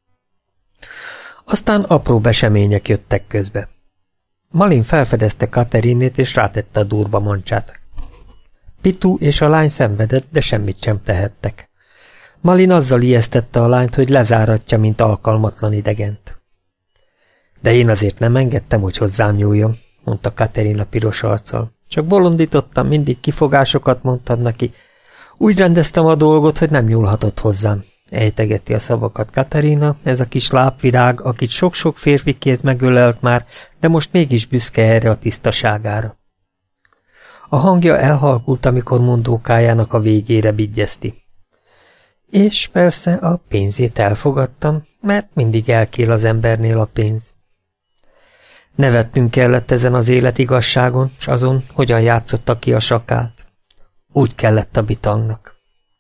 Aztán apró események jöttek közbe. Malin felfedezte Katerinét, és rátette a durva mancsát. Pitu és a lány szenvedett, de semmit sem tehettek. Malin azzal ijesztette a lányt, hogy lezáratja, mint alkalmatlan idegent. De én azért nem engedtem, hogy hozzám nyúljon, mondta Katerina piros arccal. Csak bolondítottam, mindig kifogásokat mondtam neki. Úgy rendeztem a dolgot, hogy nem nyúlhatott hozzám. Ejtegeti a szavakat Katerina, ez a kis lábvirág, akit sok-sok férfi kéz megölelt már, de most mégis büszke erre a tisztaságára. A hangja elhalkult, amikor mondókájának a végére bigyezti. És persze a pénzét elfogadtam, mert mindig elkél az embernél a pénz. Nevettünk kellett ezen az életigazságon, s azon, hogyan játszotta ki a sakált. Úgy kellett a bitangnak.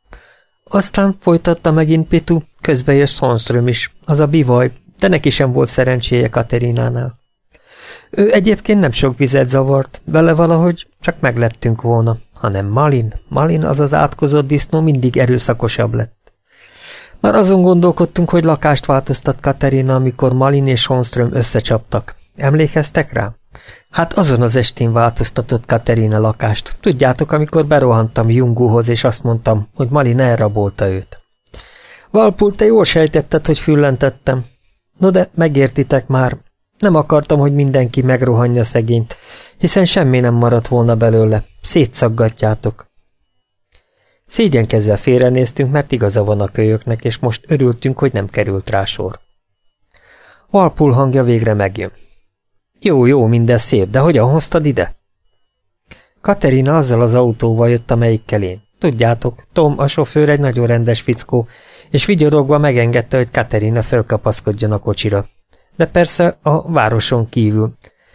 Aztán folytatta megint Pitu, közbejött Swanström is, az a bivaj, de neki sem volt szerencséje Katerinánál. Ő egyébként nem sok vizet zavart, vele valahogy csak meglettünk volna, hanem Malin az az átkozott disznó mindig erőszakosabb lett. Már azon gondolkodtunk, hogy lakást változtat Katerina, amikor Malin és Swanström összecsaptak. Emlékeztek rá? Hát azon az estén változtatott Katerina lakást. Tudjátok, amikor berohantam Junguhoz, és azt mondtam, hogy Malin elrabolta őt. Walpole, te jól sejtetted, hogy füllentettem. No de megértitek már, nem akartam, hogy mindenki megrohanja szegényt, hiszen semmi nem maradt volna belőle. Szétszaggatjátok. Szégyenkezve félrenéztünk, mert igaza van a kölyöknek, és most örültünk, hogy nem került rá sor. Walpole hangja végre megjön. Jó, minden szép, de hogyan hoztad ide? Katerina azzal az autóval jött, amelyikkel én. Tudjátok, Tom, a sofőr egy nagyon rendes fickó, és vigyorogva megengedte, hogy Katerina felkapaszkodjon a kocsira. De persze a városon kívül.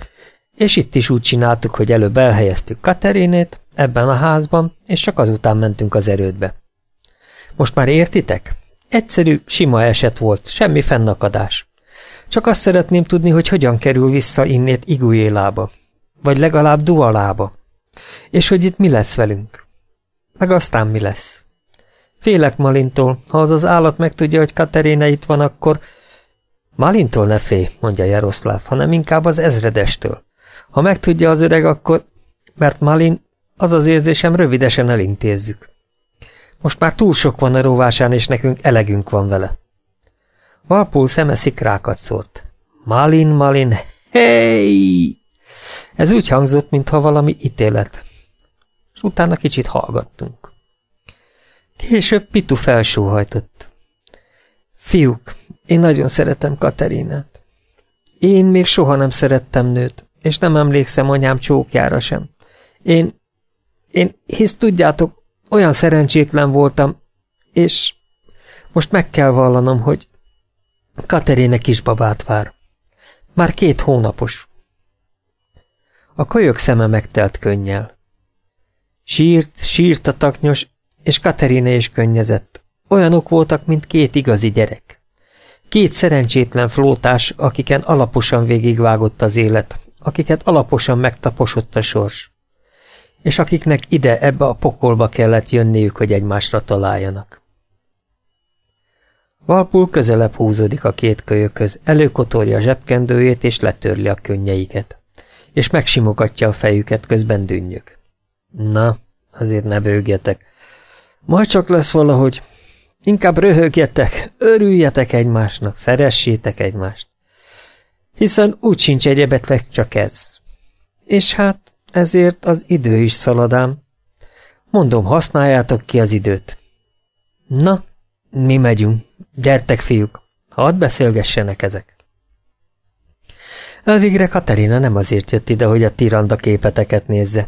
És itt is úgy csináltuk, hogy előbb elhelyeztük Katerinét ebben a házban, és csak azután mentünk az erődbe. Most már értitek? Egyszerű, sima eset volt, semmi fennakadás. Csak azt szeretném tudni, hogy hogyan kerül vissza innét Iguélába, vagy legalább Dualába, és hogy itt mi lesz velünk. Meg aztán mi lesz. Félek Malintól, ha az állat megtudja, hogy Katerina itt van, akkor... Malintól ne félj, mondja Jaroszláv, hanem inkább az ezredestől. Ha megtudja az öreg, akkor... Mert Malin, az az érzésem, rövidesen elintézzük. Most már túl sok van a rovásán, és nekünk elegünk van vele. Walpole szeme szikrákat szórt. Malin, hey! Ez úgy hangzott, mintha valami ítélet. És utána kicsit hallgattunk. Később Pitu felsóhajtott. Fiúk, én nagyon szeretem Katerinát. Én még soha nem szerettem nőt, és nem emlékszem anyám csókjára sem. Hisz tudjátok, olyan szerencsétlen voltam, és most meg kell vallanom, hogy Katerina kisbabát vár. Már 2 hónapos. A kölyök szeme megtelt könnyel. Sírt a taknyos, és Katerina is könnyezett. olyanok voltak, mint két igazi gyerek. Két szerencsétlen flótás, akiken alaposan végigvágott az élet, akiket alaposan megtaposott a sors, és akiknek ide, ebbe a pokolba kellett jönniük, hogy egymásra találjanak. Walpole közelebb húzódik a két kölyökhöz, előkotorja a zsebkendőjét, és letörli a könnyeiket, és megsimogatja a fejüket, közben dünnyög. Na, azért ne bőgjetek. Majd csak lesz valahogy. Inkább röhögjetek, örüljetek egymásnak, szeressétek egymást. Hiszen úgy sincs egyebetleg, csak ez. És hát ezért az idő is szaladám. Mondom, használjátok ki az időt. Na, mi megyünk. Gyertek, fiúk, hadd beszélgessenek ezek. Elvégre Katerina nem azért jött ide, hogy a tiranda képeteket nézze.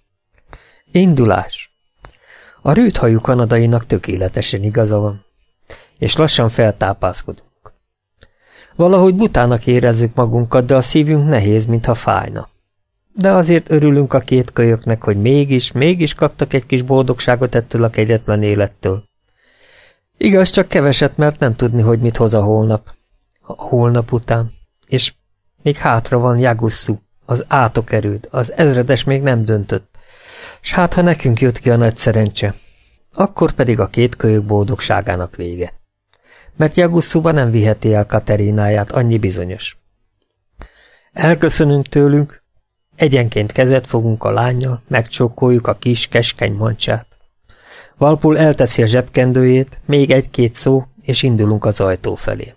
Indulás. A rűthajú kanadainak tökéletesen igaza van, és lassan feltápászkodunk. Valahogy butának érezzük magunkat, de a szívünk nehéz, mintha fájna. De azért örülünk a két kölyöknek, hogy mégis kaptak egy kis boldogságot ettől a kegyetlen élettől. Igaz, csak keveset, mert nem tudni, hogy mit hoz a holnap után. És még hátra van Jagusszú, az átokerőd, az ezredes még nem döntött. S hát, ha nekünk jött ki a nagy szerencse, akkor pedig a két kölyök boldogságának vége. Mert Jagusszúba nem viheti el Katerináját, annyi bizonyos. Elköszönünk tőlünk, egyenként kezet fogunk a lánnyal, megcsókoljuk a kis, keskeny mancsát. Walpole elteszi a zsebkendőjét, még egy-két szó, és indulunk az ajtó felé.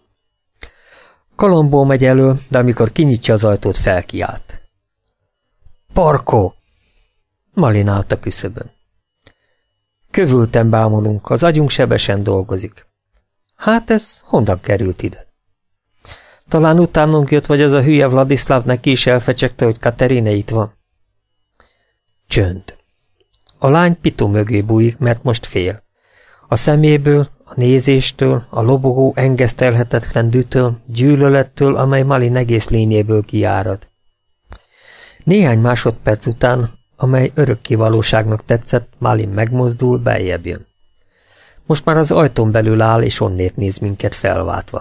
Colombo megy elől, de amikor kinyitja az ajtót, felkiált. Parkó! Malin állt a küszöbön. Kövülten bámulunk, az agyunk sebesen dolgozik. Hát ez honnan került ide? Talán utánunk jött, vagy az a hülye Vladislav neki is elfecsegte, hogy Katerina itt van. Csönd. A lány Pitu mögé bújik, mert most fél. A szeméből, a nézéstől, a lobogó engesztelhetetlen dühtől, gyűlölettől, amely Malin egész lényéből kiárad. Néhány másodperc után, amely örökké valóságnak tetszett, Malin megmozdul, beljebb jön. Most már az ajtón belül áll, és onnét néz minket felváltva.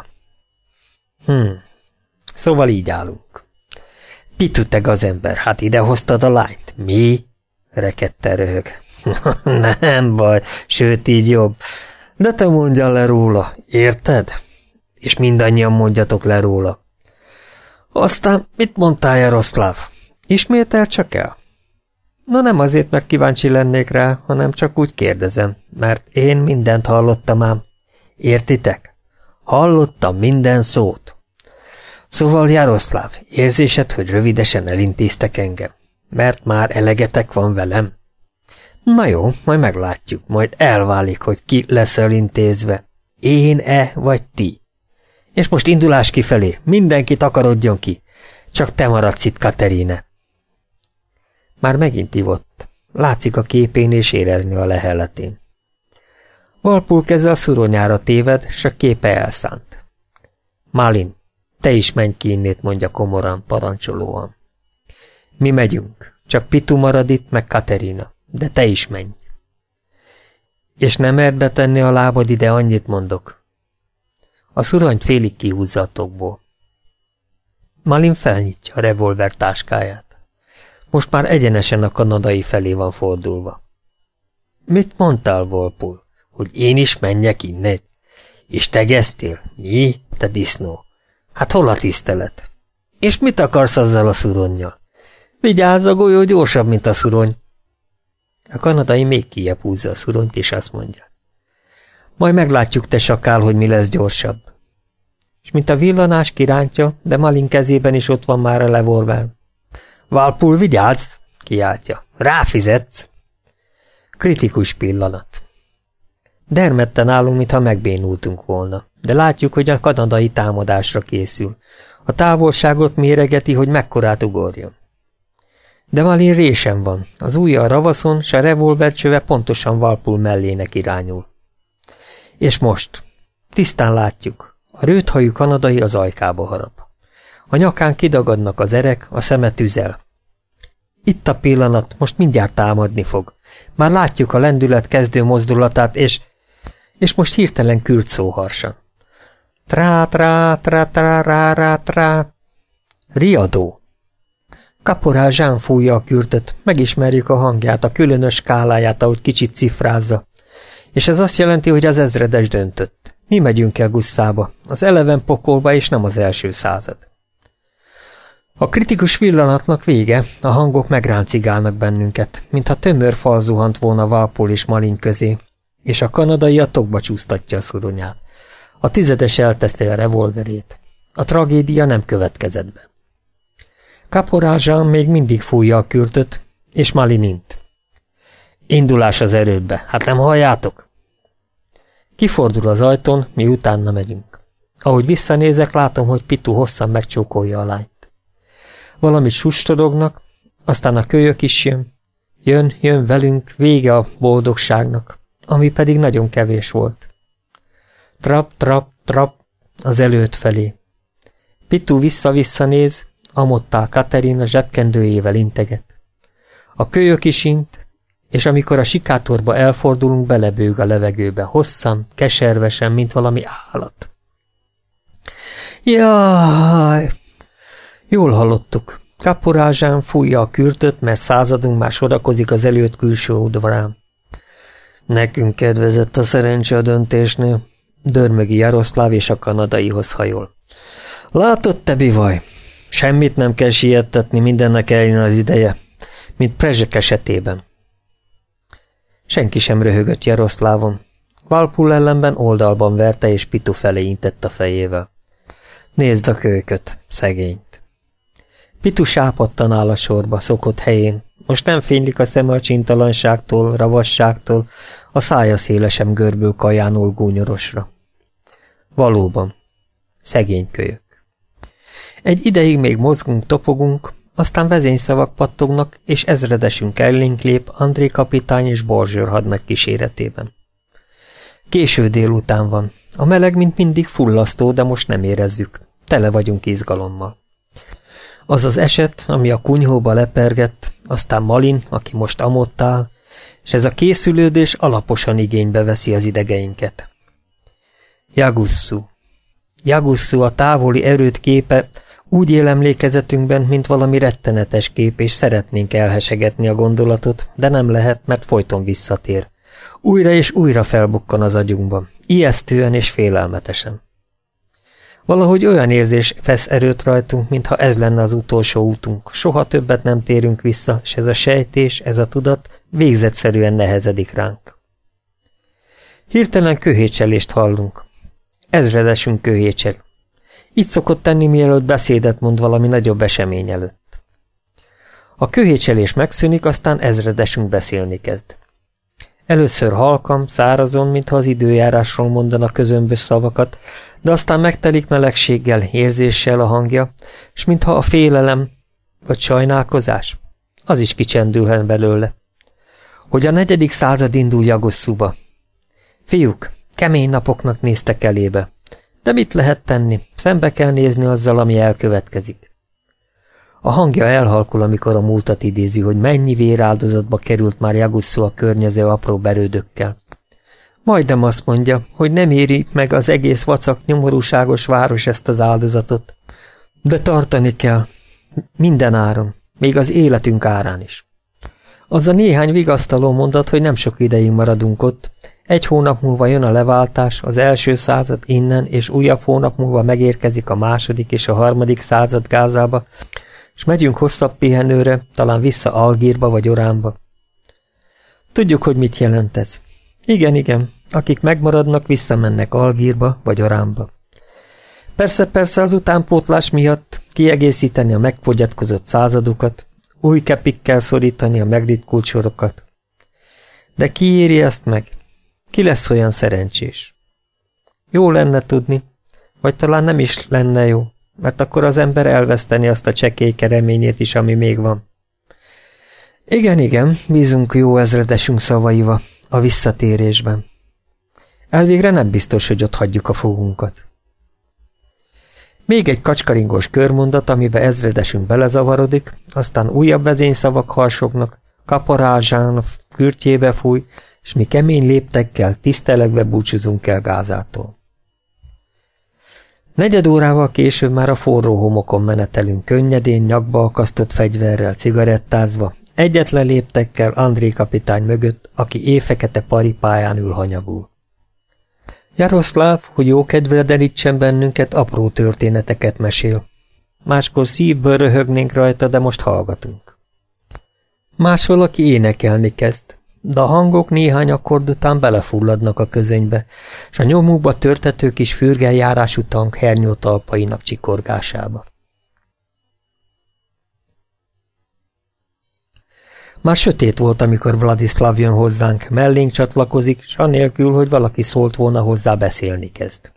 Szóval így állunk. Pitu, te gazember, hát ide hoztad a lányt? Mi? Rekedten röhög. Nem baj, sőt így jobb. De te mondjál le róla, érted? És mindannyian mondjatok le róla. Aztán mit mondtál, Jaroszláv? Ismétel csak el? No, nem azért, mert kíváncsi lennék rá, hanem csak úgy kérdezem, mert én mindent hallottam ám. Értitek? Hallottam minden szót. Szóval, Jaroszláv, érzésed, hogy rövidesen elintéztek engem? Mert már elegetek van velem? Na jó, majd meglátjuk, majd elválik, hogy ki lesz elintézve. Én-e vagy ti? És most indulás kifelé, mindenki takarodjon ki. Csak te maradsz itt, Katerina. Már megint ivott. Látszik a képén és érezni a lehelletén. Walpole keze a szuronyára téved, s a képe elszánt. Malin, te is menj ki innét, mondja komoran, parancsolóan. Mi megyünk, csak Pitu marad itt, meg Katerina, de te is menj. És nem merd betenni a lábad ide, annyit mondok. A szuronyt félig kihúzza a tokból. Malin felnyitja a revolver táskáját. Most már egyenesen a kanadai felé van fordulva. Mit mondtál, Walpole? Hogy én is menjek innen? És tegeztél? Mi? Te disznó? Hát hol a tisztelet? És mit akarsz azzal a szuronnyal? Vigyázz, a golyó gyorsabb, mint a szurony. A kanadai még kijebb húzza a szuronyt, és azt mondja. Majd meglátjuk, te sakál, hogy mi lesz gyorsabb. És mint a villanás kirántja, de Malin kezében is ott van már a revolver. Walpole, vigyázz! Kiáltja. Ráfizetsz! Kritikus pillanat. Dermedten állunk, mintha megbénultunk volna, de látjuk, hogy a kanadai támadásra készül. A távolságot méregeti, hogy mekkorát ugorjon. De Malin résen van, az ujja a ravaszon, s a revolvercsöve pontosan Walpole mellének irányul. És most tisztán látjuk, a rőthajú kanadai az ajkába harap. A nyakán kidagadnak az erek, a szeme tüzel. Itt a pillanat, most mindjárt támadni fog. Már látjuk a lendület kezdő mozdulatát, és most hirtelen kürt szóharsan. Trá. Riadó. Kaporál Jean fújja a kürtöt, megismerjük a hangját, a különös skáláját, ahogy kicsit cifrázza. És ez azt jelenti, hogy az ezredes döntött. Mi megyünk el Gusszába, az eleven pokolba, és nem az első század. A kritikus pillanatnak vége, a hangok megráncigálnak bennünket, mintha tömör fal zuhant volna Walpole és Malin közé, és a kanadai a tokba csúsztatja a szuronyát. A 10-es elteszte a revolverét. A tragédia nem következett be. Kaporál Jean még mindig fújja a kürtöt, és Malin int. Indulás az erődbe, hát nem halljátok? Kifordul az ajtón, mi utána megyünk. Ahogy visszanézek, látom, hogy Pitu hosszan megcsókolja a lányt. Valamit sustodognak, aztán a kölyök is jön. Jön velünk, vége a boldogságnak, ami pedig nagyon kevés volt. Trap, az előtt felé. Pitu vissza-vissza néz, Amottál Katerina zsebkendőjével integet. A kölyök is int, és amikor a sikátorba elfordulunk, belebőg a levegőbe, hosszan, keservesen, mint valami állat. Jaj! Jól hallottuk. Kaporál Jean fújja a kürtöt, mert századunk már sorakozik az előtt külső udvarán. Nekünk kedvezett a szerencse a döntésnél, dörmögi Jaroszláv, és a kanadaihoz hajol. Látod, te bivaj? Semmit nem kell siettetni, mindennek eljön az ideje, mint Prezsek esetében. Senki sem röhögött Jaroszlávon. Walpole ellenben oldalban verte, és Pitu felé intett a fejével. Nézd a kölyköt, szegényt. Pitu sápadtan áll a sorba, szokott helyén. Most nem fénylik a szeme a csintalanságtól, ravasságtól, a szája szélesem görbül kajánul gúnyorosra. Valóban, szegény kölyök. Egy ideig még mozgunk, topogunk, aztán vezényszavak pattognak, és ezredesünk elénk lép André kapitány és Borzsőr hadnagy kíséretében. Késő délután van. A meleg, mint mindig, fullasztó, de most nem érezzük. Tele vagyunk izgalommal. Az az eset, ami a kunyhóba lepergett, aztán Malin, aki most amott áll, és ez a készülődés alaposan igénybe veszi az idegeinket. Jagusszú, a távoli erőd képe úgy él emlékezetünkben, mint valami rettenetes kép, és szeretnénk elhesegetni a gondolatot, de nem lehet, mert folyton visszatér. Újra és újra felbukkan az agyunkban, ijesztően és félelmetesen. Valahogy olyan érzés vesz erőt rajtunk, mintha ez lenne az utolsó útunk. Soha többet nem térünk vissza, és ez a sejtés, ez a tudat végzetszerűen nehezedik ránk. Hirtelen köhécselést hallunk. Ezredesünk köhécsel. Így szokott tenni, mielőtt beszédet mond valami nagyobb esemény előtt. A köhécselés megszűnik, aztán ezredesünk beszélni kezd. Először halkan, szárazon, mintha az időjárásról mondana közömbös szavakat, de aztán megtelik melegséggel, érzéssel a hangja, és mintha a félelem vagy sajnálkozás, az is kicsendülhet belőle. Hogy a 4. század indul Jagosszúba. Fiúk, kemény napoknak néztek elébe, de mit lehet tenni? Szembe kell nézni azzal, ami elkövetkezik. A hangja elhalkul, amikor a múltat idézi, hogy mennyi véráldozatba került már Jagusszú a környező apró berődökkel. Majdnem azt mondja, hogy nem éri meg az egész vacak, nyomorúságos város ezt az áldozatot. De tartani kell. Minden áron. Még az életünk árán is. Az a néhány vigasztaló mondat, hogy nem sok ideig maradunk ott. 1 hónap múlva jön a leváltás, az első század innen, és újabb hónap múlva megérkezik a 2. és a 3. század Gázába, és megyünk hosszabb pihenőre, talán vissza Algírba vagy Oránba. Tudjuk, hogy mit jelent ez. Igen, akik megmaradnak, visszamennek Algírba vagy Oránba. Persze az utánpótlás miatt kiegészíteni a megfogyatkozott századukat, új kepikkel szorítani a megritkult sorokat. De ki éri ezt meg? Ki lesz olyan szerencsés? Jó lenne tudni, vagy talán nem is lenne jó, mert akkor az ember elveszteni azt a csekélyke reményét is, ami még van. Igen, bízunk jó ezredesünk szavaiva, a visszatérésben. Elvégre nem biztos, hogy ott hagyjuk a fogunkat. Még egy kacskaringos körmondat, amiben ezredesünk belezavarodik, aztán újabb vezényszavak harsognak, Kaporál Jean kürtjébe fúj, és mi kemény léptekkel, tisztelegve búcsúzunk el Gázától. 4 órával később már a forró homokon menetelünk könnyedén, nyakba akasztott fegyverrel, cigarettázva, egyetlen léptekkel André kapitány mögött, aki éjfekete paripáján ül hanyagul. Jaroszláv, hogy jó kedvre derítsen bennünket, apró történeteket mesél. Máskor szívből röhögnénk rajta, de most hallgatunk. Más valaki énekelni kezd, de a hangok néhány akkord után belefulladnak a közönybe, s a nyomukba törtető kis fürgeljárású tank hernyó talpainak csikorgásába. Már sötét volt, amikor Vladislav jön hozzánk, mellénk csatlakozik, s anélkül, hogy valaki szólt volna hozzá, beszélni kezd.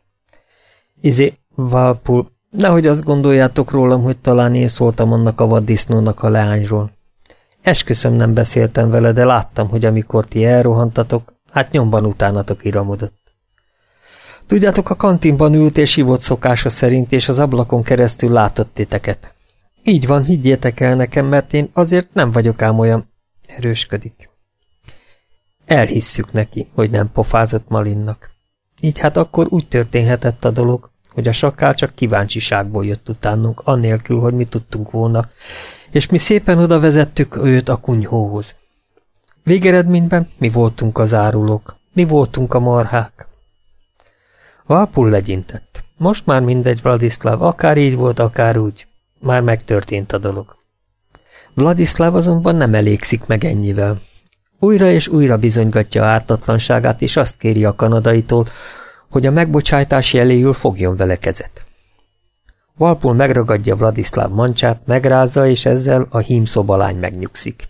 Valpul, nehogy azt gondoljátok rólam, hogy talán én szóltam annak a vaddisznónak a leányról. Esküszöm, nem beszéltem vele, de láttam, hogy amikor ti elrohantatok, hát nyomban utánatok iramodott. Tudjátok, a kantinban ült és ivott szokása szerint, és az ablakon keresztül látott titeket. Így van, higgyétek el nekem, mert én azért nem vagyok ám olyan... Erősködik. Elhisszük neki, hogy nem pofázott Malinnak. Így hát akkor úgy történhetett a dolog, hogy a sakál csak kíváncsiságból jött utánunk, annélkül, hogy mi tudtunk volna, és mi szépen oda vezettük őt a kunyhóhoz. Végeredményben mi voltunk az árulók, mi voltunk a marhák. Valpul legyintett. Most már mindegy, Vladislav, akár így volt, akár úgy. Már megtörtént a dolog. Vladislav azonban nem elégszik meg ennyivel. Újra és újra bizonygatja ártatlanságát, és azt kéri a kanadaitól, hogy a megbocsájtás jeléül fogjon vele kezet. Valpul megragadja Vladislav mancsát, megrázza, és ezzel a hímszobalány megnyugszik.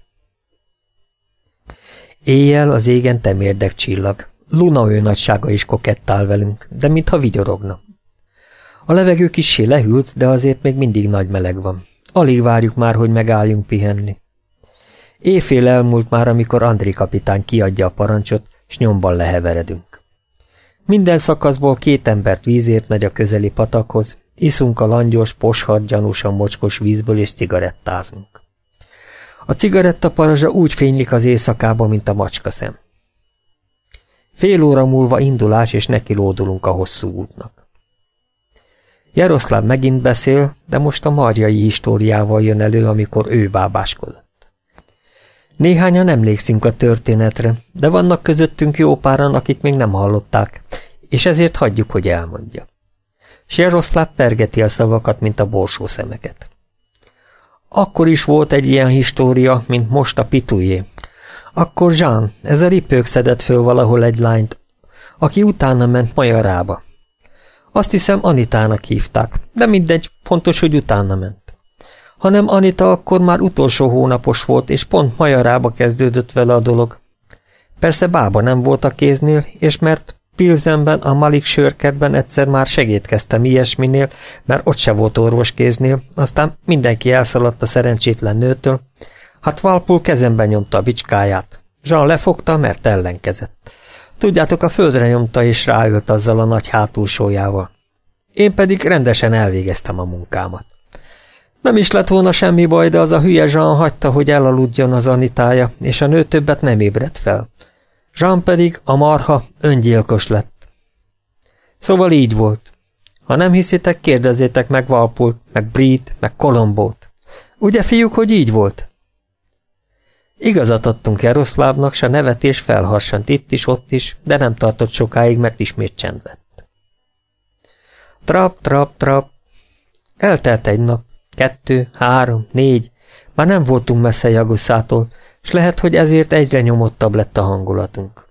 Éjjel az égen temérdek csillag. Luna ő nagysága is kokettál velünk, de mintha vigyorogna. A levegő kissé lehűlt, de azért még mindig nagy meleg van. Alig várjuk már, hogy megálljunk pihenni. Éjfél elmúlt már, amikor André kapitány kiadja a parancsot, s nyomban leheveredünk. Minden szakaszból 2 embert vízért megy a közeli patakhoz, iszunk a langyos, poshat, gyanúsan mocskos vízből, és cigarettázunk. A cigarettaparazsa úgy fénylik az éjszakába, mint a macskaszem. Fél óra múlva indulás, és neki lódulunk a hosszú útnak. Jaroszláv megint beszél, de most a marjai históriával jön elő, amikor ő bábáskodott. Néhányan emlékszünk a történetre, de vannak közöttünk jó páran, akik még nem hallották, és ezért hagyjuk, hogy elmondja. S Jaroszláv pergeti a szavakat, mint a borsó szemeket. Akkor is volt egy ilyen história, mint most a Pitujé. Akkor Jean, ez a ripők szedett föl valahol egy lányt, aki utána ment Majarába. Azt hiszem, Anitának hívták, de mindegy, fontos, hogy utána ment. Hanem Anita akkor már utolsó hónapos volt, és pont Majarába kezdődött vele a dolog. Persze bába nem volt a kéznél, és mert Pilzenben, a Malik sörkertben egyszer már segédkeztem ilyesminél, mert ott se volt orvoskéznél, aztán mindenki elszaladt a szerencsétlen nőtől. Hát Valpul kezemben nyomta a bicskáját. Jean lefogta, mert ellenkezett. Tudjátok, a földre nyomta és ráült azzal a nagy hátulsójával. Én pedig rendesen elvégeztem a munkámat. Nem is lett volna semmi baj, de az a hülye Jean hagyta, hogy elaludjon az Anitája, és a nő többet nem ébredt fel. Jean pedig, a marha, öngyilkos lett. Szóval így volt. Ha nem hiszitek, kérdezzétek meg Valpult, meg Brit, meg Kolombót. Ugye, fiúk, hogy így volt? Igazat adtunk Jaroszlávnak, s a nevetés felharsant itt is, ott is, de nem tartott sokáig, mert ismét csend lett. Trap, trap, trap. Eltelt egy nap, 2, 3, 4, már nem voltunk messze Jaguszától, s lehet, hogy ezért egyre nyomottabb lett a hangulatunk.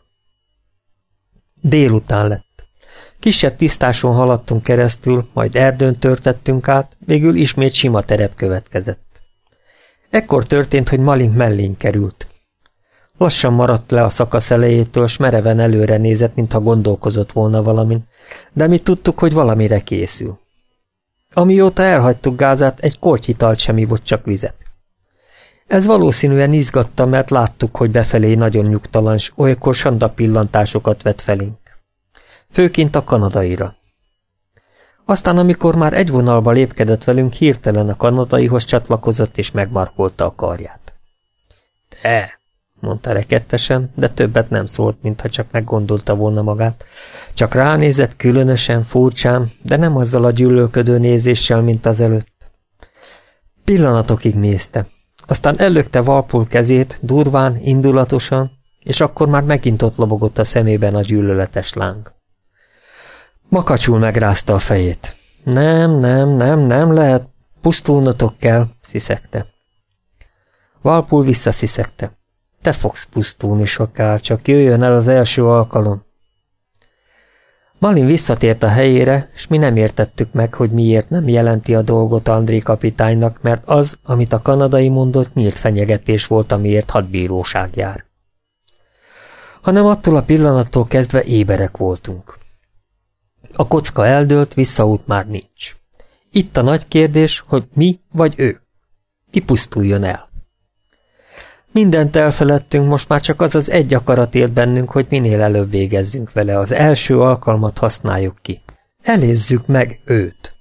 Délután lett. Kisebb tisztáson haladtunk keresztül, majd erdőn törtettünk át, végül ismét sima terep következett. Ekkor történt, hogy Malink mellénk került. Lassan maradt le a szakasz elejétől, s mereven előre nézett, mintha gondolkozott volna valamin, de mi tudtuk, hogy valamire készül. Amióta elhagytuk Gázát, egy kortyitalt sem ivott, csak vizet. Ez valószínűen izgatta, mert láttuk, hogy befelé nagyon nyugtalan, s olykor sanda pillantásokat vett felénk. Főként a kanadaira. Aztán, amikor már egy vonalba lépkedett velünk, hirtelen a kanadaihoz csatlakozott, és megmarkolta a karját. Te, mondta rekettesen, de többet nem szólt, mintha csak meggondolta volna magát. Csak ránézett különösen, furcsán, de nem azzal a gyűlölködő nézéssel, mint az előtt. Pillanatokig nézte. Aztán ellökte Walpole kezét, durván, indulatosan, és akkor már megint ott lobogott a szemében a gyűlöletes láng. Makacsul megrázta a fejét. Nem lehet, pusztulnotok kell, sziszegte. Walpole visszasziszegte. Te fogsz pusztulni soká, csak jöjjön el az első alkalom. Malin visszatért a helyére, s mi nem értettük meg, hogy miért nem jelenti a dolgot André kapitánynak, mert az, amit a kanadai mondott, nyílt fenyegetés volt, amiért hadbíróság jár. Hanem attól a pillanattól kezdve éberek voltunk. A kocka eldőlt, visszaút már nincs. Itt a nagy kérdés, hogy mi vagy ő. Ki pusztuljon el. Mindent elfeledtünk, most már csak az az egy akarat élt bennünk, hogy minél előbb végezzünk vele, az első alkalmat használjuk ki. Elézzük meg őt.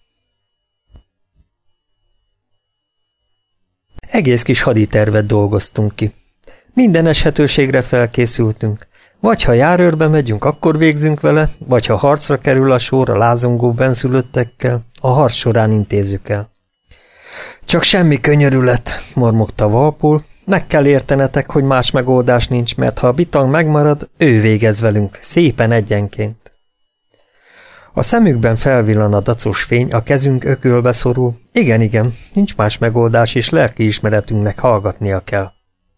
Egész kis haditervet dolgoztunk ki. Minden eshetőségre felkészültünk. Vagy ha járőrbe megyünk, akkor végzünk vele, vagy ha harcra kerül a sor a lázongó benszülöttekkel, a harc során intézzük el. Csak semmi könyörület, mormogta Walpole. Meg kell értenetek, hogy más megoldás nincs, mert ha a bitang megmarad, ő végez velünk, szépen egyenként. A szemükben felvillan a dacos fény, a kezünk ökölbe szorul. Igen, nincs más megoldás, és lelkiismeretünknek hallgatnia kell.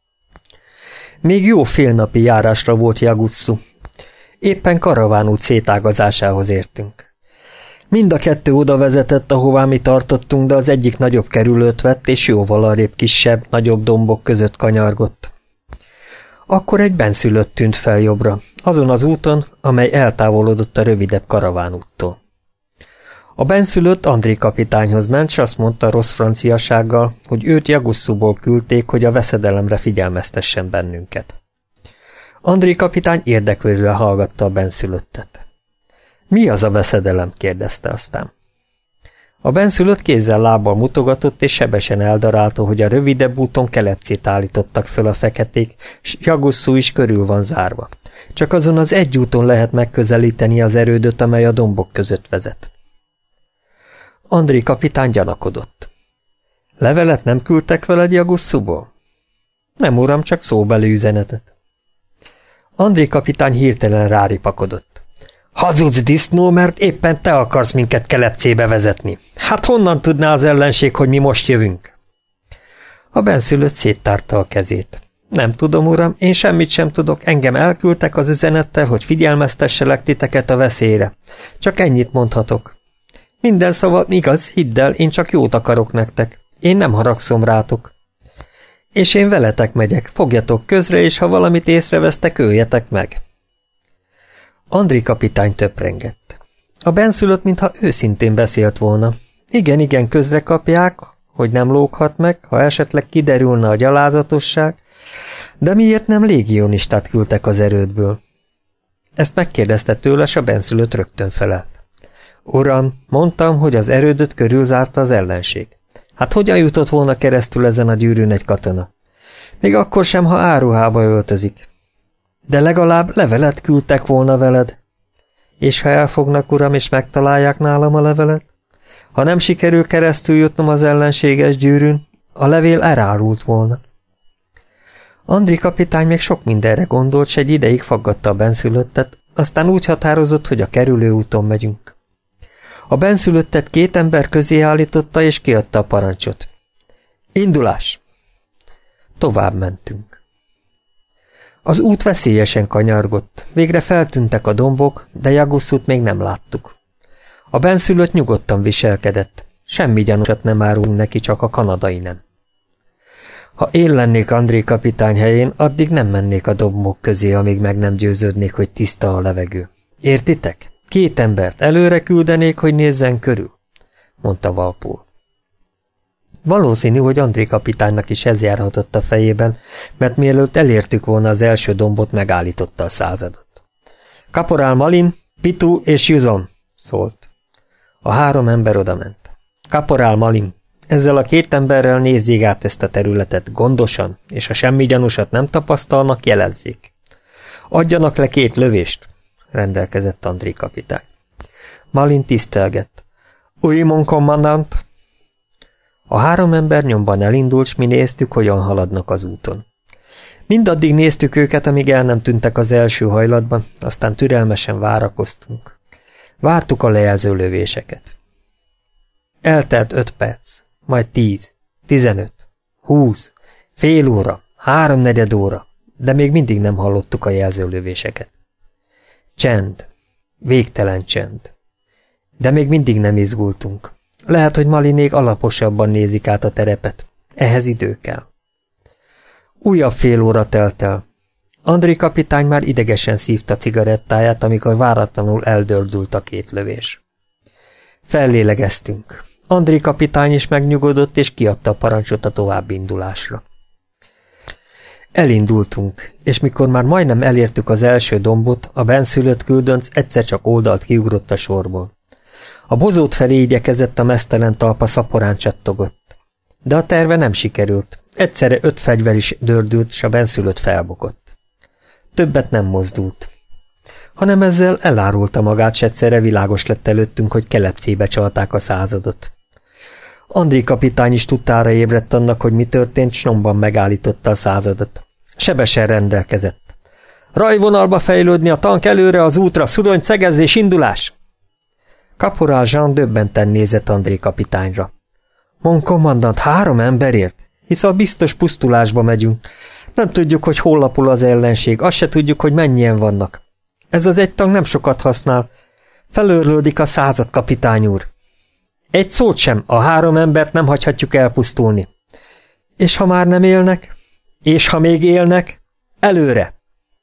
Még jó félnapi járásra volt Jaguszu. Éppen karavánút szétágazásához értünk. Mind a kettő oda vezetett, ahová mi tartottunk, de az egyik nagyobb kerülőt vett, és jóval arrébb kisebb, nagyobb dombok között kanyargott. Akkor egy benszülött tűnt fel jobbra, azon az úton, amely eltávolodott a rövidebb karavánúttól. A benszülött André kapitányhoz ment, s azt mondta rossz franciasággal, hogy őt Jaguszuból küldték, hogy a veszedelemre figyelmeztessen bennünket. André kapitány érdeklődve hallgatta a benszülöttet. Mi az a veszedelem? kérdezte aztán. A benszülött kézzel-lábbal mutogatott, és sebesen eldarálta, hogy a rövidebb úton kelepcét állítottak föl a feketék, s Jaguszu is körül van zárva. Csak azon az egy úton lehet megközelíteni az erődöt, amely a dombok között vezet. André kapitány gyanakodott. Levelet nem küldtek veled Jaguszuból? Nem, uram, csak szóbeli üzenetet. André kapitány hirtelen ráripakodott. Hazudsz, disznó, mert éppen te akarsz minket kelepcébe vezetni. Hát honnan tudná az ellenség, hogy mi most jövünk? A benszülött széttárta a kezét. Nem tudom, uram, én semmit sem tudok, engem elküldtek az üzenettel, hogy figyelmeztesselek titeket a veszélyre. Csak ennyit mondhatok. Minden szava igaz, hidd el, én csak jót akarok nektek. Én nem haragszom rátok. És én veletek megyek, fogjatok közre, és ha valamit észrevesztek, öljetek meg. André kapitány töprengett. A benszülött, mintha őszintén beszélt volna. Igen, közre kapják, hogy nem lóghat meg, ha esetleg kiderülne a gyalázatosság, de miért nem légionistát küldtek az erődből? Ezt megkérdezte tőle, s a benszülött rögtön felelt. Uram, mondtam, hogy az erődöt körülzárta az ellenség. Hát hogyan jutott volna keresztül ezen a gyűrűn egy katona? Még akkor sem, ha áruhába öltözik. De legalább levelet küldtek volna veled. És ha elfognak, uram, és megtalálják nálam a levelet? Ha nem sikerül keresztül jutnom az ellenséges gyűrűn, a levél elárult volna. André kapitány még sok mindenre gondolt, s egy ideig faggatta a benszülöttet, aztán úgy határozott, hogy a kerülő úton megyünk. A benszülöttet két ember közé állította, és kiadta a parancsot. Indulás! Tovább mentünk. Az út veszélyesen kanyargott, végre feltűntek a dombok, de Jaguszút még nem láttuk. A benszülött nyugodtan viselkedett, semmi gyanúsat nem árulunk neki, csak a kanadai nem. Ha én lennék André kapitány helyén, addig nem mennék a dombok közé, amíg meg nem győződnék, hogy tiszta a levegő. Értitek? Két embert előre küldenék, hogy nézzen körül, mondta Walpole. Valószínű, hogy André kapitánynak is ez járhatott a fejében, mert mielőtt elértük volna az első dombot, megállította a századot. Kaporál Malin, Pitu és Juzon, szólt. A három ember odament. Kaporál Malin, ezzel a 2 emberrel nézzék át ezt a területet gondosan, és ha semmi gyanúsat nem tapasztalnak, jelezzék. Adjanak le 2 lövést, rendelkezett André kapitány. Malin tisztelgett. Oui, mon commandant. A 3 ember nyomban elindult, s mi néztük, hogyan haladnak az úton. Mindaddig néztük őket, amíg el nem tűntek az első hajlatban, aztán türelmesen várakoztunk. Vártuk a lejelző lövéseket. Eltelt 5 perc, majd 10, 15, 20, fél óra, 3/4 óra, de még mindig nem hallottuk a jelzőlövéseket. Csend, végtelen csend. De még mindig nem izgultunk. Lehet, hogy Malinék alaposabban nézik át a terepet. Ehhez idő kell. Újabb fél óra telt el. André kapitány már idegesen szívta cigarettáját, amikor váratlanul eldördült a 2 lövés. Fellélegeztünk. André kapitány is megnyugodott, és kiadta a parancsot a továbbindulásra. Elindultunk, és mikor már majdnem elértük az első dombot, a benszülött küldönc egyszer csak oldalt kiugrott a sorból. A bozót felé igyekezett, a meztelen talpa szaporán csattogott. De a terve nem sikerült. Egyszerre 5 fegyver is dördült, s a benszülött felbukott. Többet nem mozdult. Hanem ezzel elárulta magát, s egyszerre világos lett előttünk, hogy kelepcébe csalták a századot. André kapitány is tudtára ébredt annak, hogy mi történt, s nyomban megállította a századot. Sebesen rendelkezett. Rajvonalba fejlődni, a tank előre az útra, szurony, szegezés, indulás! Kaporál Jean döbbenten nézett André kapitányra. Mon kommandant, 3 emberért? Hisz a biztos pusztulásba megyünk. Nem tudjuk, hogy hol lapul az ellenség, azt se tudjuk, hogy mennyien vannak. Ez az egy tank nem sokat használ. Felőrlődik a század, kapitány úr. Egy szót sem, a 3 embert nem hagyhatjuk elpusztulni. És ha már nem élnek? És ha még élnek? Előre!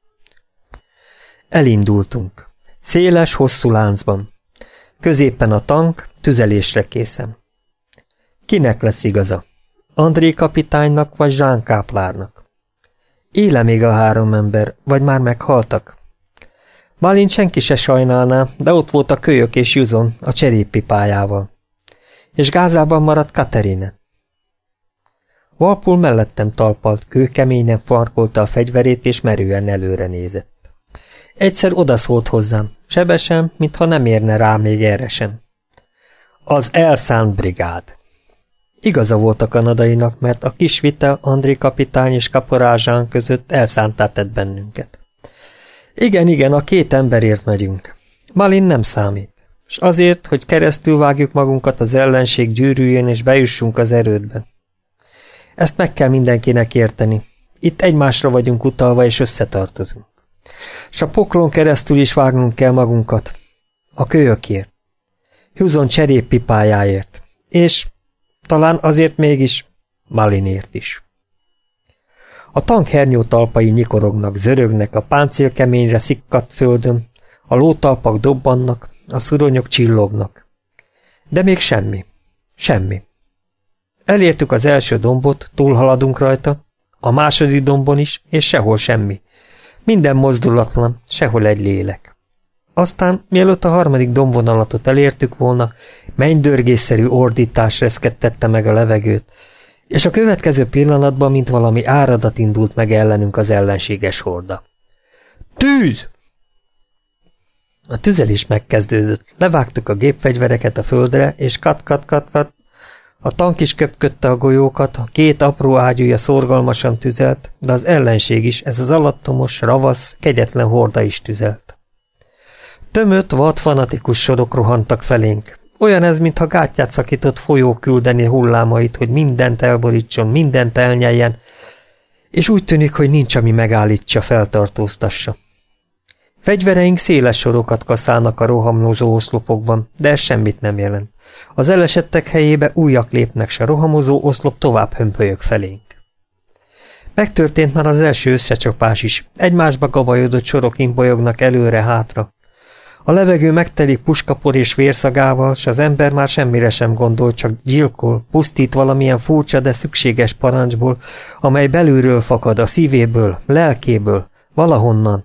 Elindultunk. Széles, hosszú láncban. Középen a tank, tüzelésre készen. Kinek lesz igaza? André kapitánynak vagy Jean káplárnak? Éle még a 3 ember, vagy már meghaltak? Malin senki se sajnálná, de ott volt a kölyök és Juzon a cseréppipájával. És Gázában maradt Katerine. Walpole mellettem talpalt, kőkeményen farkolta a fegyverét, és merően előre nézett. Egyszer odaszólt hozzám, sebesen, mintha nem érne rá még erre sem. Az elszánt brigád. Igaza volt a kanadainak, mert a kis vita André kapitány és Kaporál Jean között elszántá tett bennünket. Igen, a 2 emberért megyünk. Malin nem számít, s azért, hogy keresztül vágjuk magunkat az ellenség gyűrűjén, és bejussunk az erődbe. Ezt meg kell mindenkinek érteni. Itt egymásra vagyunk utalva, és összetartozunk. S a poklon keresztül is vágnunk kell magunkat. A kölyökért. Huzon cseréppipájáért. És talán azért mégis Malinért is. A tank hernyó talpai nyikorognak, zörögnek, a páncél keményre szikkadt földön, a lótalpak dobbannak, a szuronyok csillognak. De még semmi. Semmi. Elértük az első dombot, túlhaladunk rajta, a második dombon is, és sehol semmi. Minden mozdulatlan, sehol egy lélek. Aztán, mielőtt a 3. dombvonalatot elértük volna, mennydörgésszerű ordítás reszkettette meg a levegőt, és a következő pillanatban, mint valami áradat indult meg ellenünk az ellenséges horda. Tűz! A tüzelés megkezdődött, levágtuk a gépfegyvereket a földre, és kat, a tank is köpködte a golyókat, a 2 apró ágyúja szorgalmasan tüzelt, de az ellenség is, ez az alattomos, ravasz, kegyetlen horda is tüzelt. Tömött, vad fanatikus sorok rohantak felénk. Olyan ez, mintha gátját szakított folyó küldeni hullámait, hogy mindent elborítson, mindent elnyeljen, és úgy tűnik, hogy nincs, ami megállítsa, feltartóztassa. Fegyvereink széles sorokat kaszálnak a rohamozó oszlopokban, de ez semmit nem jelent. Az elesettek helyébe újak lépnek, s a rohamozó oszlop tovább hömpölyög felénk. Megtörtént már az első összecsapás is, egymásba gavajodott sorok imbolyognak előre-hátra. A levegő megtelik puskapor és vérszagával, s az ember már semmire sem gondol, csak gyilkol, pusztít valamilyen furcsa, de szükséges parancsból, amely belülről fakad, a szívéből, lelkéből, valahonnan.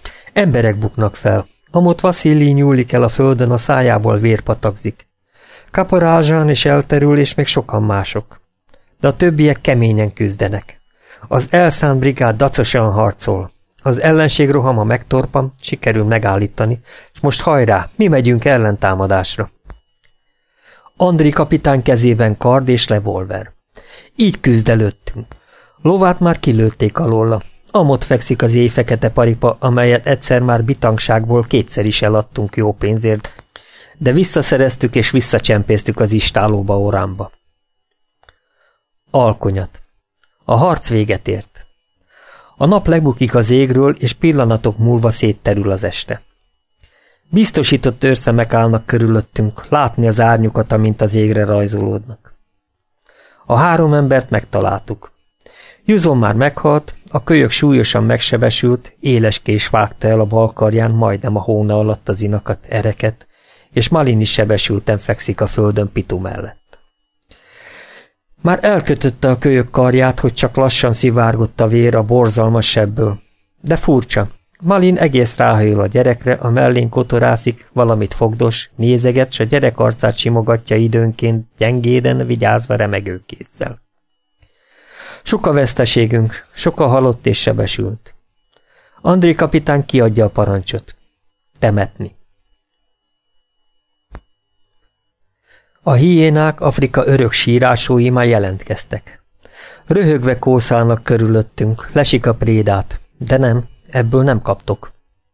Emberek buknak fel. Amott Vasszilij nyúlik el a földön, a szájából vér patakzik. Kaporál Jean is elterül, és még sokan mások. De a többiek keményen küzdenek. Az elszánt brigád dacosan harcol. Az ellenség rohama megtorpan, sikerül megállítani, és most hajrá, mi megyünk ellentámadásra. Andri kapitány kezében kard és revolver. Így küzd előttünk. Lovát már kilőtték alóla. Amott fekszik az éjfekete paripa, amelyet egyszer már bitangságból kétszer is eladtunk jó pénzért, de visszaszereztük és visszacsempésztük az istálóba órámba. Alkonyat. A harc véget ért. A nap lebukik az égről, és pillanatok múlva szétterül az este. Biztosított őrszemek állnak körülöttünk, látni az árnyukat, amint az égre rajzolódnak. A 3 embert megtaláltuk. Juzon már meghalt, a kölyök súlyosan megsebesült, éles kés vágta el a bal karján majdnem a hóna alatt az inakat, ereket, és Malin is sebesülten fekszik a földön Pitu mellett. Már elkötötte a kölyök karját, hogy csak lassan szivárgott a vér a borzalmas sebből. De furcsa, Malin egész ráhajol a gyerekre, a mellén kotorászik, valamit fogdos, nézeget, s a gyerek arcát simogatja időnként, gyengéden, vigyázva remegő kézzel. Sok a veszteségünk, sok a halott és sebesült. André kapitán kiadja a parancsot. Temetni. A hiénák Afrika örök sírásói már jelentkeztek. Röhögve kószálnak körülöttünk, lesik a prédát, de nem, ebből nem kaptok.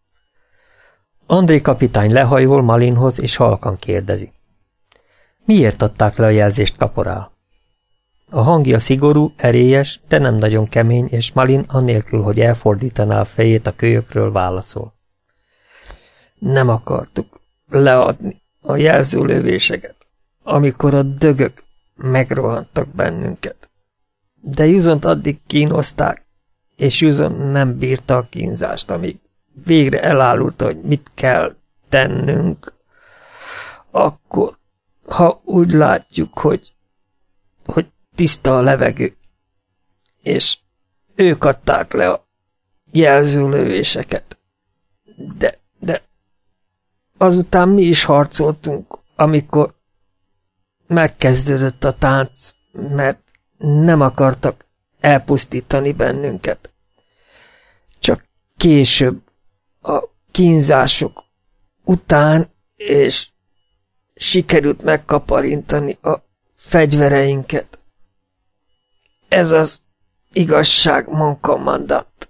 André kapitány lehajol Malinhoz, és halkan kérdezi. Miért adták le a jelzést, kaporál? A hangja szigorú, erélyes, de nem nagyon kemény, és Malin annélkül, hogy elfordítaná a fejét a kölyökről, válaszol. Nem akartuk leadni a jelzőlövéseket, amikor a dögök megrohantak bennünket. De Juzont addig kínozták, és Juzon nem bírta a kínzást, amíg végre elárulta, hogy mit kell tennünk. Akkor, ha úgy látjuk, hogy tiszta a levegő, és ők adták le a jelzőlövéseket. De azután mi is harcoltunk, amikor megkezdődött a tánc, mert nem akartak elpusztítani bennünket. Csak később, a kínzások után, és sikerült megkaparintani a fegyvereinket. Ez az igazság, mon kommandant.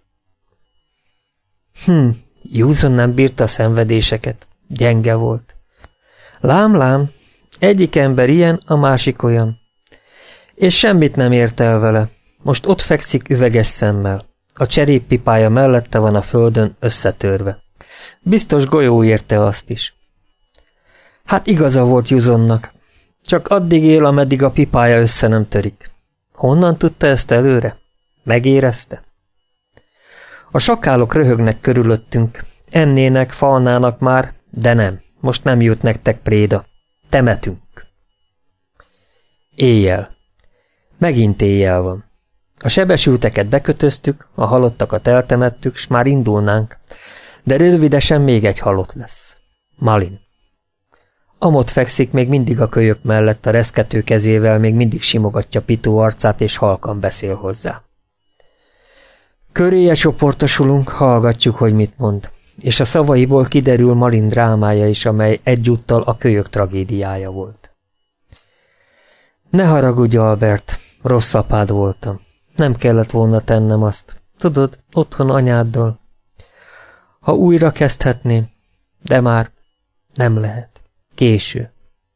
Juzon nem bírta a szenvedéseket. Gyenge volt. Lám, egyik ember ilyen, a másik olyan. És semmit nem ért el vele. Most ott fekszik üveges szemmel. A cseréppipája mellette van a földön, összetörve. Biztos golyó érte azt is. Hát igaza volt Juzonnak. Csak addig él, ameddig a pipája össze nem törik. Honnan tudta ezt előre? Megérezte? A sakálok röhögnek körülöttünk. Ennének, falnának már, de nem. Most nem jut nektek préda. Temetünk. Éjjel. Megint éjjel van. A sebesülteket bekötöztük, a halottakat eltemettük, s már indulnánk, de rövidesen még egy halott lesz. Malin. Amott fekszik még mindig a kölyök mellett, a reszkető kezével még mindig simogatja Pitu arcát, és halkan beszél hozzá. Köréje csoportosulunk, hallgatjuk, hogy mit mond, és a szavaiból kiderül Malin drámája is, amely egyúttal a kölyök tragédiája volt. Ne haragudj, Albert, rossz apád voltam. Nem kellett volna tennem azt. Tudod, otthon anyáddal. Ha újra kezdhetném, de már nem lehet. Késő.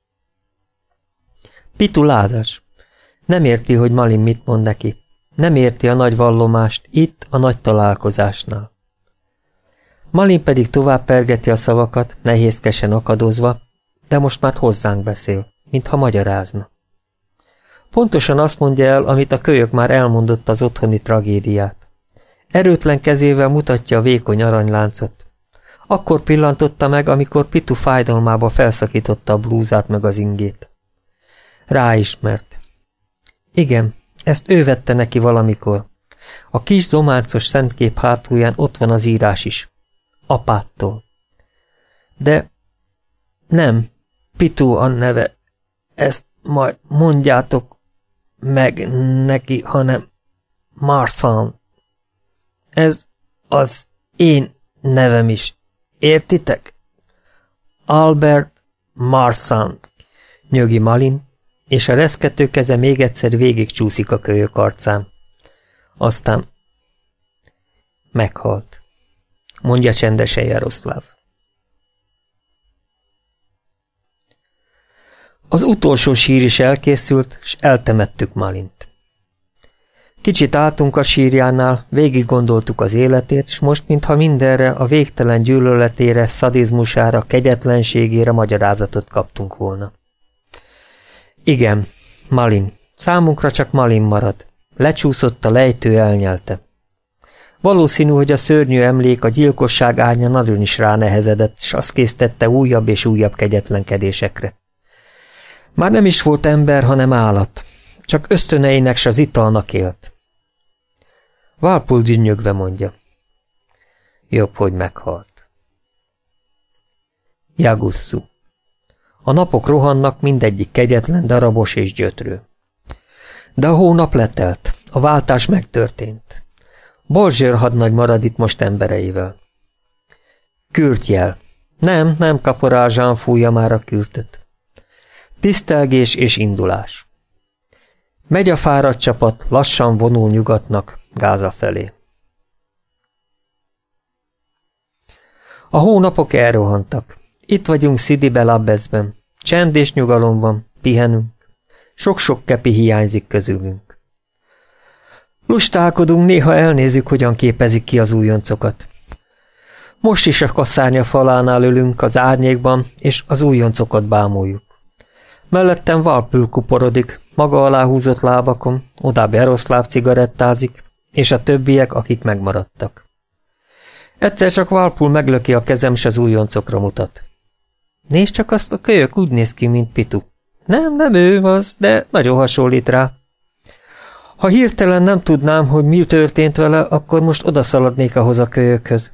Pitu lázas. Nem érti, hogy Malin mit mond neki. Nem érti a nagy vallomást, itt a nagy találkozásnál. Malin pedig tovább pergeti a szavakat, nehézkesen akadozva, de most már hozzánk beszél, mintha magyarázna. Pontosan azt mondja el, amit a kölyök már elmondott, az otthoni tragédiát. Erőtlen kezével mutatja a vékony aranyláncot. Akkor pillantotta meg, amikor Pitu fájdalmába felszakította a blúzát meg az ingét. Ráismert. Igen, ezt ő vette neki valamikor. A kis zománcos szentkép hátulján ott van az írás is. Apától. De nem, Pitu a neve. ezt majd mondjátok meg neki, hanem Marsan. Ez az én nevem is. Értitek? Albert Marsan, nyögi Malin, és a reszkető keze még egyszer végigcsúszik a kölyök arcán. Aztán meghalt, mondja csendesen Jaroszláv. Az utolsó sír is elkészült, s eltemettük Malint. Kicsit álltunk a sírjánál, végig gondoltuk az életét, s most, mintha mindenre, a végtelen gyűlöletére, szadizmusára, kegyetlenségére magyarázatot kaptunk volna. Igen, Malin. Számunkra csak Malin marad. Lecsúszott a lejtő, elnyelte. Valószínű, hogy a szörnyű emlék, a gyilkosság árnya nagyon is ránehezedett, s azt késztette újabb és újabb kegyetlenkedésekre. Már nem is volt ember, hanem állat. Csak ösztöneinek s az italnak élt. Walpole dünnyögve mondja. Jobb, hogy meghalt. Jagussu. A napok rohannak, mindegyik kegyetlen, darabos és gyötrő. De a hónap letelt, a váltás megtörtént. Bolzsér hadnagy marad itt most embereivel. Kürtjel. Nem kaporál Jean fújja már a kürtöt. Tisztelgés és indulás. Megy a fáradt csapat, lassan vonul nyugatnak, Gáza felé. A hónapok elrohantak. Itt vagyunk Sidi Bel Abbesben. Csend és nyugalom van, pihenünk. Sok-sok kepi hiányzik közülünk. Lustálkodunk, néha elnézzük, hogyan képezik ki az újoncokat. Most is a kaszárnya falánál ülünk az árnyékban, és az újoncokat bámuljuk. Mellettem Walpole kuporodik, maga alá húzott lábakon, odább Jaroszláv cigarettázik, és a többiek, akik megmaradtak. Egyszer csak Walpole meglöki a kezem, s az újoncokra mutat. Nézd csak, azt a kölyök úgy néz ki, mint Pitu. Nem ő az, de nagyon hasonlít rá. Ha hirtelen nem tudnám, hogy mi történt vele, akkor most odaszaladnék ahhoz a kölyökhöz.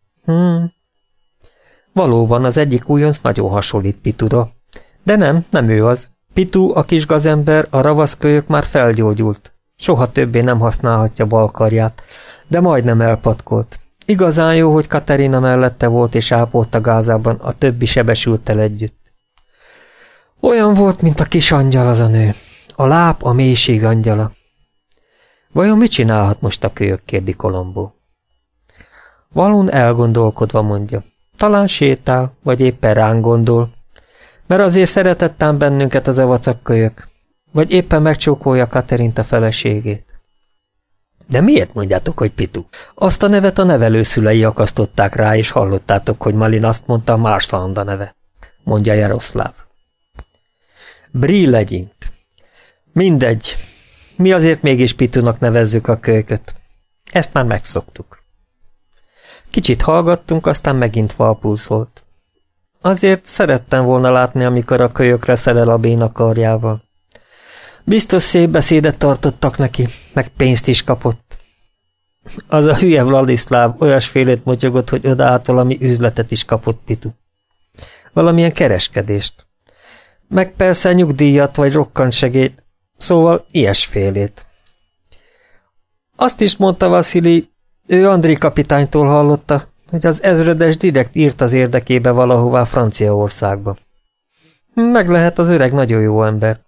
Valóban az egyik újonc nagyon hasonlít Pitura. De nem ő az. Pitu, a kis gazember, a ravaszkölyök már felgyógyult. Soha többé nem használhatja bal karját, de majdnem elpatkolt. Igazán jó, hogy Katerina mellette volt és ápolta Gázában a többi sebesülttel együtt. Olyan volt, mint a kis angyal az a nő. A láb a mélység angyala. Vajon mit csinálhat most a kölyök, kérdi Colombo. Valun elgondolkodva mondja. Talán sétál, vagy éppen ránk gondol. Mert azért szeretettem bennünket az a vacakkölyök. Vagy éppen megcsókolja Katerint a feleségét. De miért mondjátok, hogy Pitu? Azt a nevet a nevelőszülei akasztották rá, és hallottátok, hogy Malin azt mondta, Marsand a neve, mondja Jaroszláv. Bri legyint. Mindegy. Mi azért mégis Pitunak nevezzük a kölyköt. Ezt már megszoktuk. Kicsit hallgattunk, aztán megint Walpole szólt. Azért szerettem volna látni, amikor a kölyökre szerel a béna karjával. Biztos szép beszédet tartottak neki, meg pénzt is kapott. Az a hülye Vladiszláv olyasfélét motyogott, hogy odaállt valami üzletet is kapott Pitu. Valamilyen kereskedést. Meg persze nyugdíjat vagy rokkantsegélyt, szóval ilyesfélét. Azt is mondta Vaszili, ő Andri kapitánytól hallotta, hogy az ezredes direkt írt az érdekébe valahová Franciaországba. Meg lehet, az öreg nagyon jó ember.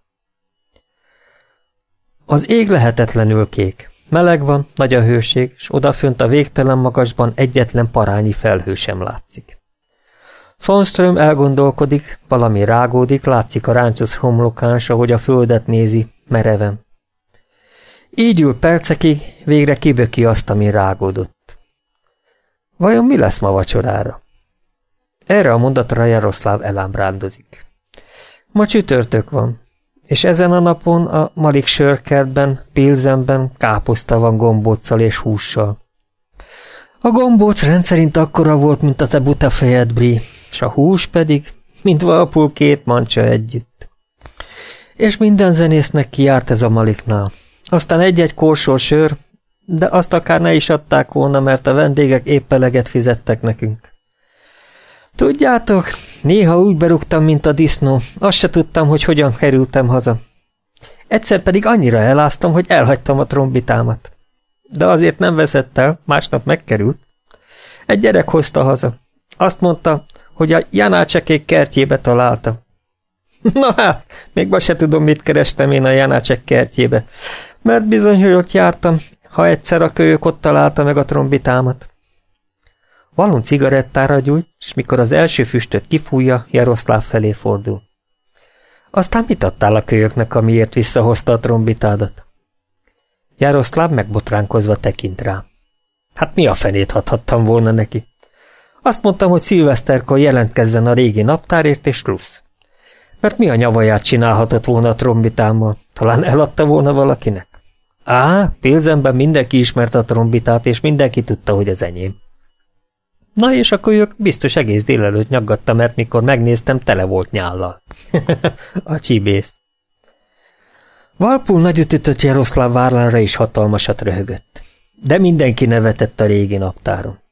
Az ég lehetetlenül kék. Meleg van, nagy a hőség, s odafönt a végtelen magasban egyetlen parányi felhő sem látszik. Sundström elgondolkodik, valami rágódik, látszik a ráncos homlokán, s ahogy a földet nézi, mereven. Így ül percekig, végre kiböki azt, ami rágódott. Vajon mi lesz ma vacsorára? Erre a mondatra Jaroszláv elámbrándozik. Ma csütörtök van, és ezen a napon a Malik sörkertben, Pilzenben káposzta van gombóccal és hússal. A gombóc rendszerint akkora volt, mint a te buta fejed, Bri, s a hús pedig, mint Walpole 2 mancsa együtt. És minden zenésznek kijárt ez a Maliknál. Aztán egy-egy korsor sör, de azt akár ne is adták volna, mert a vendégek épp eleget fizettek nekünk. Tudjátok, néha úgy berúgtam, mint a disznó. Azt se tudtam, hogy hogyan kerültem haza. Egyszer pedig annyira eláztam, hogy elhagytam a trombitámat. De azért nem veszett el, másnap megkerült. Egy gyerek hozta haza. Azt mondta, hogy a Janácsekék kertjébe találta. Na hát, még ma se tudom, mit kerestem én a Janácsek kertjébe, mert bizony, hogy ott jártam, ha egyszer a kölyök ott találta meg a trombitámat. Valon cigarettára gyújt, és mikor az első füstöt kifújja, Jaroszláv felé fordul. Aztán mit adtál a kölyöknek, amiért visszahozta a trombitádat? Jaroszláv megbotránkozva tekint rá. Hát mi a fenét adhattam volna neki? Azt mondtam, hogy szilveszterkor jelentkezzen a régi naptárért, és plusz. Mert mi a nyavaját csinálhatott volna a trombitámmal? Talán eladta volna valakinek? Pilzenben mindenki ismerte a trombitát, és mindenki tudta, hogy az enyém. Na és a kölyök biztos egész délelőtt nyaggatta, mert mikor megnéztem, tele volt nyállal. A csibész. Valpul nagyot ütött Jaroszláv vállánra, és hatalmasat röhögött. De mindenki nevetett a régi naptáron.